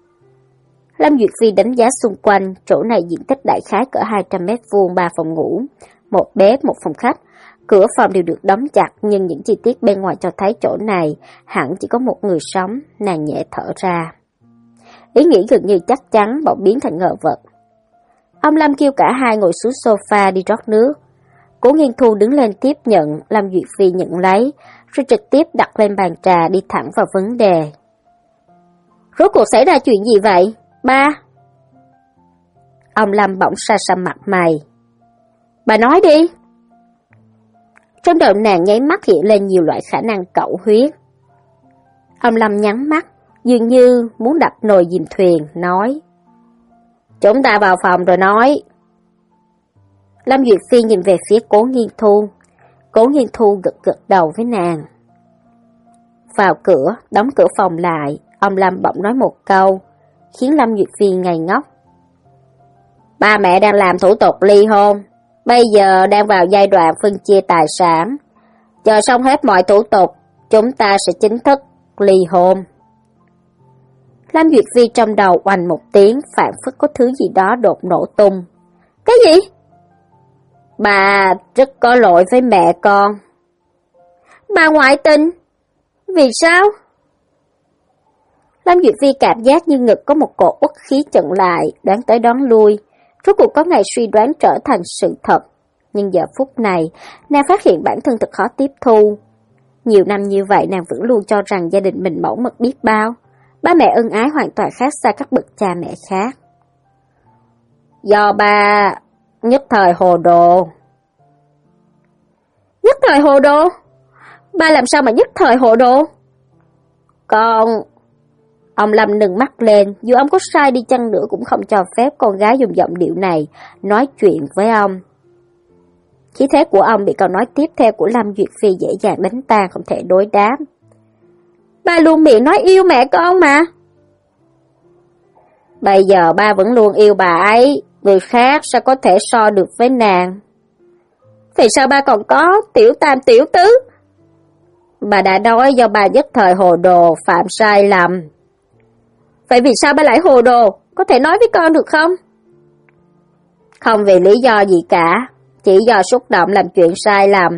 Lâm Duyệt Phi đánh giá xung quanh, chỗ này diện tích đại khái cỡ hai trăm mét vuông, ba phòng ngủ, một bếp, một phòng khách. Cửa phòng đều được đóng chặt, nhưng những chi tiết bên ngoài cho thấy chỗ này hẳn chỉ có một người sống. Nàng nhẹ thở ra. Ý nghĩ gần như chắc chắn bỗng biến thành ngờ vực. Ông Lâm kêu cả hai ngồi xuống sofa đi rót nước. Cố Nghiên Thu đứng lên tiếp nhận, Lâm Duyệt Phi nhận lấy, rồi trực tiếp đặt lên bàn trà, đi thẳng vào vấn đề. Rốt cuộc xảy ra chuyện gì vậy, ba? Ông Lâm bỗng sa sầm mặt mày. Bà nói đi. Trong đầu nàng nháy mắt hiện lên nhiều loại khả năng cẩu huyết. Ông Lâm nhắm mắt, dường như muốn đập nồi dìm thuyền, nói. Chúng ta vào phòng rồi nói. Lâm Duyệt Phi nhìn về phía Cố Nghiên Thu. Cố Nghiên Thu gật gật đầu với nàng. Vào cửa, đóng cửa phòng lại, ông Lâm bỗng nói một câu, khiến Lâm Duyệt Phi ngây ngốc. Ba mẹ đang làm thủ tục ly hôn, bây giờ đang vào giai đoạn phân chia tài sản. Chờ xong hết mọi thủ tục, chúng ta sẽ chính thức ly hôn. Lâm Duyệt Phi trong đầu oanh một tiếng, phảng phất có thứ gì đó đột nổ tung. Cái gì? Bà rất có lỗi với mẹ con. Bà ngoại tình? Vì sao? Lâm Duyệt Phi cảm giác như ngực có một cột uất khí chận lại, đoán tới đoán lui. Rốt cuộc có ngày suy đoán trở thành sự thật. Nhưng giờ phút này, nàng phát hiện bản thân thật khó tiếp thu. Nhiều năm như vậy nàng vẫn luôn cho rằng gia đình mình mẫu mực biết bao. Ba mẹ ân ái hoàn toàn khác xa các bậc cha mẹ khác. Do ba nhất thời hồ đồ. Nhất thời hồ đồ? Ba làm sao mà nhất thời hồ đồ? Con... Ông Lâm nâng mắt lên, dù ông có sai đi chăng nữa cũng không cho phép con gái dùng giọng điệu này nói chuyện với ông. Khí thế của ông bị câu nói tiếp theo của Lâm Duyệt Phi dễ dàng đánh tan, không thể đối đáp. Ba luôn miệng nói yêu mẹ con mà. Bây giờ ba vẫn luôn yêu bà ấy, người khác sao có thể so được với nàng? Vì sao ba còn có tiểu tam tiểu tứ? Bà đã nói do bà nhất thời hồ đồ, phạm sai lầm. Vậy vì sao ba lại hồ đồ? Có thể nói với con được không? Không vì lý do gì cả, chỉ do xúc động làm chuyện sai lầm.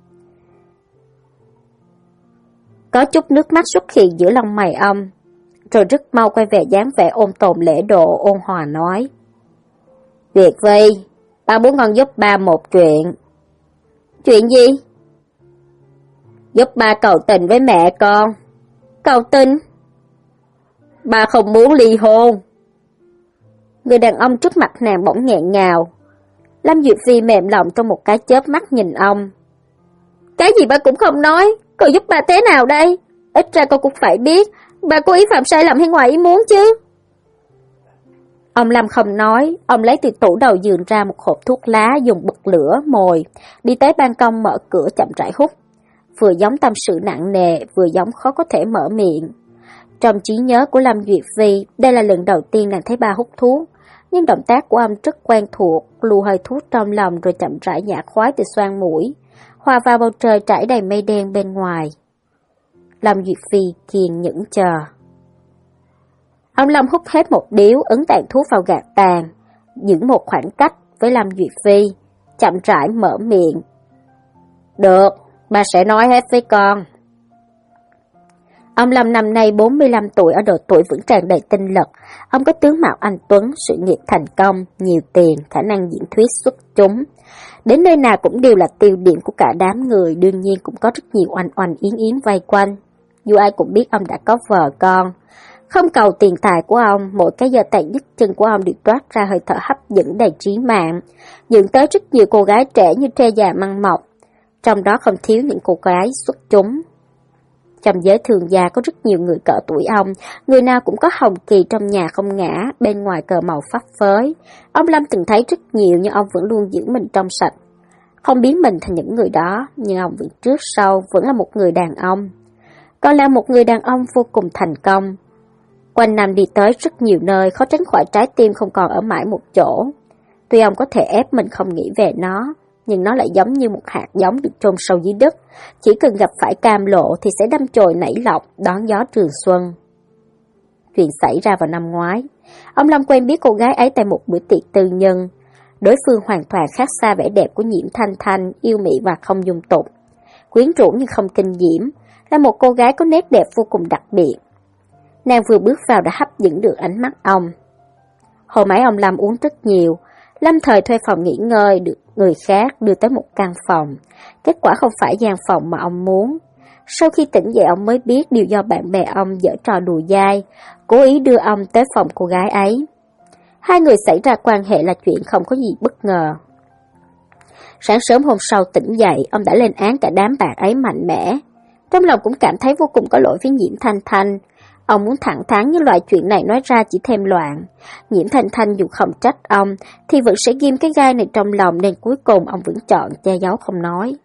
Có chút nước mắt xuất hiện giữa lông mày ông, rồi rất mau quay về dáng vẻ ôn tồn lễ độ ôn hòa nói. Việt Phi, ba muốn con giúp ba một chuyện. Chuyện gì? Giúp ba cầu tình với mẹ con. Cầu tình? Ba không muốn ly hôn. Người đàn ông trước mặt nàng bỗng nghẹn ngào. Lâm Duyệt Phi mềm lòng trong một cái chớp mắt nhìn ông. Cái gì ba cũng không nói, cậu giúp ba thế nào đây? Ít ra con cũng phải biết, ba cố ý phạm sai lầm hay ngoài ý muốn chứ? Ông Lâm không nói, ông lấy từ tủ đầu giường ra một hộp thuốc lá, dùng bật lửa mồi, đi tới ban công mở cửa chậm rãi hút. Vừa giống tâm sự nặng nề, vừa giống khó có thể mở miệng. Trong trí nhớ của Lâm Duyệt Phi, đây là lần đầu tiên nàng thấy ba hút thuốc, nhưng động tác của ông rất quen thuộc, lù hơi thuốc trong lòng rồi chậm rãi nhả khói từ xoang mũi, hòa vào bầu trời trải đầy mây đen bên ngoài. Lâm Duyệt Phi kiên nhẫn chờ. Ông Lâm hút hết một điếu, ấn tàn thuốc vào gạt tàn, giữ một khoảng cách với Lâm Duyệt Phi, chậm rãi mở miệng. Được, ba sẽ nói hết với con. Ông Lâm năm nay bốn mươi lăm tuổi, ở độ tuổi vẫn tràn đầy tinh lực. Ông có tướng mạo anh tuấn, sự nghiệp thành công, nhiều tiền, khả năng diễn thuyết xuất chúng. Đến nơi nào cũng đều là tiêu điểm của cả đám người, đương nhiên cũng có rất nhiều oanh oanh yến yến vây quanh. Dù ai cũng biết ông đã có vợ con. Không cầu tiền tài của ông, mỗi cái giơ tay nhấc chân của ông đều toát ra hơi thở hấp dẫn đầy trí mạng, dẫn tới rất nhiều cô gái trẻ như tre già măng mọc, trong đó không thiếu những cô gái xuất chúng. Trong giới thường gia có rất nhiều người cỡ tuổi ông, người nào cũng có hồng kỳ trong nhà không ngã, bên ngoài cờ màu phấp phới. Ông Lâm từng thấy rất nhiều nhưng ông vẫn luôn giữ mình trong sạch, không biến mình thành những người đó, nhưng ông vẫn trước sau vẫn là một người đàn ông. Còn là một người đàn ông vô cùng thành công. Quanh năm đi tới rất nhiều nơi, khó tránh khỏi trái tim không còn ở mãi một chỗ. Tuy ông có thể ép mình không nghĩ về nó, nhưng nó lại giống như một hạt giống được chôn sâu dưới đất, chỉ cần gặp phải cam lộ thì sẽ đâm chồi nảy lọc, đón gió trường xuân. Chuyện xảy ra vào năm ngoái, ông Lâm quen biết cô gái ấy tại một bữa tiệc tư nhân. Đối phương hoàn toàn khác xa vẻ đẹp của Nhiễm Thanh Thanh, yêu mị và không dung tục. Quyến rũ nhưng không kinh diễm, là một cô gái có nét đẹp vô cùng đặc biệt. Nàng vừa bước vào đã hấp dẫn được ánh mắt ông. Hôm ấy ông Lâm uống rất nhiều, lâm thời thuê phòng nghỉ ngơi, được người khác đưa tới một căn phòng. Kết quả không phải gian phòng mà ông muốn. Sau khi tỉnh dậy ông mới biết điều do bạn bè ông giở trò đùa dai, cố ý đưa ông tới phòng cô gái ấy. Hai người xảy ra quan hệ là chuyện không có gì bất ngờ. Sáng sớm hôm sau tỉnh dậy, ông đã lên án cả đám bạn ấy mạnh mẽ. Trong lòng cũng cảm thấy vô cùng có lỗi với Nhiễm Thanh Thanh. Ông muốn thẳng thắn, nhưng loại chuyện này nói ra chỉ thêm loạn. Nhiễm Thanh Thanh dù không trách ông thì vẫn sẽ ghim cái gai này trong lòng, nên cuối cùng ông vẫn chọn che giấu không nói.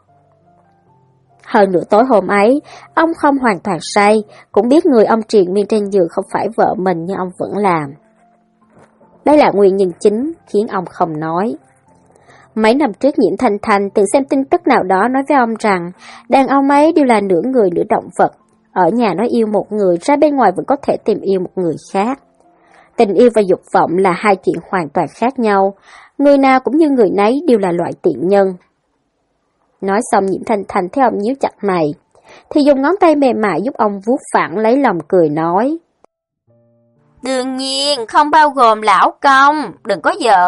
Hơn nửa tối hôm ấy, ông không hoàn toàn say, cũng biết người ông triền miên trên giường không phải vợ mình nhưng ông vẫn làm. Đây là nguyên nhân chính khiến ông không nói. Mấy năm trước Nhiễm Thanh Thanh từng xem tin tức nào đó nói với ông rằng đàn ông ấy đều là nửa người nửa động vật. Ở nhà nó yêu một người, ra bên ngoài vẫn có thể tìm yêu một người khác. Tình yêu và dục vọng là hai chuyện hoàn toàn khác nhau. Người nào cũng như người nấy đều là loại tiện nhân. Nói xong Nhiễm Thanh Thanh thấy ông nhíu chặt mày, thì dùng ngón tay mềm mại giúp ông vuốt phẳng lấy lòng cười nói. Đương nhiên, không bao gồm lão công, đừng có giận.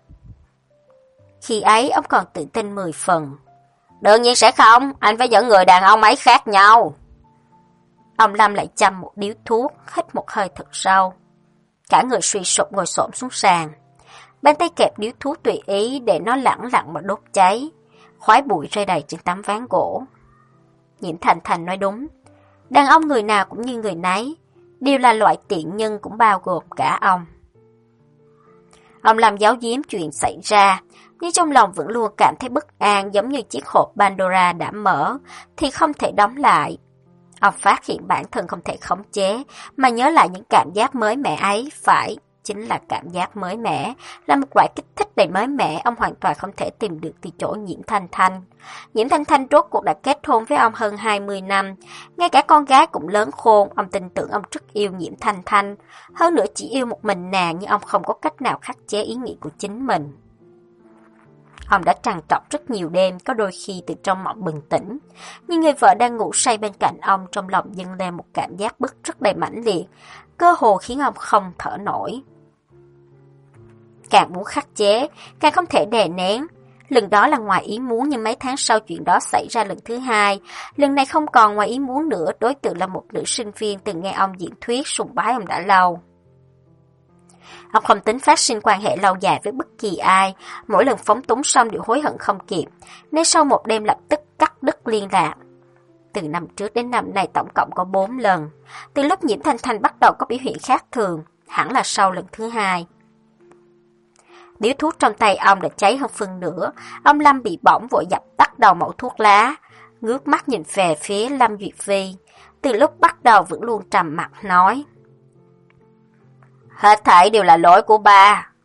Khi ấy ông còn tự tin mười phần. Đương nhiên sẽ không, anh phải dẫn người đàn ông ấy khác nhau. Ông Lâm lại châm một điếu thuốc, hít một hơi thật sâu. Cả người suy sụp ngồi xổm xuống sàn. Bàn tay kẹp điếu thuốc tùy ý để nó lẳng lặng mà đốt cháy. Khói bụi rơi đầy trên tấm ván gỗ. Nhiễm Thanh Thanh nói đúng. Đàn ông người nào cũng như người nấy, đều là loại tiện nhân, cũng bao gồm cả ông. Ông Lâm giấu giếm chuyện xảy ra, nhưng trong lòng vẫn luôn cảm thấy bất an, giống như chiếc hộp Pandora đã mở thì không thể đóng lại. Ông phát hiện bản thân không thể khống chế, mà nhớ lại những cảm giác mới mẻ ấy, phải, chính là cảm giác mới mẻ, là một loại kích thích đầy mới mẻ ông hoàn toàn không thể tìm được từ chỗ Nhiễm Thanh Thanh. Nhiễm Thanh Thanh rốt cuộc đã kết hôn với ông hơn hai mươi năm, ngay cả con gái cũng lớn khôn, ông tin tưởng ông rất yêu Nhiễm Thanh Thanh, hơn nữa chỉ yêu một mình nàng, nhưng ông không có cách nào khắc chế ý nghĩ của chính mình. Ông đã trằn trọc rất nhiều đêm, có đôi khi từ trong mộng bừng tỉnh, nhưng người vợ đang ngủ say bên cạnh ông, trong lòng dâng lên một cảm giác bức rất đầy mãnh liệt, cơ hồ khiến ông không thở nổi. Càng muốn khắc chế, càng không thể đè nén. Lần đó là ngoài ý muốn, nhưng mấy tháng sau chuyện đó xảy ra lần thứ hai. Lần này không còn ngoài ý muốn nữa, đối tượng là một nữ sinh viên từng nghe ông diễn thuyết, sùng bái ông đã lâu. Ông không tính phát sinh quan hệ lâu dài với bất kỳ ai, mỗi lần phóng túng xong đều hối hận không kịp, nên sau một đêm lập tức cắt đứt liên lạc. Từ năm trước đến năm nay tổng cộng có bốn lần. Từ lúc Nhiễm Thanh Thanh bắt đầu có biểu hiện khác thường, hẳn là sau lần thứ hai. Điếu thuốc trong tay ông đã cháy hơn phân nửa, ông Lâm bị bỏng vội dập tắt đầu mẩu thuốc lá, ngước mắt nhìn về phía Lâm Duyệt Phi, từ lúc bắt đầu vẫn luôn trầm mặc nói. Hết thảy đều là lỗi của ba,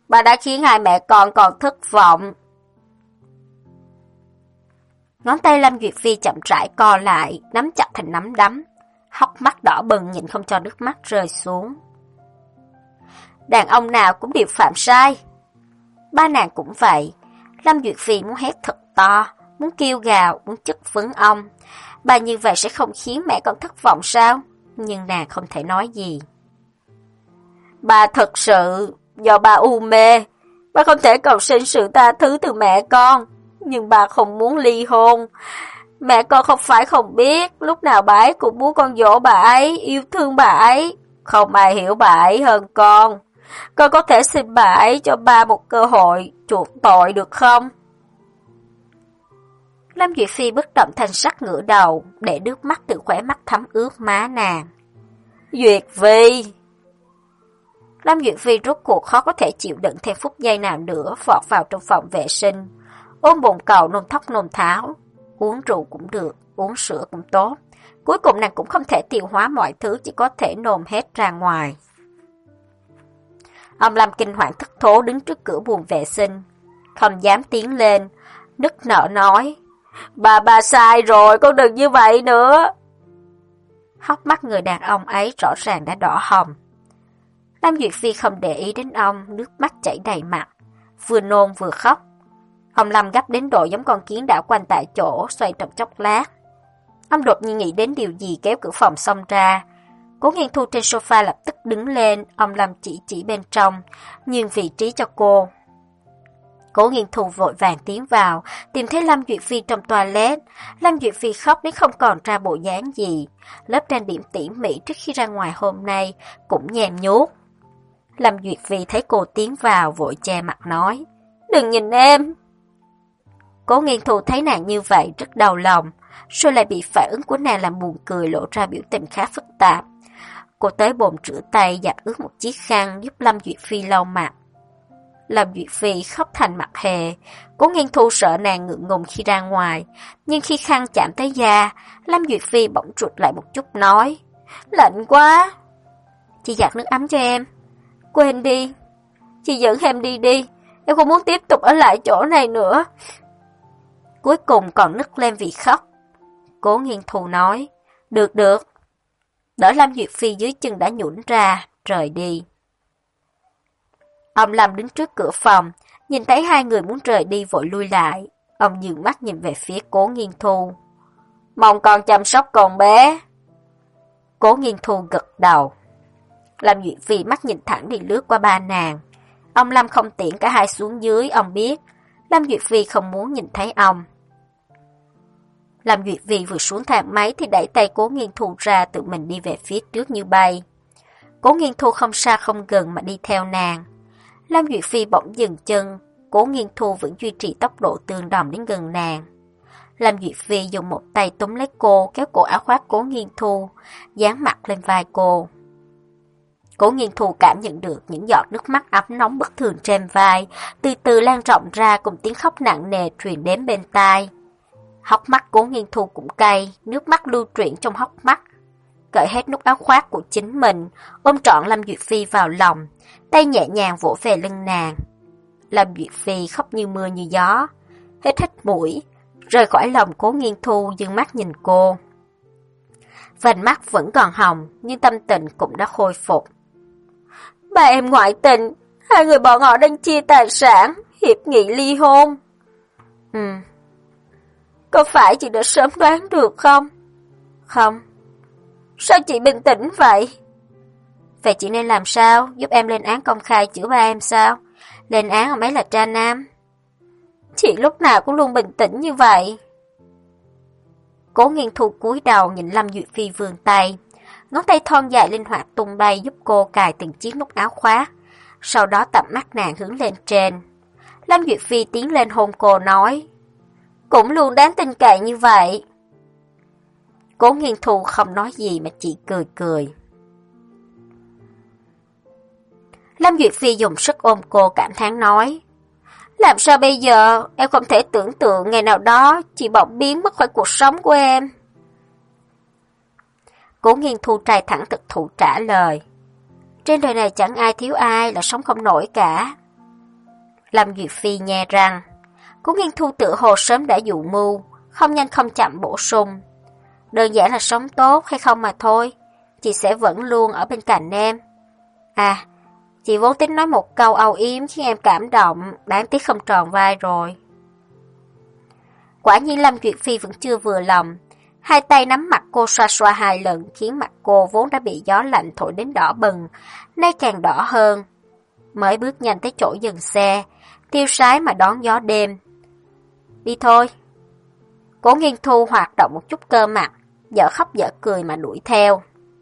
Bà đã khiến hai mẹ con còn thất vọng. Ngón tay Lâm Duyệt Phi chậm rãi co lại, nắm chặt thành nắm đấm, hốc mắt đỏ bừng nhìn không cho nước mắt rơi xuống. Đàn ông nào cũng đều phạm sai. Ba nàng cũng vậy. Lâm Duyệt Phi muốn hét thật to, muốn kêu gào, muốn chất vấn ông. Bà như vậy sẽ không khiến mẹ con thất vọng sao? Nhưng nàng không thể nói gì. Bà thật sự, do bà u mê, bà không thể cầu xin sự tha thứ từ mẹ con. Nhưng bà không muốn ly hôn. Mẹ con không phải không biết, lúc nào bà ấy cũng muốn con dỗ bà ấy, yêu thương bà ấy. Không ai hiểu bà ấy hơn con. Con có thể xin bà ấy cho ba một cơ hội chuộc tội được không? Lâm Duyệt Phi bất động thanh sắc ngửa đầu, để nước mắt từ khóe mắt thấm ướt má nàng. Duyệt Phi! Lâm Duyệt Phi rốt cuộc khó có thể chịu đựng thêm phút giây nào nữa, vọt vào trong phòng vệ sinh, ôm bồn cầu nôn thốc nôn tháo. Uống rượu cũng được, uống sữa cũng tốt. Cuối cùng nàng cũng không thể tiêu hóa mọi thứ, chỉ có thể nôn hết ra ngoài. Ông Lâm kinh hoàng thất thố đứng trước cửa buồng vệ sinh, không dám tiến lên, nức nở nói, bà bà sai rồi, con đừng như vậy nữa. Hốc mắt người đàn ông ấy rõ ràng đã đỏ hồng. Lâm Duyệt Phi không để ý đến ông, nước mắt chảy đầy mặt, vừa nôn vừa khóc. Ông Lâm gấp đến độ giống con kiến đảo quanh tại chỗ, xoay trong chốc lát. Ông đột nhiên nghĩ đến điều gì kéo cửa phòng xông ra. Cố Nghiên Thu trên sofa lập tức đứng lên, ông Lâm chỉ chỉ bên trong, nhường vị trí cho cô. Cố Nghiên Thu vội vàng tiến vào, tìm thấy Lâm Duyệt Phi trong toilet. Lâm Duyệt Phi khóc đến không còn ra bộ dáng gì. Lớp trang điểm tỉ mỉ trước khi ra ngoài hôm nay cũng nhem nhuốc. Lâm Duyệt Phi thấy cô tiến vào vội che mặt nói, đừng nhìn em. Cố Nghiên Thu thấy nàng như vậy rất đau lòng, rồi lại bị phản ứng của nàng làm buồn cười, lộ ra biểu tình khá phức tạp. Cô tới bồn rửa tay giặt ướt một chiếc khăn giúp Lâm Duyệt Phi lau mặt. Lâm Duyệt Phi khóc thành mặt hề. Cố Nghiên Thu sợ nàng ngượng ngùng khi ra ngoài, nhưng khi khăn chạm tới da, Lâm Duyệt Phi bỗng rụt lại một chút nói, lạnh quá. Chị giặt nước ấm cho em. Quên đi, chị dẫn em đi đi, em không muốn tiếp tục ở lại chỗ này nữa. Cuối cùng còn nức lên vì khóc. Cố Nghiên Thu nói, được được. Đỡ Lâm Duyệt Phi dưới chân đã nhũn ra, rời đi. Ông Lâm đứng trước cửa phòng, nhìn thấy hai người muốn rời đi vội lui lại. Ông dừng mắt nhìn về phía Cố Nghiên Thu. Mong con chăm sóc con bé. Cố Nghiên Thu gật đầu. Lâm Duyệt Phi mắt nhìn thẳng đi lướt qua ba nàng. Ông Lâm không tiễn cả hai xuống dưới, ông biết. Lâm Duyệt Phi không muốn nhìn thấy ông. Lâm Duyệt Phi vừa xuống thang máy thì đẩy tay Cố Nghiên Thu ra, tự mình đi về phía trước như bay. Cố Nghiên Thu không xa không gần mà đi theo nàng. Lâm Duyệt Phi bỗng dừng chân, Cố Nghiên Thu vẫn duy trì tốc độ tương đồng đến gần nàng. Lâm Duyệt Phi dùng một tay túm lấy cô, kéo cổ áo khoác Cố Nghiên Thu, dán mặt lên vai cô. Cố Nghiên Thu cảm nhận được những giọt nước mắt ấm nóng bất thường trên vai, từ từ lan rộng ra cùng tiếng khóc nặng nề truyền đến bên tai. Hốc mắt Cố Nghiên Thu cũng cay, nước mắt lưu chuyển trong hốc mắt. Cởi hết nút áo khoác của chính mình, ôm trọn Lâm Duyệt Phi vào lòng, tay nhẹ nhàng vỗ về lưng nàng. Lâm Duyệt Phi khóc như mưa như gió, hít hít mũi, rời khỏi lòng Cố Nghiên Thu, dương mắt nhìn cô. Vành mắt vẫn còn hồng, nhưng tâm tình cũng đã khôi phục. Ba em ngoại tình, hai người bọn họ đang chia tài sản, hiệp nghị ly hôn. Ừ. Có phải chị đã sớm đoán được không? Không. Sao chị bình tĩnh vậy? Vậy chị nên làm sao? Giúp em lên án công khai chửi ba em sao? Lên án ông ấy là tra nam. Chị lúc nào cũng luôn bình tĩnh như vậy. Cố Nghiên Thu cúi đầu nhìn Lâm Duyệt Phi vươn tay. Ngón tay thon dài linh hoạt tung bay giúp cô cài từng chiếc nút áo khoác. Sau đó tầm mắt nàng hướng lên trên. Lâm Duyệt Phi tiến lên hôn cô nói, cũng luôn đáng tin cậy như vậy. Cố Nghiên Thu không nói gì mà chỉ cười cười. Lâm Duyệt Phi dùng sức ôm cô cảm thán nói, làm sao bây giờ, em không thể tưởng tượng ngày nào đó chị bỗng biến mất khỏi cuộc sống của em. Cố Nghiên Thu trai thẳng thực thụ trả lời, trên đời này chẳng ai thiếu ai là sống không nổi cả. Lâm Duyệt Phi nhe răng. Cố Nghiên Thu tự hồ sớm đã dụ mưu, không nhanh không chậm bổ sung. Đơn giản là sống tốt hay không mà thôi, chị sẽ vẫn luôn ở bên cạnh em. À, chị vốn tính nói một câu âu yếm khiến em cảm động, đáng tiếc không tròn vai rồi. Quả nhiên Lâm Duyệt Phi vẫn chưa vừa lòng, hai tay nắm mặt cô xoa xoa hai lần khiến mặt cô vốn đã bị gió lạnh thổi đến đỏ bừng, nay càng đỏ hơn. Mới bước nhanh tới chỗ dừng xe, tiêu sái mà đón gió đêm. Đi thôi. Cố Nghiên Thu hoạt động một chút cơ mặt, dở khóc dở cười mà đuổi theo.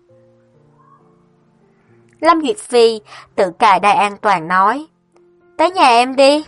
Lâm Duyệt Phi tự cài đai an toàn nói, tới nhà em đi.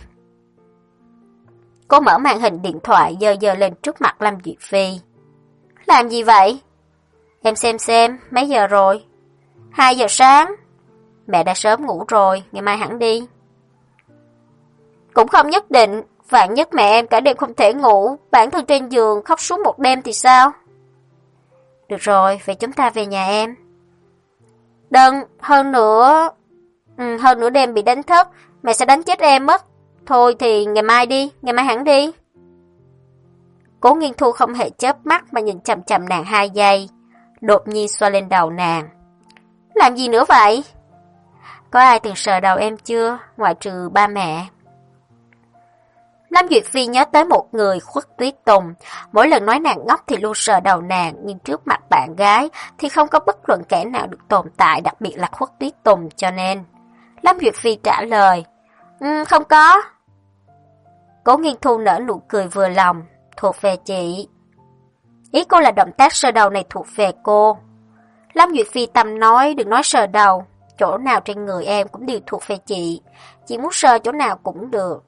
Cô mở màn hình điện thoại dơ dơ lên trước mặt Lâm Duyệt Phi. Làm gì vậy? Em xem xem, mấy giờ rồi? Hai giờ sáng. Mẹ đã sớm ngủ rồi, ngày mai hẳn đi. Cũng không nhất định, vạn nhất mẹ em cả đêm không thể ngủ, bản thân trên giường khóc suốt một đêm thì sao? Được rồi, vậy chúng ta về nhà em. Đừng, hơn nữa... Ừ, hơn nữa đêm bị đánh thức, mẹ sẽ đánh chết em mất. Thôi thì ngày mai đi, ngày mai hẳn đi. Cố Nghiên Thu không hề chớp mắt mà nhìn chằm chằm nàng hai giây, đột nhiên xoa lên đầu nàng. Làm gì nữa vậy? Có ai từng sờ đầu em chưa, ngoại trừ ba mẹ? Lâm Duyệt Phi nhớ tới một người, Khuất Tuyết Tùng. Mỗi lần nói nàng ngốc thì luôn sờ đầu nàng, nhưng trước mặt bạn gái thì không có bất luận kẻ nào được tồn tại, đặc biệt là Khuất Tuyết Tùng, cho nên Lâm Duyệt Phi trả lời, ừ, không có. Cố Nghiên Thu nở nụ cười vừa lòng, thuộc về chị. Ý cô là động tác sờ đầu này thuộc về cô. Lâm Duyệt Phi tâm nói, đừng nói sờ đầu, chỗ nào trên người em cũng đều thuộc về chị, chị muốn sờ chỗ nào cũng được.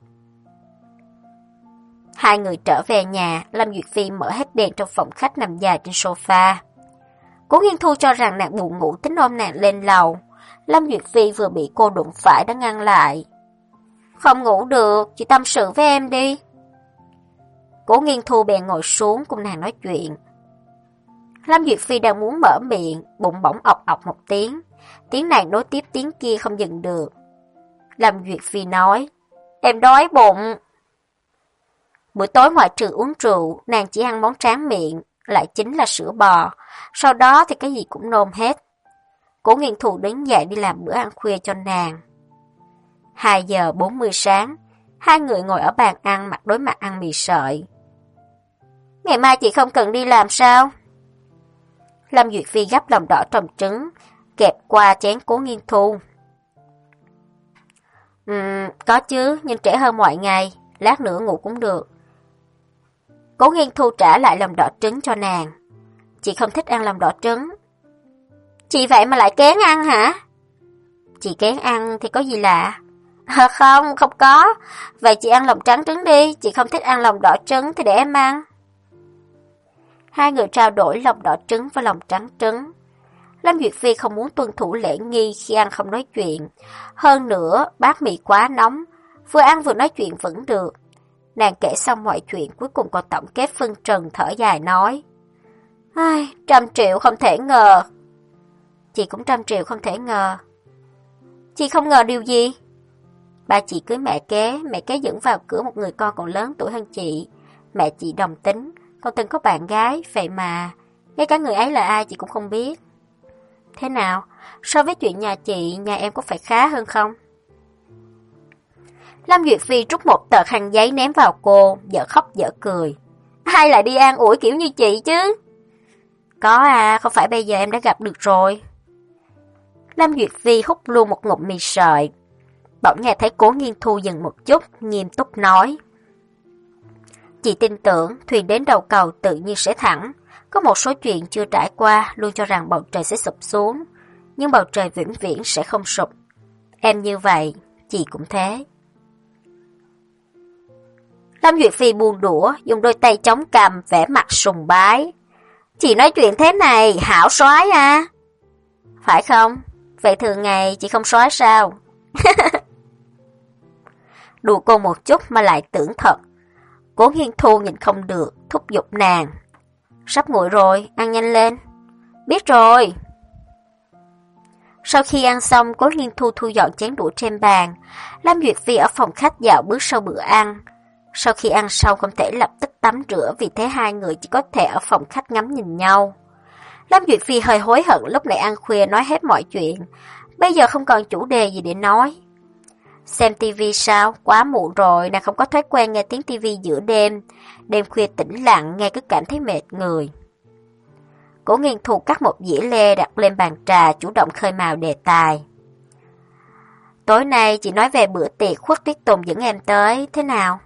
Hai người trở về nhà, Lâm Duyệt Phi mở hết đèn trong phòng khách nằm dài trên sofa. Cố Nghiên Thu cho rằng nàng buồn ngủ tính ôm nàng lên lầu. Lâm Duyệt Phi vừa bị cô đụng phải đã ngăn lại. Không ngủ được, chị tâm sự với em đi. Cố Nghiên Thu bèn ngồi xuống cùng nàng nói chuyện. Lâm Duyệt Phi đang muốn mở miệng, bụng bỗng ọc ọc một tiếng. Tiếng nàng nối tiếp tiếng kia không dừng được. Lâm Duyệt Phi nói, em đói bụng. Buổi tối ngoại trừ uống rượu, nàng chỉ ăn món tráng miệng, lại chính là sữa bò. Sau đó thì cái gì cũng nôn hết. Cố Nghiên Thu đứng dậy đi làm bữa ăn khuya cho nàng. hai giờ bốn mươi sáng, hai người ngồi ở bàn ăn mặt đối mặt ăn mì sợi. Ngày mai chị không cần đi làm sao? Lâm Duyệt Phi gắp lòng đỏ trong trứng, kẹp qua chén Cố Nghiên Thu. Ừm, có chứ, nhưng trễ hơn mọi ngày, lát nữa ngủ cũng được. Cố Nghiên Thu trả lại lòng đỏ trứng cho nàng. Chị không thích ăn lòng đỏ trứng. Chị vậy mà lại kén ăn hả? Chị kén ăn thì có gì lạ? À, không, không có. Vậy chị ăn lòng trắng trứng đi, chị không thích ăn lòng đỏ trứng thì để em ăn. Hai người trao đổi lòng đỏ trứng và lòng trắng trứng. Lâm Duyệt Phi không muốn tuân thủ lễ nghi khi ăn không nói chuyện. Hơn nữa, bát mì quá nóng, vừa ăn vừa nói chuyện vẫn được. Nàng kể xong mọi chuyện, cuối cùng còn tổng kết phân trần, thở dài nói. Ai, trăm triệu không thể ngờ. Chị cũng trăm triệu không thể ngờ. Chị không ngờ điều gì? Ba chị cưới mẹ kế, mẹ kế dẫn vào cửa một người con còn lớn tuổi hơn chị. Mẹ chị đồng tính, còn từng có bạn gái, vậy mà ngay cả người ấy là ai chị cũng không biết. Thế nào, so với chuyện nhà chị, nhà em có phải khá hơn không? Lâm Duyệt Phi rút một tờ khăn giấy ném vào cô, dở khóc dở cười. Ai lại đi an ủi kiểu như chị chứ? Có à, không phải bây giờ em đã gặp được rồi. Lâm Duyệt Phi hút luôn một ngụm mì sợi. Bỗng nghe thấy Cố Nghiên Thu dừng một chút, nghiêm túc nói. Chị tin tưởng thuyền đến đầu cầu tự nhiên sẽ thẳng. Có một số chuyện chưa trải qua luôn cho rằng bầu trời sẽ sụp xuống. Nhưng bầu trời vĩnh viễn sẽ không sụp. Em như vậy, chị cũng thế. Lâm Duyệt Phi buông đũa, dùng đôi tay chống cằm, vẽ mặt sùng bái. Chị nói chuyện thế này, hảo soái à? Phải không? Vậy thường ngày chị không soái sao? Đùa cô một chút mà lại tưởng thật. Cố Nghiên Thu nhìn không được, thúc giục nàng. Sắp nguội rồi, ăn nhanh lên. Biết rồi. Sau khi ăn xong, Cố Nghiên Thu thu dọn chén đũa trên bàn. Lâm Duyệt Phi ở phòng khách dạo bước sau bữa ăn. Sau khi ăn xong không thể lập tức tắm rửa, vì thế hai người chỉ có thể ở phòng khách ngắm nhìn nhau. Lâm Duyệt Phi hơi hối hận lúc nãy ăn khuya nói hết mọi chuyện. Bây giờ không còn chủ đề gì để nói. Xem tivi sao? Quá muộn rồi, nàng không có thói quen nghe tiếng tivi giữa đêm. Đêm khuya tĩnh lặng, nghe cứ cảm thấy mệt người. Cố Nghiên Thu cắt một dĩa lê đặt lên bàn trà, chủ động khơi mào đề tài. Tối nay chị nói về bữa tiệc Khuất Tuyết Tùng dẫn em tới, thế nào?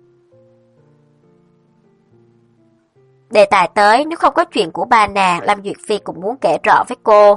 Đề tài tới, nếu không có chuyện của ba nàng, Lâm Duyệt Phi cũng muốn kể rõ với cô.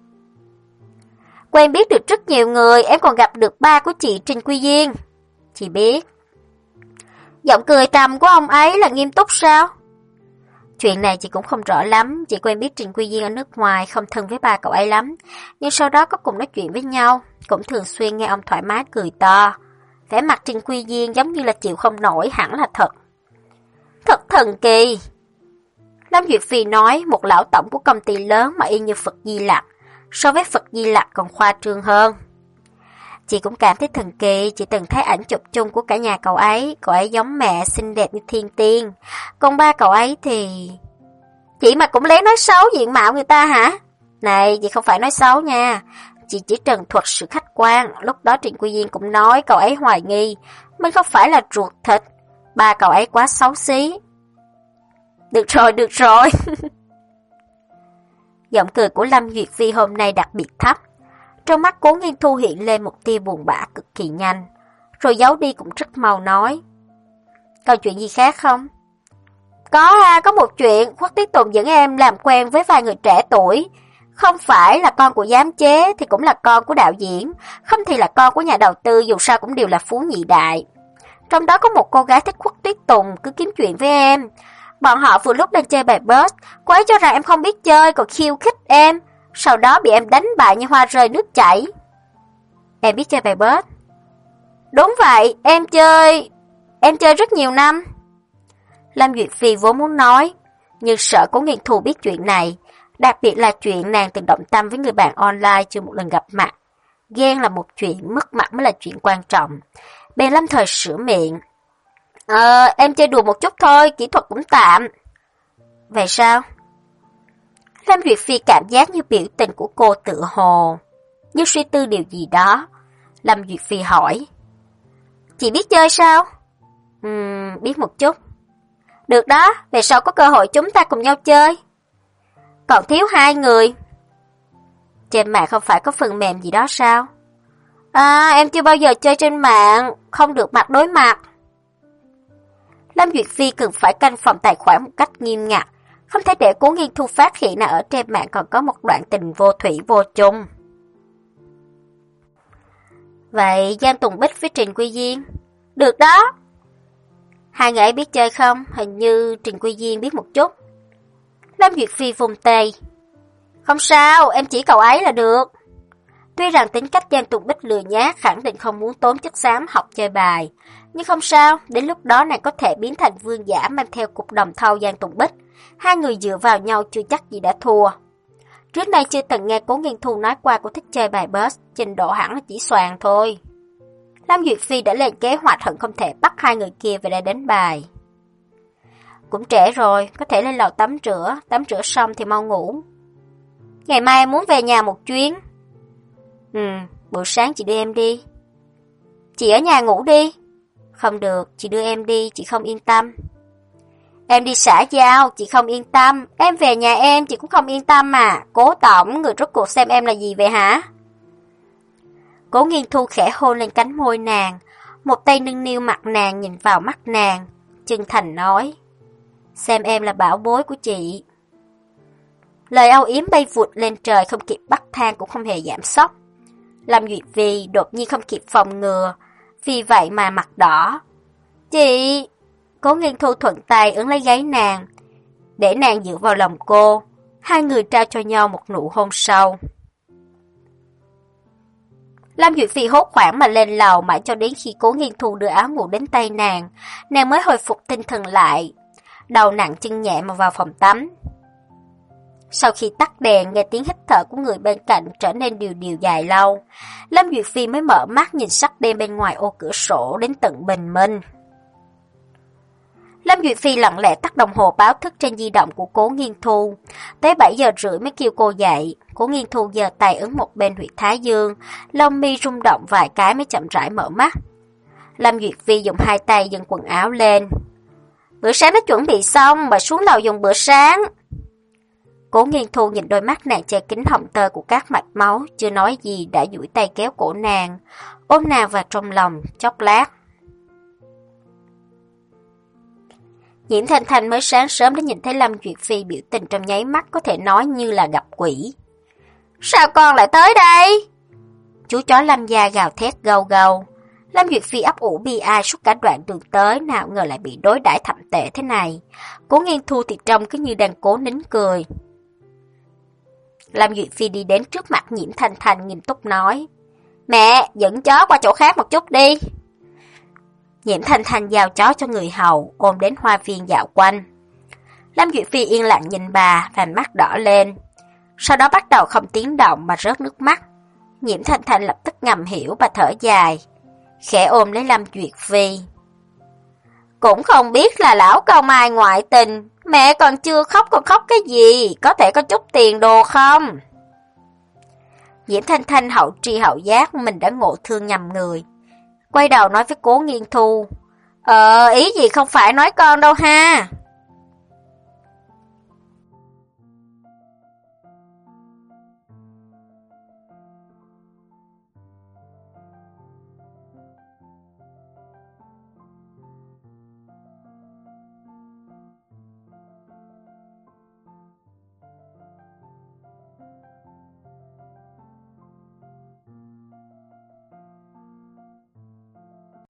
Quen biết được rất nhiều người, em còn gặp được ba của chị Trình Quy Diên. Chị biết. Giọng cười trầm của ông ấy là nghiêm túc sao? Chuyện này chị cũng không rõ lắm, chị quen biết Trình Quy Diên ở nước ngoài, không thân với ba cậu ấy lắm. Nhưng sau đó có cùng nói chuyện với nhau, cũng thường xuyên nghe ông thoải mái cười to. Vẻ mặt Trình Quy Diên giống như là chịu không nổi, hẳn là thật. Thật thần kỳ. Lâm Duyệt Phi nói, một lão tổng của công ty lớn mà y như Phật Di Lặc, so với Phật Di Lặc còn khoa trương hơn. Chị cũng cảm thấy thần kỳ, chị từng thấy ảnh chụp chung của cả nhà cậu ấy, cậu ấy giống mẹ xinh đẹp như thiên tiên, còn ba cậu ấy thì... Chị mà cũng lén nói xấu diện mạo người ta hả? Này, chị không phải nói xấu nha, chị chỉ trần thuật sự khách quan. Lúc đó Trịnh Quy Diên cũng nói cậu ấy hoài nghi mình không phải là ruột thịt, ba cậu ấy quá xấu xí. Được rồi, được rồi. Giọng cười của Lâm Duyệt Phi hôm nay đặc biệt thấp. Trong mắt Cố Nghiên Thu hiện lên một tia buồn bã cực kỳ nhanh, rồi giấu đi cũng rất mau nói. Còn chuyện gì khác không? Có ha, có một chuyện, Khuất Tuyết Tùng dẫn em làm quen với vài người trẻ tuổi. Không phải là con của giám chế thì cũng là con của đạo diễn, không thì là con của nhà đầu tư, dù sao cũng đều là phú nhị đại. Trong đó có một cô gái thích Khuất Tuyết Tùng cứ kiếm chuyện với em. Bọn họ vừa lúc đang chơi bài bớt, cô ấy cho rằng em không biết chơi còn khiêu khích em, sau đó bị em đánh bại như hoa rơi nước chảy. Em biết chơi bài bớt? Đúng vậy, em chơi... Em chơi rất nhiều năm. Lâm Duyệt Phi vốn muốn nói, nhưng sợ Cố Nghiên Thu biết chuyện này, đặc biệt là chuyện nàng từng động tâm với người bạn online chưa một lần gặp mặt. Ghen là một chuyện, mất mặt mới là chuyện quan trọng. Bèn lâm thời sửa miệng. Ờ, em chơi đùa một chút thôi, kỹ thuật cũng tạm. Vậy sao? Lâm Duyệt Phi cảm giác như biểu tình của cô tự hồ, như suy tư điều gì đó. Lâm Duyệt Phi hỏi. Chị biết chơi sao? Ừm, biết một chút. Được đó, về sau có cơ hội chúng ta cùng nhau chơi. Còn thiếu hai người. Trên mạng không phải có phần mềm gì đó sao? À, em chưa bao giờ chơi trên mạng, không được mặt đối mặt. Lâm Duyệt Phi cần phải canh phòng tài khoản một cách nghiêm ngặt, không thể để Cố Nghiên Thu phát hiện là ở trên mạng còn có một đoạn tình vô thủy vô chung. Vậy Giang Tùng Bích với Trình Quy Diên? Được đó. Hai người ấy biết chơi không? Hình như Trình Quy Diên biết một chút. Lâm Duyệt Phi vùng tay. Không sao, em chỉ cậu ấy là được. Tuy rằng tính cách Giang Tùng Bích lười nhác, khẳng định không muốn tốn chất xám học chơi bài, nhưng không sao, đến lúc đó nàng có thể biến thành vương giả mang theo cục đồng thau Giang Tùng Bích. Hai người dựa vào nhau chưa chắc gì đã thua. Trước nay chưa từng nghe Cố Nghiên Thu nói qua cô thích chơi bài bớt, trình độ hẳn là chỉ xoàn thôi. Lâm Duyệt Phi đã lên kế hoạch hận không thể bắt hai người kia về đây đánh bài. Cũng trễ rồi, có thể lên lầu tắm rửa, tắm rửa xong thì mau ngủ. Ngày mai em muốn về nhà một chuyến. Ừ, buổi sáng chị đưa em đi. Chị ở nhà ngủ đi. Không được, chị đưa em đi, chị không yên tâm. Em đi xã giao, chị không yên tâm. Em về nhà em, chị cũng không yên tâm mà. Cố tổng, người rốt cuộc xem em là gì vậy hả? Cố Nghiên Thu khẽ hôn lên cánh môi nàng, một tay nâng niu mặt nàng nhìn vào mắt nàng, chân thành nói. Xem em là bảo bối của chị. Lời âu yếm bay vụt lên trời, không kịp bắt thang cũng không hề giảm sốc. Lâm Duyệt Phi đột nhiên không kịp phòng ngừa, vì vậy mà mặt đỏ. Chị... Cố Nghiên Thu thuận tay ấn lấy gáy nàng, để nàng dựa vào lòng cô. Hai người trao cho nhau một nụ hôn sâu. Lâm Duyệt Phi hốt hoảng mà lên lầu, mãi cho đến khi Cố Nghiên Thu đưa áo ngủ đến tay nàng, nàng mới hồi phục tinh thần lại. Đầu nặng chân nhẹ mà vào phòng tắm. Sau khi tắt đèn, nghe tiếng hít thở của người bên cạnh trở nên điều điều dài lâu, Lâm Duyệt Phi mới mở mắt nhìn sắc đêm bên ngoài ô cửa sổ đến tận bình minh. Lâm Duyệt Phi lặng lẽ tắt đồng hồ báo thức trên di động của Cố Nghiên Thu. Tới bảy giờ rưỡi mới kêu cô dậy. Cố Nghiên Thu giơ tay ấn một bên huyệt thái dương, lông mi rung động vài cái mới chậm rãi mở mắt. Lâm Duyệt Phi dùng hai tay giật quần áo lên. Bữa sáng đã chuẩn bị xong, bà xuống lầu dùng bữa sáng. Cố Nghiên Thu nhìn đôi mắt nàng che kín hồng tơ của các mạch máu, chưa nói gì đã duỗi tay kéo cổ nàng, ôm nàng vào trong lòng, chốc lát. Nhiễm Thanh Thanh mới sáng sớm đã nhìn thấy Lâm Duyệt Phi biểu tình trong nháy mắt có thể nói như là gặp quỷ. Sao con lại tới đây? Chú chó Lâm gia gào thét gâu gâu. Lâm Duyệt Phi ấp ủ bi ai suốt cả đoạn đường tới, nào ngờ lại bị đối đãi thậm tệ thế này. Cố Nghiên Thu thì trông cứ như đang cố nín cười. Lâm Duyệt Phi đi đến trước mặt Nhiễm Thanh Thanh nghiêm túc nói, mẹ, dẫn chó qua chỗ khác một chút đi. Nhiễm Thanh Thanh giao chó cho người hầu, ôm đến hoa viên dạo quanh. Lâm Duyệt Phi yên lặng nhìn bà, vành mắt đỏ lên. Sau đó bắt đầu không tiếng động mà rớt nước mắt. Nhiễm Thanh Thanh lập tức ngầm hiểu, bà thở dài, khẽ ôm lấy Lâm Duyệt Phi. Cũng không biết là lão công ai ngoại tình, mẹ còn chưa khóc còn khóc cái gì, có thể có chút tiền đồ không? Nhiễm Thanh Thanh hậu tri hậu giác mình đã ngộ thương nhầm người. Quay đầu nói với Cố Nghiên Thu, Ờ, ý gì không phải nói con đâu ha.